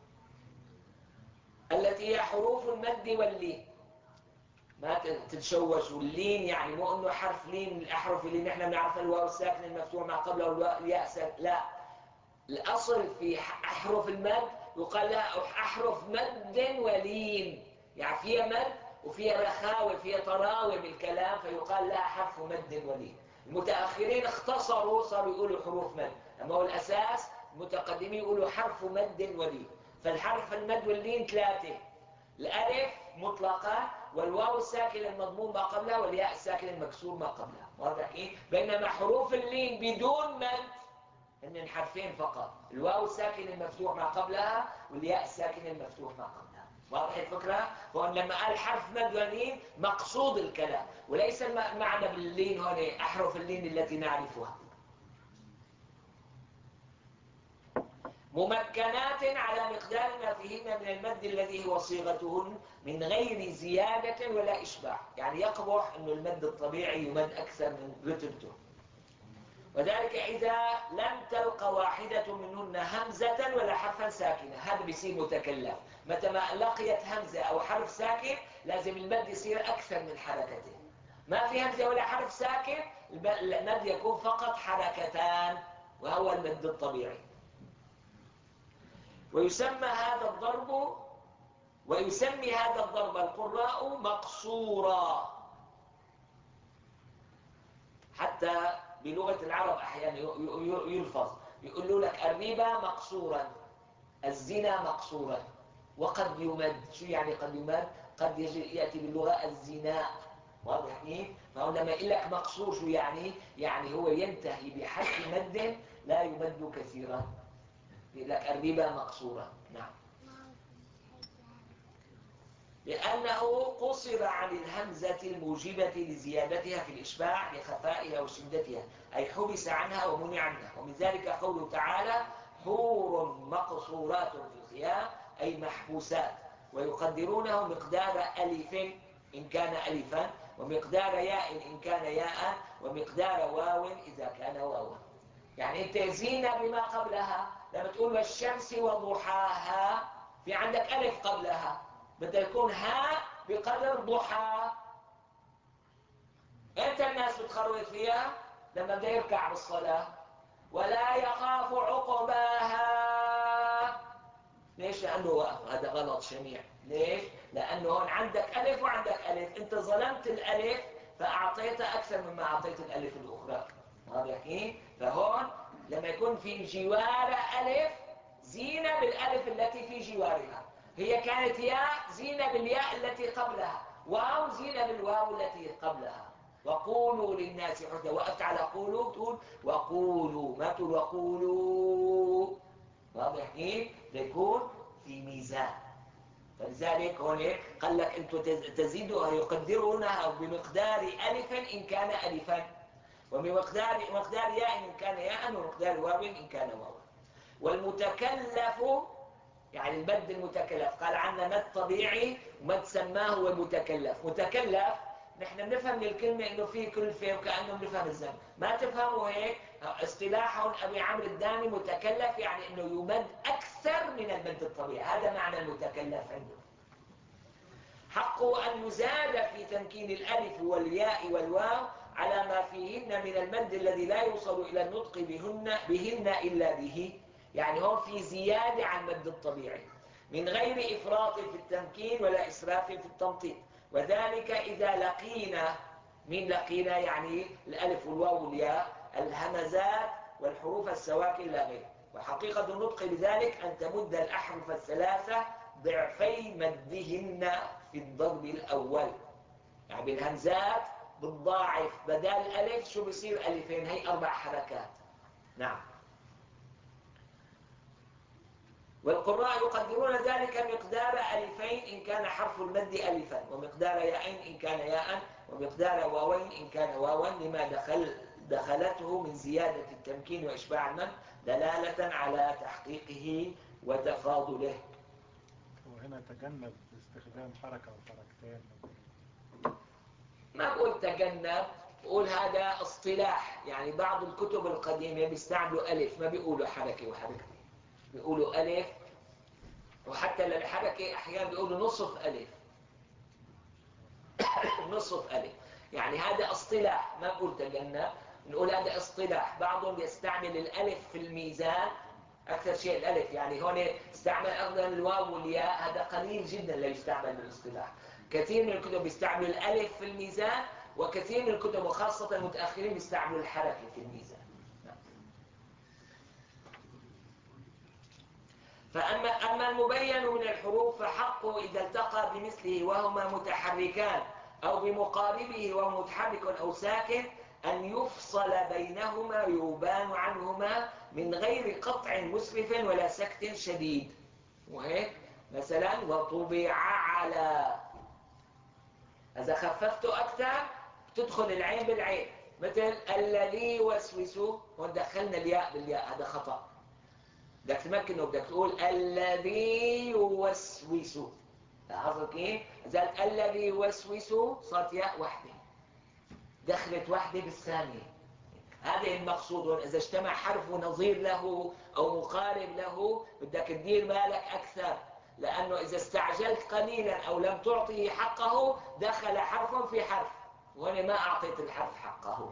التي هي حروف المد واللين. ما تتشوش، واللين يعني مو انه حرف لين، الأحرف اللي نحن بنعرفها الواو الساكن المفتوح ما قبله والياء ساكن، لا، الأصل في أحرف المد يقال لها أحرف مد ولين، يعني فيها مد وفيها رخاوة، فيها طراوة بالكلام، فيقال لها حرف مد ولين. المتأخرين اختصروا صاروا يقولوا حروف مد، أما هو الأساس المتقدمين يقولوا حرف مد ولين. فالحرف المد واللين ثلاثة: الألف مطلقة، والواو الساكن المضموم ما قبلها، والياء الساكن المكسور ما قبلها، واضح كيف؟ بينما حروف اللين بدون مد هن حرفين فقط: الواو الساكن المفتوح ما قبلها، والياء الساكن المفتوح ما قبلها. واضح الفكرة؟ فهون لما قال حرف مد ولين مقصود الكلام، وليس المعنى باللين هون أحرف اللين التي نعرفها. ممكنات على مقدار ما فيهن من المد الذي هو صيغتهن من غير زيادة ولا إشباع، يعني يقبح أن المد الطبيعي يمد أكثر من رتبته، وذلك إذا لم تلقى واحدة منهن همزة ولا حرفا ساكنة، هذا بيصير متكلف. متى ما لقيت همزة أو حرف ساكن لازم المد يصير أكثر من حركتين. ما في همزة ولا حرف ساكن، المد يكون فقط حركتان، وهو المد الطبيعي. ويسمي هذا الضرب القراء مقصورا، حتى بلغة العرب أحيانا يلفظ، يقولوا لك الربا مقصورا، الزنا مقصورا، وقد يمد. شو يعني قد يمد؟ قد يأتي باللغة الزنا، واضح كيف؟ فهو لما يقول لك مقصور شو يعني؟ يعني هو ينتهي بحرف مد لا يمد كثيرا، يقول لك الربا مقصورا. نعم، لأنه قصر عن الهمزة الموجبة لزيادتها في الإشباع لخفائها وشدتها، أي حبس عنها ومنع عنها. ومن ذلك قوله تعالى: حور مقصورات في الخيام، أي محبوسات، ويقدرونه مقدار ألف إن كان ألفا، ومقدار ياء إن كان ياء، ومقدار واو إذا كان واوا. يعني أنت زينة بما قبلها، لما تقول والشمس وضحاها في عندك ألف قبلها، بده يكون هاء بقدر ضحى. امتى الناس بتخرج فيها؟ لما بده يركع بالصلاة. ولا يخاف عقباها. ليش؟ لأنه وقف، هذا غلط شنيع. ليش؟ لأنه هون عندك ألف وعندك ألف، أنت ظلمت الألف فأعطيتها أكثر مما أعطيت الألف الأخرى، واضح كيف؟ فهون لما يكون في جوار ألف زينة بالألف التي في جوارها، هي كانت ياء زينة بالياء التي قبلها، واو زينة بالواو التي قبلها. وقولوا للناس حسنا، وقفت على قولوا تقول وقولوا، ما تقول وقولوا، واضح كيف؟ ليكون في ميزان. فلذلك هون قال لك انتم تزيدوا يقدرونها بمقدار ألف إن كان ألفا، وبمقدار ياء إن كان ياء، ومقدار واو إن كان واو. والمتكلف يعني المد المتكلف، قال عنا مد طبيعي ومد سماه هو المتكلف. متكلف نحن بنفهم من الكلمة انه فيه كلفة وكأنه بنفهم الزمن، ما تفهموا هيك. اصطلاح ابي عمرو الداني متكلف يعني انه يمد اكثر من المد الطبيعي، هذا معنى المتكلف عنده. حقه ان يزاد في تمكين الالف والياء والواو على ما فيهن من المد الذي لا يوصل الى النطق بهن الا به، يعني هون في زيادة عن المد الطبيعي من غير إفراط في التمكين ولا إسراف في التمطيط. وذلك إذا لقينا، من لقينا يعني الألف والواو والياء، الهمزات والحروف السواكن لا غير. وحقيقة النطق بذلك أن تمد الأحرف الثلاثة ضعفي مدهن في الضرب الأول. يعني بالهمزات بالضاعف بدل ألف شو بصير ألفين، هي 4 حركات. نعم. والقراء يقدرون ذلك مقدار ألفين إن كان حرف المد ألفا، ومقدار ياءين إن كان ياء، ومقدار واوين إن كان واوا، لما دخلته من زيادة التمكين وإشباع المد دلالة على تحقيقه وتفاضله. وهنا تجنب استخدام حركة أو حركتين. ما بقول تجنب، بقول هذا اصطلاح. يعني بعض الكتب القديمة بيستعملوا ألف، ما بيقولوا حركة وحركتين، بيقولوا ألف، وحتى للحركة أحيانا بيقولوا نصف ألف. نصف ألف، يعني هذا اصطلاح، ما بقول تجنب، نقول هذا اصطلاح. بعضهم يستعمل الألف في الميزان أكثر شيء الألف، يعني هون استعمل أيضا الواو والياء، هذا قليل جدا لا يستعمل بالاصطلاح. كثير من الكتب يستعملوا الألف في الميزان، وكثير من الكتب وخاصة المتأخرين يستعملوا الحركة في الميزان. فأما المبين من الحروف فحقه إذا التقى بمثله وهما متحركان أو بمقاربه وهو متحرك أو ساكن أن يفصل بينهما يبان عنهما من غير قطع مسرف ولا سكت شديد. وهيك مثلا وطبع على، إذا خففته أكثر تدخل العين بالعين، مثل الذي يوسوس، ودخلنا الياء بالياء، هذا خطأ. بدك تمكنه، بدك تقول الذي يوسوس. لاحظوا كيف؟ إذا الذي يوسوس صارت ياء واحدة، دخلت واحدة بالثانية. هذا المقصود. إذا اجتمع حرف نظير له أو مقارب له بدك تدير بالك أكثر، لأنه إذا استعجلت قليلا أو لم تعطيه حقه دخل حرف في حرف، وهنا ما أعطيت الحرف حقه.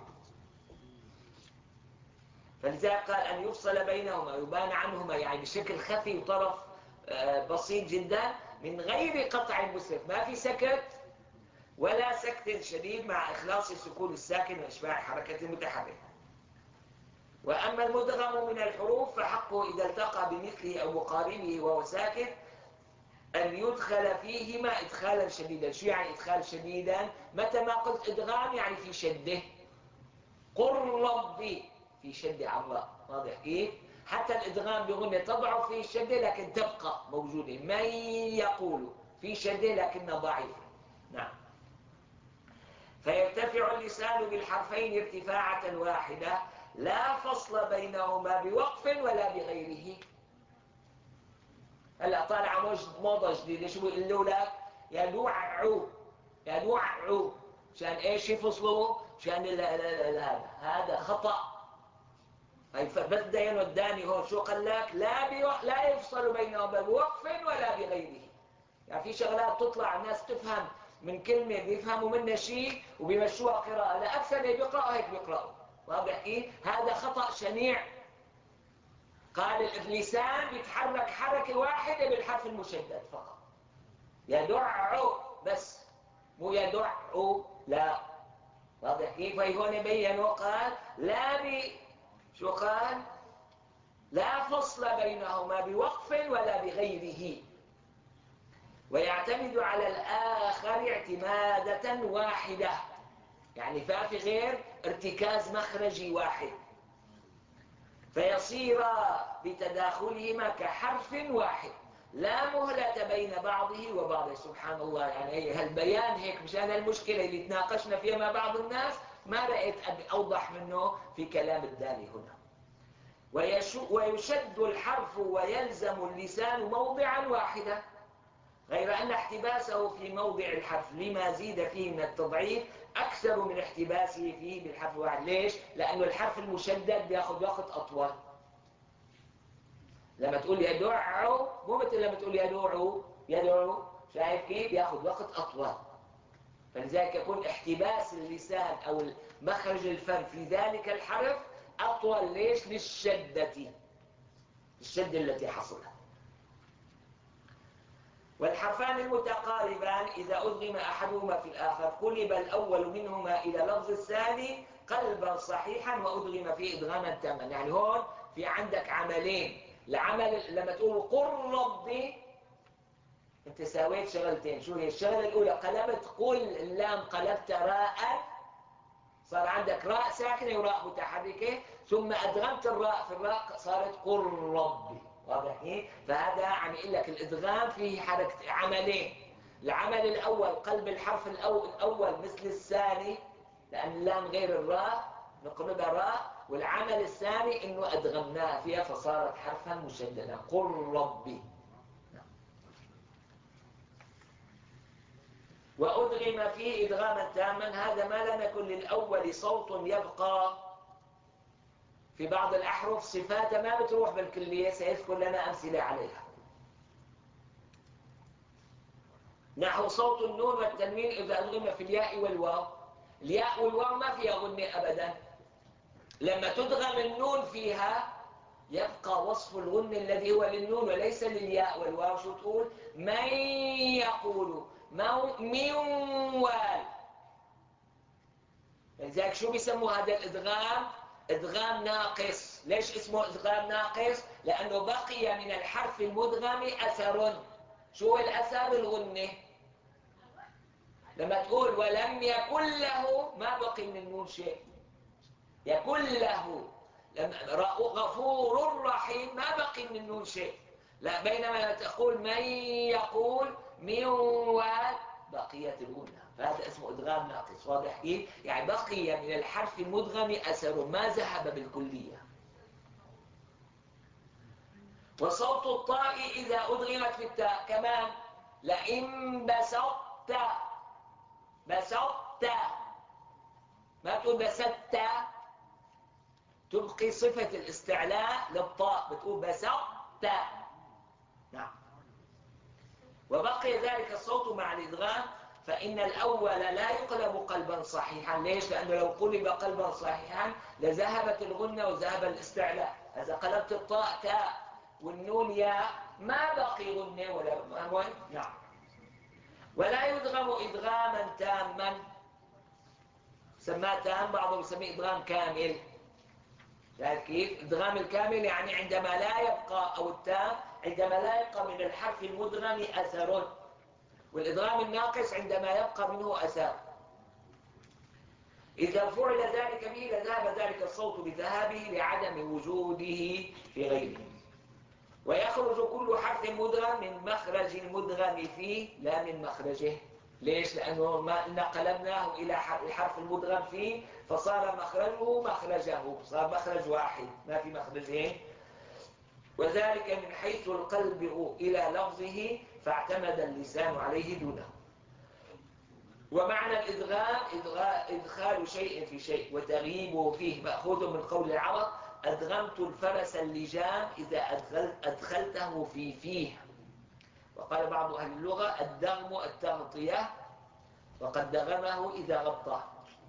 فلذلك قال أن يفصل بينهما يبان عنهما، يعني بشكل خفي وطرف بسيط جدا، من غير قطع مسرف، ما في سكت ولا سكت شديد، مع إخلاص السكون الساكن وإشباع حركة المتحرك. وأما المدغم من الحروف فحقه إذا التقى بمثله أو مقاربه وهو ساكن أن يدخل فيهما إدخالا شديدا. شو يعني إدخال شديدا؟ متى ما قلت إدغام يعني في شده. قل ربي في شدة على الراء، واضح كيف؟ حتى الإدغام بغنة تضعف في الشدة لكن تبقى موجودة. من يقول في شدة لكنها ضعيفة. نعم. فيرتفع اللسان بالحرفين ارتفاعة واحدة لا فصل بينهما بوقف ولا بغيره. هلا طالعة موضة جديدة، شو بيقولوا لك؟ يدوعوا يدوعوا، مشان ايش يفصلوا؟ مشان هذا خطأ. بس ينوداني هون شو قال لك؟ لا يفصل بينهما بوقف ولا بغيره. يعني في شغلات تطلع الناس تفهم من كلمة بيفهموا منها شيء وبيمشوها قراءة، لا أكثر اللي بيقرأوا هيك بيقرأوا. واضح كيف؟ هذا خطأ شنيع. قال اللسان بيتحرك حركة واحدة بالحرف المشدد فقط، يدعو بس، مو يدعو لا. واضح كيف؟ هون بينوا قال شو قال؟ لا فصل بينهما بوقف ولا بغيره، ويعتمد على الآخر اعتمادة واحدة، يعني ففي غير ارتكاز مخرجي واحد، فيصير بتداخلهما كحرف واحد لا مهلة بين بعضه وبعضه. سبحان الله، يعني هالبيان هيك مشان المشكلة اللي تناقشنا فيها مع بعض الناس ما رأيت أوضح منه في كلام الداني هنا. ويشد الحرف ويلزم اللسان موضعا واحدا، غير أن احتباسه في موضع الحرف لما زيد فيه من التضعيف أكثر من احتباسه فيه بالحرف الواحد. ليش؟ لأنه الحرف المشدد بياخذ وقت أطول. لما تقول يدعو مو مثل لما تقول يدعو، شايف كيف؟ بياخذ وقت أطول. فلذلك يكون احتباس اللسان أو مخرج الفم في ذلك الحرف أطول. ليش؟ للشدة، الشدة التي حصلت. والحرفان المتقاربان إذا أدغم أحدهما في الآخر قلب الأول منهما إلى لفظ الثاني قلبا صحيحا وأدغم فيه إدغاما تاما. يعني هون في عندك عملين. العمل لما تقول قل ربي انت سويت شغلتين. شو هي الشغله الاولى؟ قلبت قل اللام قلبت راء، صار عندك راء ساكنه وراء متحركه، ثم ادغمت الراء في الراء صارت قل ربي. واضح كيف؟ فهذا عم يقول لك الادغام فيه حركه عملين. العمل الاول قلب الحرف الاول مثل الثاني لان اللام غير الراء نقلبها راء، والعمل الثاني انه ادغمناها فيها فصارت حرفا مشددا قل ربي. وأدغم فيه إدغاما تاما، هذا ما لم يكن للأول صوت يبقى. في بعض الأحرف صفاتها ما بتروح بالكلية، سيذكر لنا أمثلة عليها. نحو صوت النون والتنوين إذا أدغم في الياء والواو. الياء والواو ما فيها غنة أبدا، لما تدغم النون فيها يبقى وصف الغنة الذي هو للنون وليس للياء والواو. شو تقول؟ من يقول موال. لذلك شو بيسموا هذا الادغام؟ ادغام ناقص. ليش اسمه ادغام ناقص؟ لانه بقي من الحرف المدغم اثر. شو الاثر؟ الغنة. لما تقول ولم يكن له ما بقي من النون شيء، يكن له. غفور رحيم ما بقي من النون شيء، لا. بينما تقول من يقول موال بقيت الغنة، فهذا اسمه ادغام ناقص. واضح كيف؟ يعني بقي من الحرف المدغم اثر ما ذهب بالكلية. وصوت الطاء اذا ادغمت في التاء كمان، لئن بسطت ما تقول بسطت، تبقي صفة الاستعلاء للطاء بتقول بسطت. نعم. وبقي ذلك الصوت مع الإدغام، فإن الأول لا يقلب قلبا صحيحا. ليش؟ لأنه لو قلب قلبا صحيحا لذهبت الغنة وذهب الاستعلاء. إذا قلبت الطاء تاء والنون ياء ما بقي غنة ولا مهم. نعم. ولا يدغم إدغاما تاما، سماه تام، بعضهم يسميه إدغام كامل. شايف كيف؟ الادغام الكامل يعني عندما لا يبقى، او التام عندما لا يبقى من الحرف المدغم اثر، والادغام الناقص عندما يبقى منه اثر. اذا فعل ذلك به لذهب ذلك الصوت بذهابه لعدم وجوده في غيره. ويخرج كل حرف مدغم من مخرج المدغم فيه لا من مخرجه. ليش؟ لأنه ما قلبناه إلى الحرف المدغم فيه فصار مخرجه صار مخرج واحد ما في مخرجين. وذلك من حيث القلب إلى لفظه فاعتمد اللسان عليه دونه. ومعنى الإدغام إدخال شيء في شيء وتغييبه فيه، مأخوذ من قول العرب أدغمت الفرس اللجام إذا أدخلته في فيه. وقال بعض أهل اللغة الدغم التغطية، وقد دغمه إذا غطاه.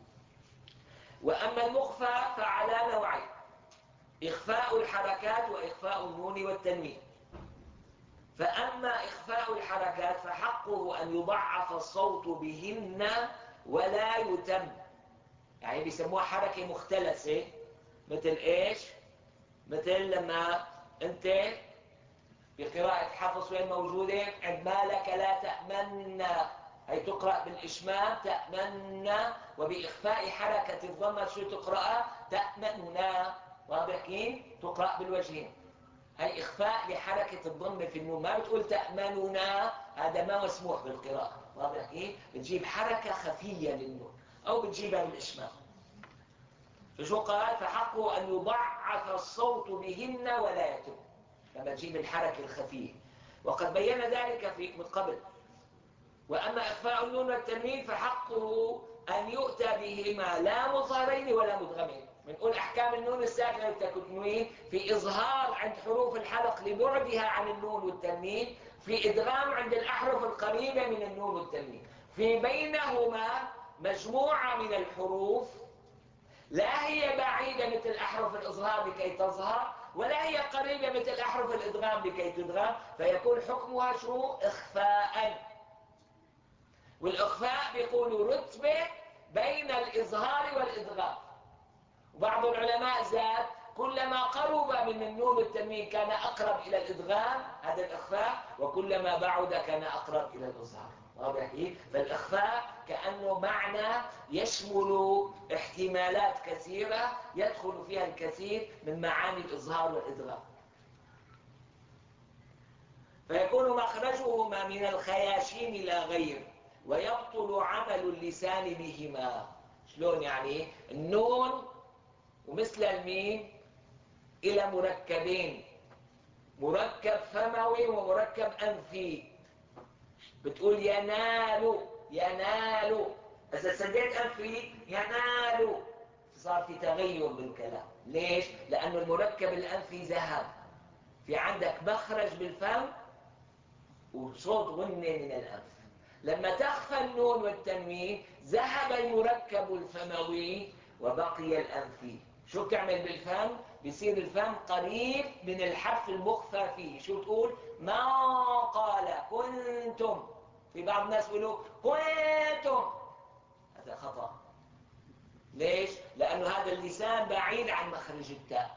وأما المخفى فعلى نوعين: إخفاء الحركات وإخفاء النون والتنوين. فأما إخفاء الحركات فحقه أن يضعف الصوت بهن ولا يتم. يعني بيسموها حركة مختلسة. مثل إيش؟ مثل لما أنت بقراءة حفص وين موجودة؟ عند ما لك لا تأمن، هي تقرأ بالإشمام تأمن، وبإخفاء حركة الضمة شو تقرأ؟ تأمننا. واضح كيف؟ تقرأ بالوجهين. هي إخفاء لحركة الضمة في النون، ما بتقول تأمننا، هذا ما مسموح بالقراءة. واضح كيف؟ بتجيب حركة خفية للنون أو بتجيبها بالإشمام. فشو قال؟ فحقه أن يضعف الصوت بهن ولا يتم، لما تجيب الحركة الخفية. وقد بين ذلك من قبل. وأما إخفاء النون والتنوين فحقه أن يؤتى بهما لا مظهرين ولا مدغمين. بنقول أحكام النون الساكنة والتنوين في إظهار عند حروف الحلق لبعدها عن النون والتنوين، في إدغام عند الأحرف القريبة من النون والتنوين، في بينهما مجموعة من الحروف لا هي بعيدة مثل أحرف الإظهار لكي تظهر، ولا هي قريبة مثل أحرف الإدغام لكي تدغم، فيكون حكمها شو؟ إخفاء. والإخفاء بيقولوا رتبة بين الإظهار والإدغام. وبعض العلماء زاد كلما قرب من النون والتنوين كان أقرب إلى الإدغام، هذا الإخفاء، وكلما بعد كان أقرب إلى الإظهار. واضح كيف؟ فالإخفاء كأنه معنى يشمل احتمالات كثيرة يدخل فيها الكثير من معاني الإظهار والإدغام. فيكون مخرجهما من الخياشيم لا غير، ويبطل عمل اللسان بهما. شلون يعني؟ النون ومثل الميم إلى مركبين، مركب فموي ومركب أنفي. بتقول ينال، ينال، إذا سديت أنفي ينال، صار في تغير بالكلام. ليش؟ لأنه المركب الأنفي ذهب، في عندك مخرج بالفم وصوت غنة من الأنف. لما تخفى النون والتنوين ذهب المركب الفموي وبقي الأنفي. شو بتعمل بالفم؟ بيصير الفم قريب من الحرف المخفى فيه. شو تقول؟ ما قال كنتم. في بعض الناس يقولوا كنتم، هذا خطأ. ليش؟ لأنه هذا اللسان بعيد عن مخرج التاء،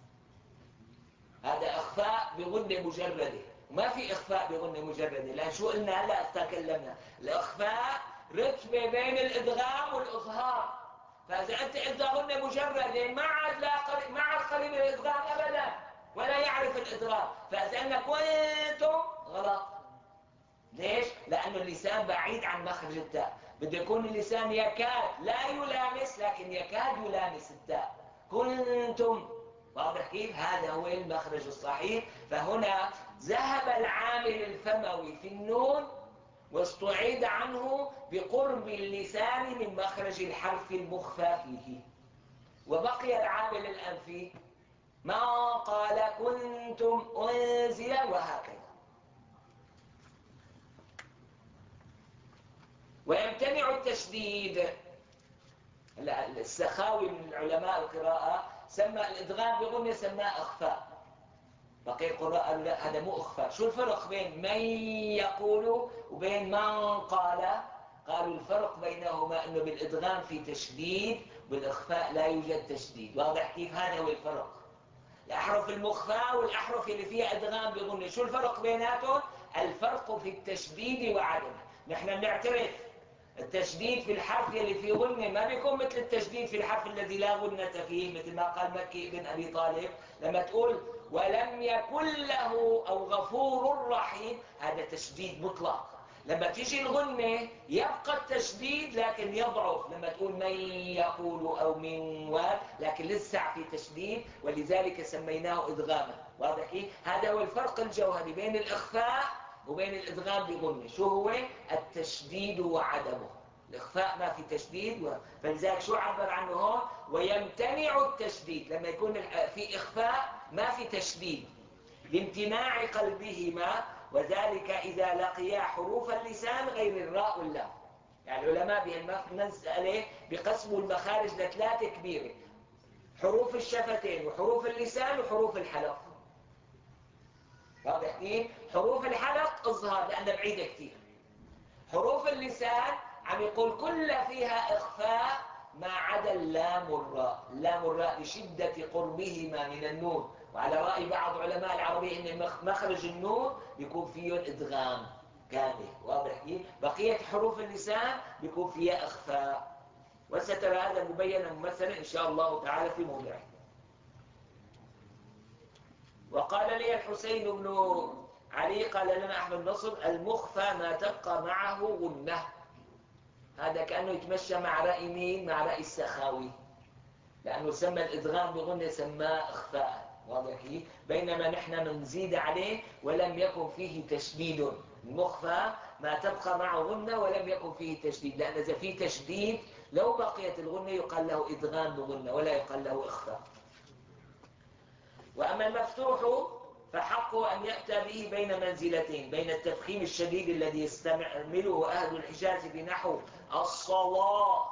هذا إخفاء بغنة مجردة. ما في إخفاء بغنة مجردة، لأن شو قلنا هلا تكلمنا، الإخفاء رتبة بين الإدغام والإظهار. فإذا أنت قلت غنة مجردة ما عاد قريب الإدغام أبدا، ولا يعرف الإدغام. فإذا أنك كنتم غلط. ليش؟ لأنه اللسان بعيد عن مخرج التاء. بده يكون اللسان يكاد لا يلامس، لكن يكاد يلامس التاء. كنتم. واضح كيف؟ هذا هو المخرج الصحيح. فهنا ذهب العامل الفموي في النون واستعيد عنه بقرب اللسان من مخرج الحرف المخفى فيه، وبقي العامل الأنفي ما قال كنتم أنزل، وهكذا. ويمتنع التشديد. السخاوي من علماء القراءة سمى الإدغام بغنة سماه إخفاء. بقي القراء قالوا لا، هذا مو إخفاء. شو الفرق بين من يقول وبين من قال؟ قالوا الفرق بينهما أنه بالإدغام في تشديد، بالإخفاء لا يوجد تشديد. واضح كيف؟ هذا هو الفرق. الأحرف المخفاة والأحرف اللي فيها إدغام بغنة، شو الفرق بيناتهم؟ الفرق في التشديد وعدمه. نحن بنعترف التشديد في الحرف اللي فيه غنة ما بيكون مثل التشديد في الحرف الذي لا غنة فيه، مثل ما قال مكي بن أبي طالب لما تقول ولم يكن له أو غفور رحيم، هذا تشديد مطلق. لما تيجي الغنة يبقى التشديد لكن يضعف، لما تقول من يقول أو من لكن لسه في تشديد، ولذلك سميناه إدغاما. واضح كيف؟ هذا هو الفرق الجوهري بين الإخفاء وبين الإدغام بغنة. شو هو؟ التشديد وعدمه. الإخفاء ما في تشديد فلذلك شو عبر عنه هون؟ ويمتنع التشديد. لما يكون في إخفاء ما في تشديد لامتناع قلبهما، وذلك إذا لقيا حروف اللسان غير الراء واللام. يعني العلماء بهالمسألة بقسموا المخارج لثلاثة كبيرة: حروف الشفتين وحروف اللسان وحروف الحلق. واضح كيف؟ حروف الحلق اظهار لأنها بعيدة كثير. حروف اللسان عم يقول كل فيها إخفاء ما عدا اللام والراء. اللام والراء لشدة قربهما من النون، وعلى رأي بعض علماء العربية إن مخرج النون بيكون فيه إدغام كامل. واضح كيف؟ بقية حروف اللسان بيكون فيها إخفاء، وسترى هذا مبينا ممثلا إن شاء الله تعالى في موضعه. وقال لي الحسين بن علي قال لنا أحمد نصر المخفى ما تبقى معه غنة. هذا كأنه يتمشى مع رأي مين؟ مع رأي السخاوي، لأنه سمى الإدغام بغنة سماه إخفاء. واضح كيف؟ بينما نحن نزيد عليه ولم يكن فيه تشديد. المخفى ما تبقى معه غنة ولم يكن فيه تشديد، لأن إذا فيه تشديد لو بقيت الغنة يقال له إدغام بغنة ولا يقال له إخفاء. وأما المفتوح فحقه أن يأتى به بين منزلتين: بين التفخيم الشديد الذي يستعمله أهل الحجاز بنحو الصلاة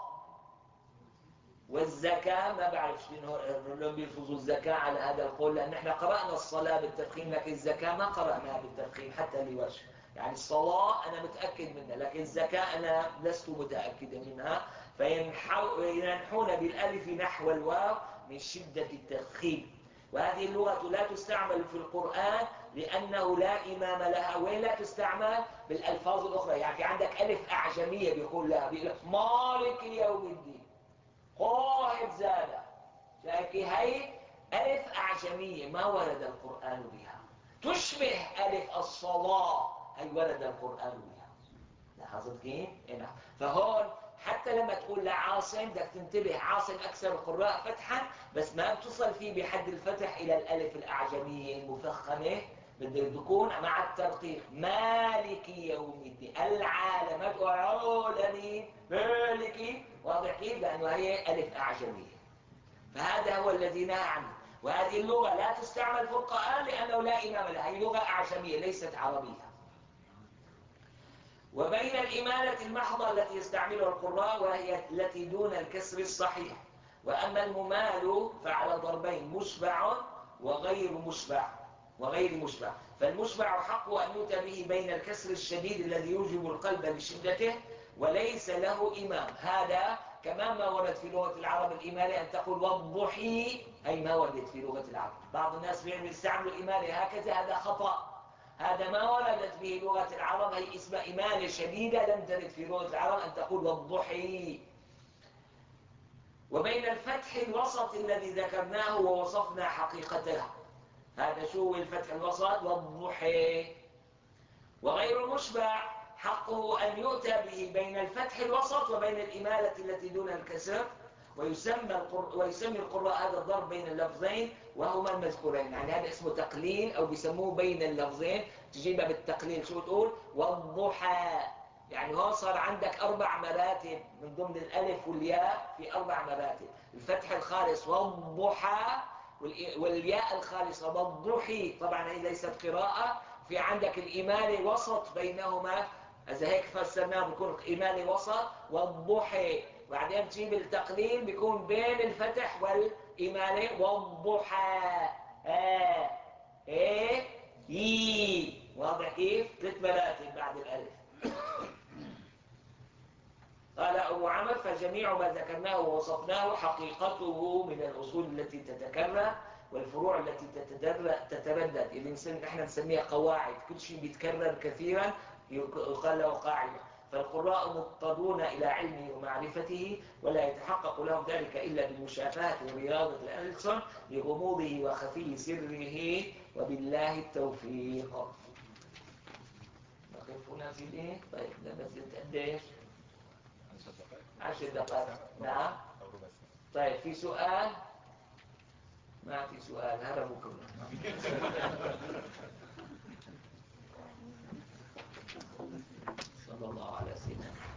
والزكاة. ما بعرف شنو بيلفظوا الزكاة على هذا القول، لأن احنا قرأنا الصلاة بالتفخيم لكن الزكاة ما قرأناها بالتفخيم حتى لوجه. يعني الصلاة أنا متأكد منها، لكن الزكاة أنا لست متأكد منها. فينحون بالألف نحو الواو من شدة التفخيم. وهذه اللغة لا تستعمل في القرآن لأنه لا إمام لها. وين لا تستعمل؟ بالألفاظ الأخرى. يعني في عندك ألف أعجمية بيقول لها مالك يوم الدين، قائد زادة، لكن هي ألف أعجمية ما ورد القرآن بها. تشبه ألف الصلاة، هي ورد القرآن بها. لاحظت كيف؟ نعم. فهون حتى لما تقول لعاصم بدك تنتبه، عاصم أكثر القراء فتحا، بس ما بتصل فيه بحد الفتح إلى الألف الأعجمية المفخمة، بده يكون مع الترقيق. مالك يوم الدين، العالم، ما تقول عالمي مالكي، واضح كيف؟ لأنه هي ألف أعجمية. فهذا هو الذي نهى عنه. وهذه اللغة لا تستعمل في القرآن لأنه لا إمام لها، هي لغة أعجمية ليست عربية. وبين الإمالة المحضة التي يستعملها القراء وهي التي دون الكسر الصحيح. وأما الممال فعلى ضربين: مشبع وغير مشبع. فالمشبع حقه أن يؤتى به بين الكسر الشديد الذي يوجب القلب لشدته وليس له إمام. هذا كمان ما ورد في لغة العرب الإمالة، أن تقول والضحي، أي ما ورد في لغة العرب. بعض الناس يستعملوا الإمالة هكذا، هذا خطأ. هذا ما وردت به لغة العرب، هي اسمها إمالة شديدة لم ترد في لغة العرب أن تقول والضحي. وبين الفتح الوسط الذي ذكرناه ووصفنا حقيقته، هذا شو الفتح الوسط؟ والضحي. وغير مشبع حقه أن يؤتى به بين الفتح الوسط وبين الإمالة التي دون الكسر. ويسمي القراء هذا الضرب بين اللفظين وهما المذكورين. يعني هذا اسمه تقليل، أو بيسموه بين اللفظين. تجيبها بالتقليل شو تقول؟ والضحى. يعني هو صار عندك 4 مراتب من ضمن الألف والياء، في 4 مراتب: الفتح الخالص والضحى، والياء الخالصة والضحي. طبعا هي ليست قراءة. في عندك الإمالة وسط بينهما، إذا هيك فسرناه بيكون إمالة وسط والضحي. وبعدين تجيب التقليل بيكون بين الفتح والإمالة والضحى. واضح كيف؟ 3 مراتب بعد الألف. قال أبو عمرو: فجميع ما ذكرناه ووصفناه حقيقته من الأصول التي تتكرر والفروع التي تتردد، اللي نحن نسميها قواعد. كل شيء بيتكرر كثيرا يقال له قاعدة. فالقراء مضطرون إلى علمه ومعرفته، ولا يتحقق لهم ذلك إلا بالمشافهة ورياضة الألسن لغموضه وخفي سره، وبالله التوفيق. نقف هنا في الإيه؟ طيب لما زلت قديش؟ 10 دقائق. نعم. طيب في سؤال؟ ما في سؤال، هربوا كلهم. صلى الله على سيدنا